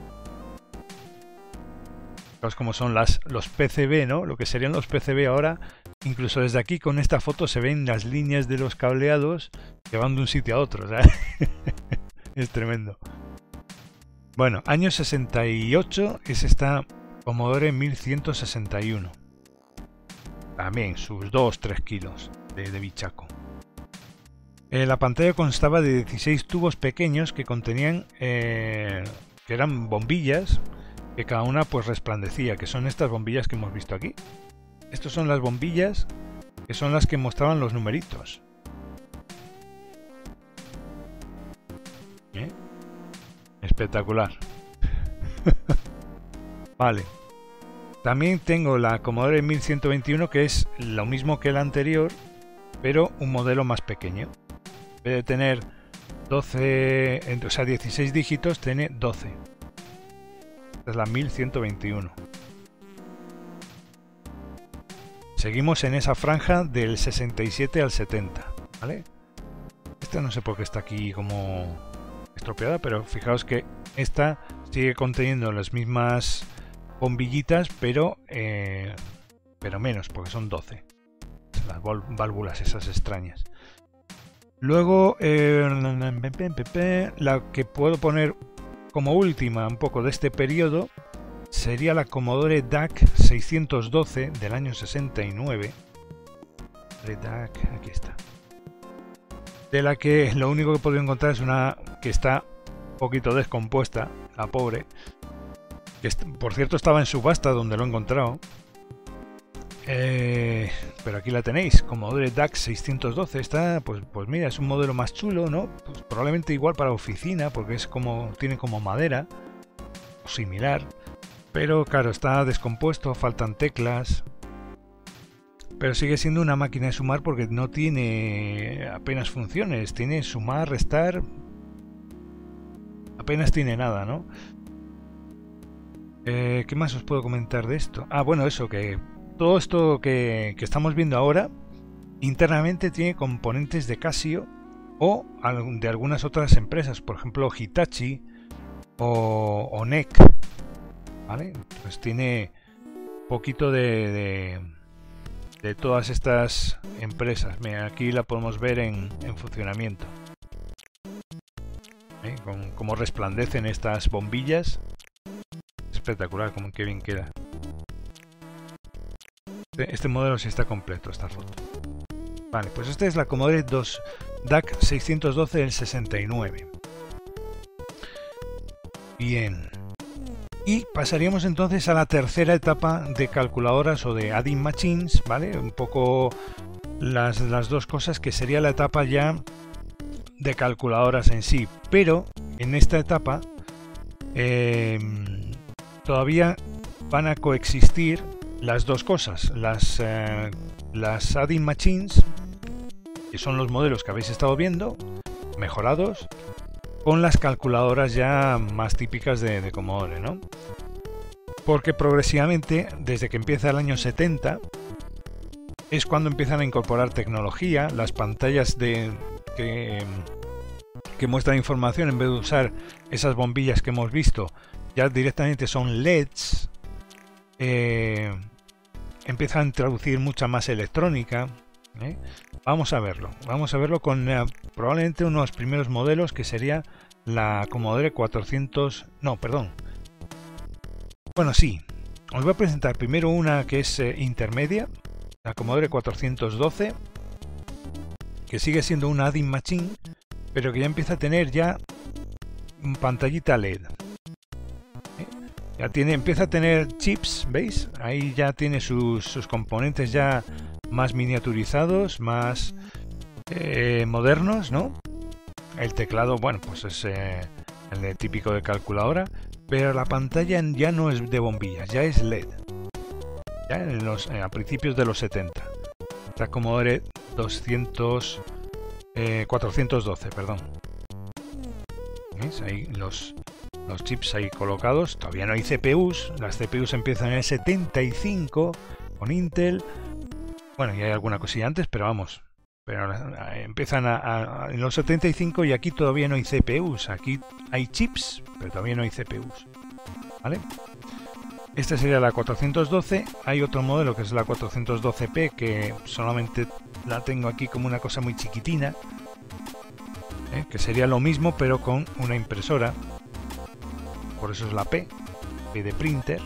Pues como son las, los P C B, ¿no? Lo que serían los P C B ahora, incluso desde aquí con esta foto se ven las líneas de los cableados que van de un sitio a otro, ¿sabes? Es tremendo. Bueno, año sesenta y ocho es esta Commodore mil ciento sesenta y uno. También sus dos a tres kilos de, de bichaco. Eh, la pantalla constaba de dieciséis tubos pequeños que contenían, eh, que eran bombillas, que cada una pues resplandecía, que son estas bombillas que hemos visto aquí. Estas son las bombillas que son las que mostraban los numeritos. ¿Eh? Espectacular. Vale. También tengo la Commodore mil ciento veintiuno, que es lo mismo que el anterior, pero un modelo más pequeño. En vez de tener doce, o sea, dieciséis dígitos, tiene doce. Esta es la mil ciento veintiuno. Seguimos en esa franja del sesenta y siete al setenta, ¿vale? Esta no sé por qué está aquí como estropeada, pero fijaos que esta sigue conteniendo las mismas bombillitas, pero eh, pero menos, porque son doce. Las válvulas esas extrañas. Luego, eh, la que puedo poner como última un poco de este periodo sería la Commodore D A C seiscientos doce del año sesenta y nueve. D A C, aquí está. De la que lo único que he podido encontrar es una que está un poquito descompuesta, la pobre. Que por cierto estaba en subasta donde lo he encontrado. Eh, pero aquí la tenéis, Commodore D A C seiscientos doce. Está, pues, pues mira, es un modelo más chulo, ¿no? Pues probablemente igual para oficina, porque es como tiene como madera o similar. Pero claro, está descompuesto, faltan teclas. Pero sigue siendo una máquina de sumar porque no tiene apenas funciones. Tiene sumar, restar. Apenas tiene nada, ¿no? Eh, ¿Qué más os puedo comentar de esto? Ah, bueno, eso, que todo esto que, que estamos viendo ahora internamente tiene componentes de Casio o de algunas otras empresas, por ejemplo Hitachi o, o N E C, ¿vale? Pues tiene poquito de, de, de todas estas empresas. Mira, aquí la podemos ver en, en funcionamiento. ¿Eh? Con cómo resplandecen estas bombillas. Espectacular, como que bien queda. Este, este modelo sí está completo, esta foto. Vale, pues esta es la Commodore dos D A C seiscientos doce del sesenta y nueve. Bien. Y pasaríamos entonces a la tercera etapa de calculadoras o de adding machines, ¿vale? Un poco las, las dos cosas, que sería la etapa ya de calculadoras en sí. Pero en esta etapa eh, todavía van a coexistir las dos cosas, las, eh, las adding machines, que son los modelos que habéis estado viendo, mejorados, con las calculadoras ya más típicas de, de Commodore, ¿no? Porque progresivamente, desde que empieza el año setenta, es cuando empiezan a incorporar tecnología, las pantallas de que, que muestran información, en vez de usar esas bombillas que hemos visto, ya directamente son L E Ds. Eh, empiezan a introducir mucha más electrónica. ¿eh? Vamos a verlo. Vamos a verlo con eh, probablemente unos primeros modelos, que sería la Commodore cuatrocientos... No, perdón. Bueno, sí. Os voy a presentar primero una que es eh, intermedia, la Commodore cuatrocientos doce, que sigue siendo una adding machine, pero que ya empieza a tener ya pantallita L E D. Ya tiene, empieza a tener chips, ¿veis? Ahí ya tiene sus, sus componentes ya más miniaturizados, más eh, modernos, ¿no? El teclado, bueno, pues es eh, el de típico de calculadora, pero la pantalla ya no es de bombillas, ya es L E D. Ya en los, eh, a principios de los setenta. Esta Commodore doscientos eh, cuatrocientos doce, perdón. ¿Veis? Ahí los, los chips ahí colocados. Todavía no hay C P Us. Las C P Us empiezan en el setenta y cinco con Intel. Bueno, y hay alguna cosilla antes, pero vamos. Pero empiezan a, a, en los setenta y cinco y aquí todavía no hay C P Us. Aquí hay chips, pero todavía no hay C P Us. ¿Vale? Esta sería la cuatrocientos doce. Hay otro modelo que es la cuatrocientos doce P, que solamente la tengo aquí como una cosa muy chiquitina, ¿eh? Que sería lo mismo pero con una impresora. Por eso es la P, P de printer.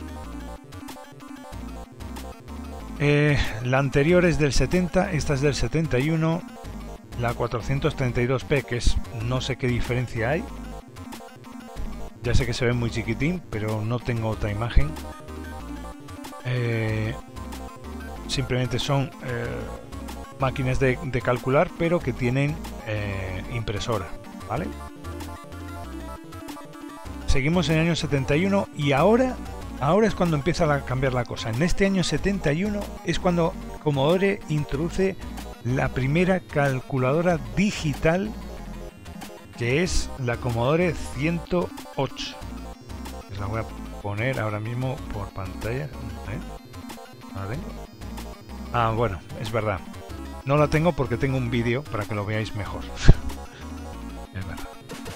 Eh, la anterior es del setenta, esta es del setenta y uno. La cuatrocientos treinta y dos P, que es, no sé qué diferencia hay. Ya sé que se ve muy chiquitín, pero no tengo otra imagen. Eh, simplemente son eh, máquinas de, de calcular, pero que tienen eh, impresora, ¿vale? Seguimos en el año setenta y uno y ahora, ahora es cuando empieza a cambiar la cosa. En este año setenta y uno es cuando Commodore introduce la primera calculadora digital, que es la Commodore ciento ocho. Les la voy a poner ahora mismo por pantalla. ¿Eh? ¿Vale? Ah, bueno, es verdad. No la tengo porque tengo un vídeo para que lo veáis mejor. Es verdad.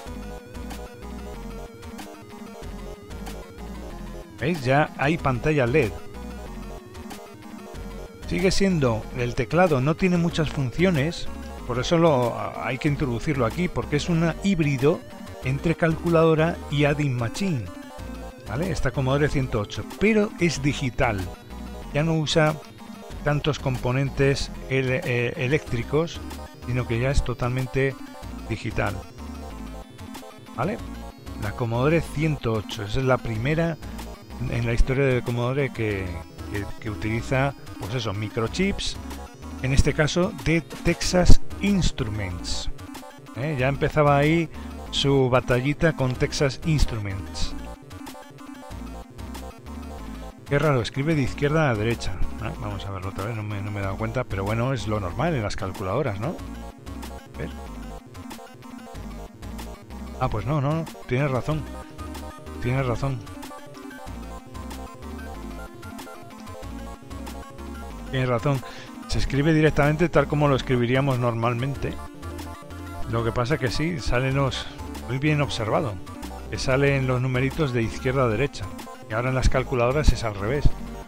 ¿Veis? Ya hay pantalla L E D. Sigue siendo el teclado, no tiene muchas funciones. Por eso lo, hay que introducirlo aquí, porque es un híbrido entre calculadora y adding machine, ¿vale? Esta Commodore ciento ocho, pero es digital. Ya no usa tantos componentes ele eh, eléctricos, sino que ya es totalmente digital, ¿vale? La Commodore ciento ocho, esa es la primera en la historia de Commodore que, que, que utiliza, pues eso, microchips, en este caso de Texas Instruments. ¿Eh? Ya empezaba ahí su batallita con Texas Instruments. Qué raro, escribe de izquierda a derecha. ¿Eh? Vamos a verlo otra vez, no me, no me he dado cuenta, pero bueno, es lo normal en las calculadoras, ¿no? A ver. Ah, pues no, no, tienes razón. Tienes razón. Tienes razón. Se escribe directamente tal como lo escribiríamos normalmente. Lo que pasa que sí, salen los... Muy bien observado. Que salen los numeritos de izquierda a derecha. Y ahora en las calculadoras es al revés.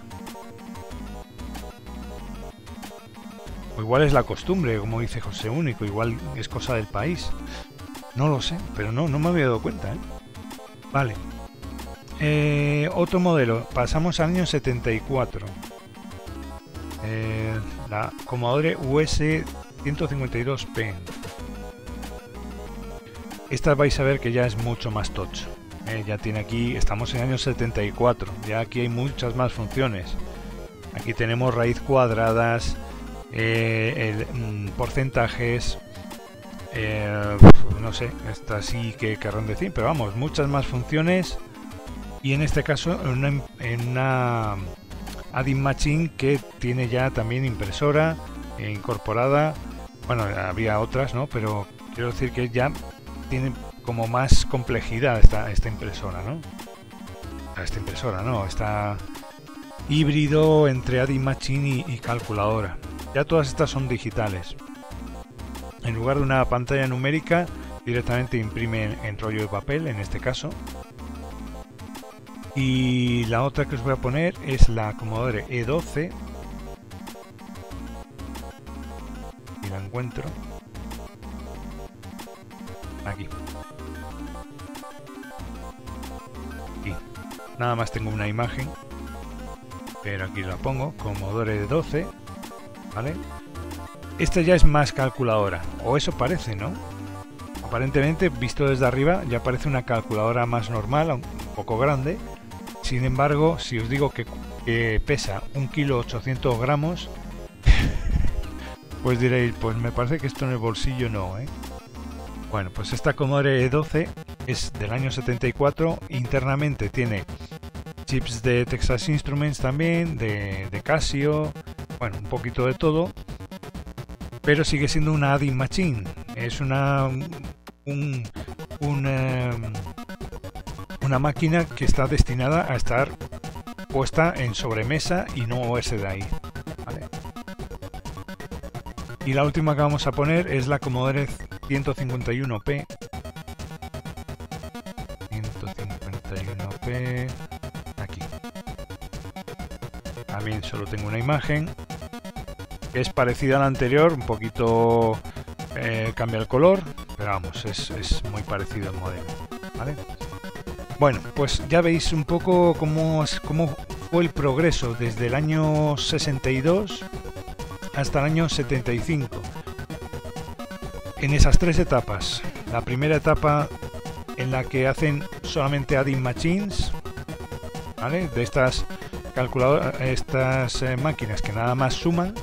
O igual es la costumbre, como dice José Único. Igual es cosa del país. No lo sé, pero no, no me había dado cuenta, ¿eh? Vale. Eh, otro modelo. Pasamos al año setenta y cuatro. Eh, la Commodore U S ciento cincuenta y dos P. Esta vais a ver que ya es mucho más tocho. Eh, ya tiene aquí, estamos en el año setenta y cuatro, ya aquí hay muchas más funciones. Aquí tenemos raíz cuadradas, eh, el, mm, porcentajes, eh, no sé, esta sí que querrán decir, pero vamos, muchas más funciones. Y en este caso en una, en una adding machine que tiene ya también impresora eh, incorporada. Bueno, había otras, ¿no? Pero quiero decir que ya tiene como más complejidad esta, esta impresora, ¿no? Esta impresora, ¿no? Esta híbrido entre adding machine y, y calculadora. Ya todas estas son digitales. En lugar de una pantalla numérica, directamente imprime en, en rollo de papel, en este caso. Y la otra que os voy a poner es la Commodore E doce. Y la encuentro. Aquí. Aquí. Nada más tengo una imagen. Pero aquí la pongo. Commodore E doce. ¿Vale? Esta ya es más calculadora. O eso parece, ¿no? Aparentemente, visto desde arriba, ya parece una calculadora más normal, un poco grande. Sin embargo, si os digo que, que pesa un kilo ochocientos gramos, pues diréis, pues me parece que esto en el bolsillo no, ¿eh? Bueno, pues esta Commodore E doce es del año setenta y cuatro. Internamente tiene chips de Texas Instruments también, de, de Casio, bueno, un poquito de todo. Pero sigue siendo una adding machine. es una un, una, una máquina que está destinada a estar puesta en sobremesa y no moverse de ahí, ¿vale? Y la última que vamos a poner es la Commodore ciento cincuenta y uno P. ciento cincuenta y uno P. Aquí. También solo tengo una imagen. Que es parecida a la anterior, un poquito eh, cambia el color, pero vamos, es, es muy parecido el modelo, ¿vale? Bueno, pues ya veis un poco cómo, cómo fue el progreso desde el año sesenta y dos hasta el año setenta y cinco. En esas tres etapas. La primera etapa en la que hacen solamente adding machines, ¿vale? De estas calculadoras, estas eh, máquinas que nada más suman.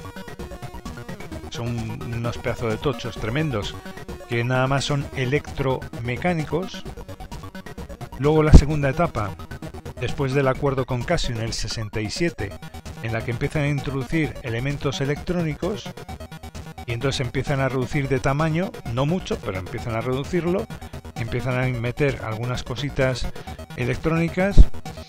Son unos pedazos de tochos tremendos que nada más son electromecánicos. Luego la segunda etapa, después del acuerdo con Casio en el sesenta y siete, en la que empiezan a introducir elementos electrónicos y entonces empiezan a reducir de tamaño, no mucho, pero empiezan a reducirlo, empiezan a meter algunas cositas electrónicas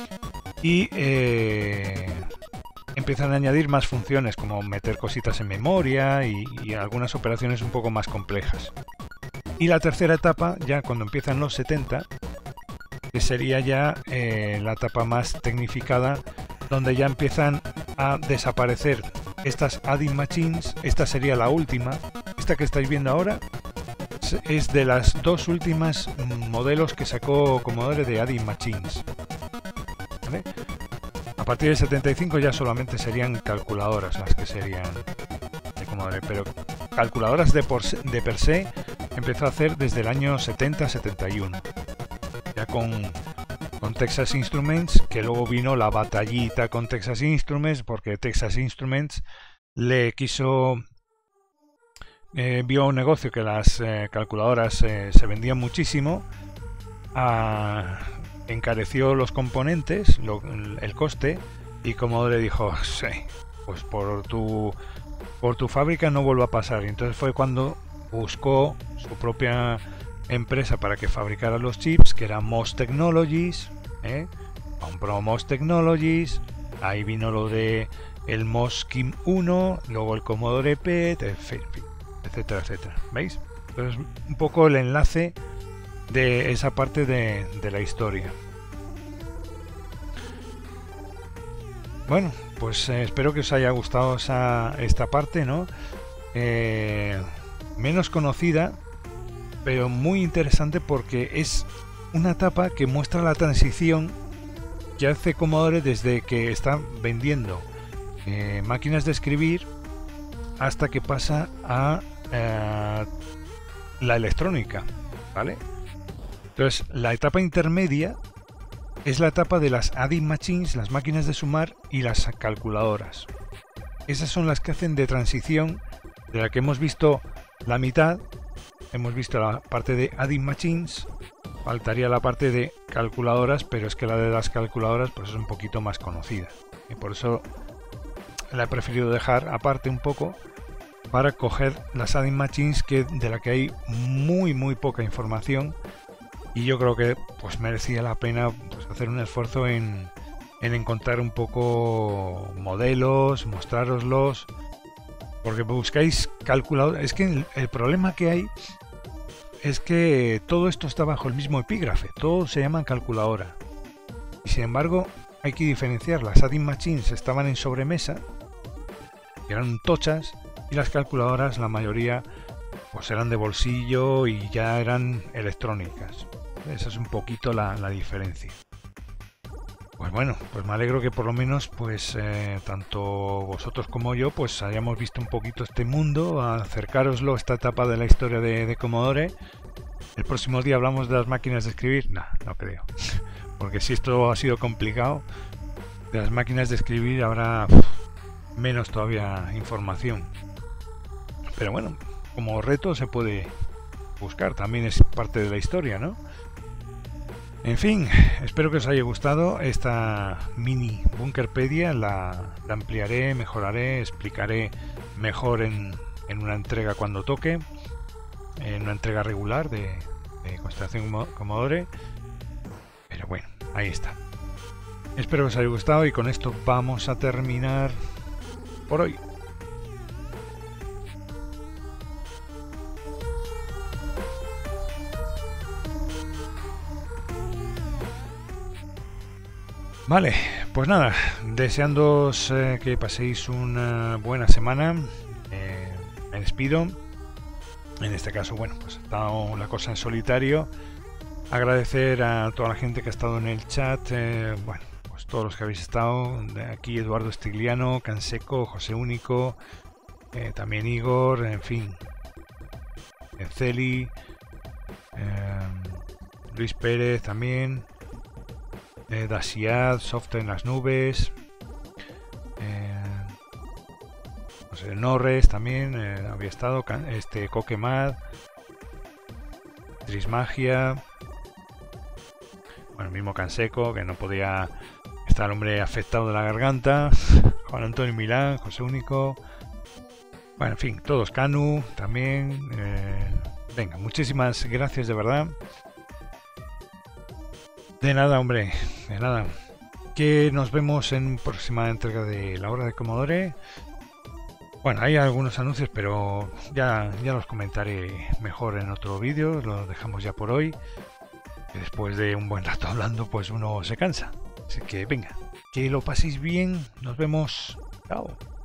y eh, empiezan a añadir más funciones, como meter cositas en memoria y, y algunas operaciones un poco más complejas. Y la tercera etapa, ya cuando empiezan los setenta, que sería ya eh, la etapa más tecnificada, donde ya empiezan a desaparecer estas adding machines. Esta sería la última. Esta que estáis viendo ahora es de las dos últimas modelos que sacó Commodore de adding machines, ¿vale? A partir del setenta y cinco ya solamente serían calculadoras las que serían de Commodore, pero calculadoras de, por, de per se empezó a hacer desde el año setenta setenta y uno, ya con, con Texas Instruments, que luego vino la batallita con Texas Instruments, porque Texas Instruments le quiso, eh, vio un negocio que las eh, calculadoras eh, se vendían muchísimo, a... encareció los componentes, lo, el coste, y Commodore dijo, sí, pues por tu por tu fábrica no vuelva a pasar. Y entonces fue cuando buscó su propia empresa para que fabricara los chips, que era MOS Technologies, ¿eh? Compró MOS Technologies, ahí vino lo de el MOS K I M uno, luego el Commodore P E T, etcétera, etcétera. ¿Veis? Entonces un poco el enlace de esa parte de, de la historia. Bueno, pues eh, espero que os haya gustado esa, esta parte, ¿no? Eh, menos conocida, pero muy interesante porque es una etapa que muestra la transición que hace Commodore desde que está vendiendo eh, máquinas de escribir hasta que pasa a eh, la electrónica, ¿vale? Entonces, la etapa intermedia es la etapa de las adding machines, las máquinas de sumar y las calculadoras. Esas son las que hacen de transición, de la que hemos visto la mitad. Hemos visto la parte de adding machines, faltaría la parte de calculadoras, pero es que la de las calculadoras pues es un poquito más conocida. Y por eso la he preferido dejar aparte un poco para coger las adding machines, que de la que hay muy muy poca información. Y yo creo que pues merecía la pena pues, hacer un esfuerzo en, en encontrar un poco modelos, mostrároslos, porque buscáis calculadores. Es que el, el problema que hay es que todo esto está bajo el mismo epígrafe, todo se llama calculadora. Y sin embargo hay que diferenciar, las adding machines estaban en sobremesa, eran tochas, y las calculadoras, la mayoría, pues eran de bolsillo y ya eran electrónicas. Esa es un poquito la, la diferencia. Pues bueno, pues me alegro que por lo menos pues eh, tanto vosotros como yo pues hayamos visto un poquito este mundo, acercároslo a esta etapa de la historia de, de Commodore. El próximo día hablamos de las máquinas de escribir. No, no creo, porque si esto ha sido complicado, de las máquinas de escribir habrá uf, menos todavía información. Pero bueno, como reto se puede buscar, también es parte de la historia, ¿no? En fin, espero que os haya gustado esta mini Bunkerpedia. La, la ampliaré, mejoraré, explicaré mejor en, en una entrega cuando toque. en una entrega regular de, de Constelación Commodore. Pero bueno, ahí está. Espero que os haya gustado y con esto vamos a terminar por hoy. Vale, pues nada, deseándoos eh, que paséis una buena semana. Eh, me despido. En este caso, bueno, pues ha estado la cosa en solitario. Agradecer a toda la gente que ha estado en el chat. Eh, bueno, pues todos los que habéis estado. De aquí Eduardo Stigliano, Canseco, José Único, eh, también Igor, en fin. Celi, eh, Luis Pérez también. Eh, Dasiad, Software en las nubes, eh, no sé, Norres también eh, había estado, este Coquemad, Trismagia, bueno, el mismo Canseco, que no podía estar, hombre, afectado de la garganta, Juan Antonio Milán, José Único, bueno, en fin, todos, Canu también, eh, venga, muchísimas gracias de verdad. De nada, hombre, de nada. Que nos vemos en próxima entrega de La Hora de Commodore. Bueno, hay algunos anuncios, pero ya, ya los comentaré mejor en otro vídeo. Lo dejamos ya por hoy. Después de un buen rato hablando, pues uno se cansa. Así que venga, que lo paséis bien. Nos vemos. Chao.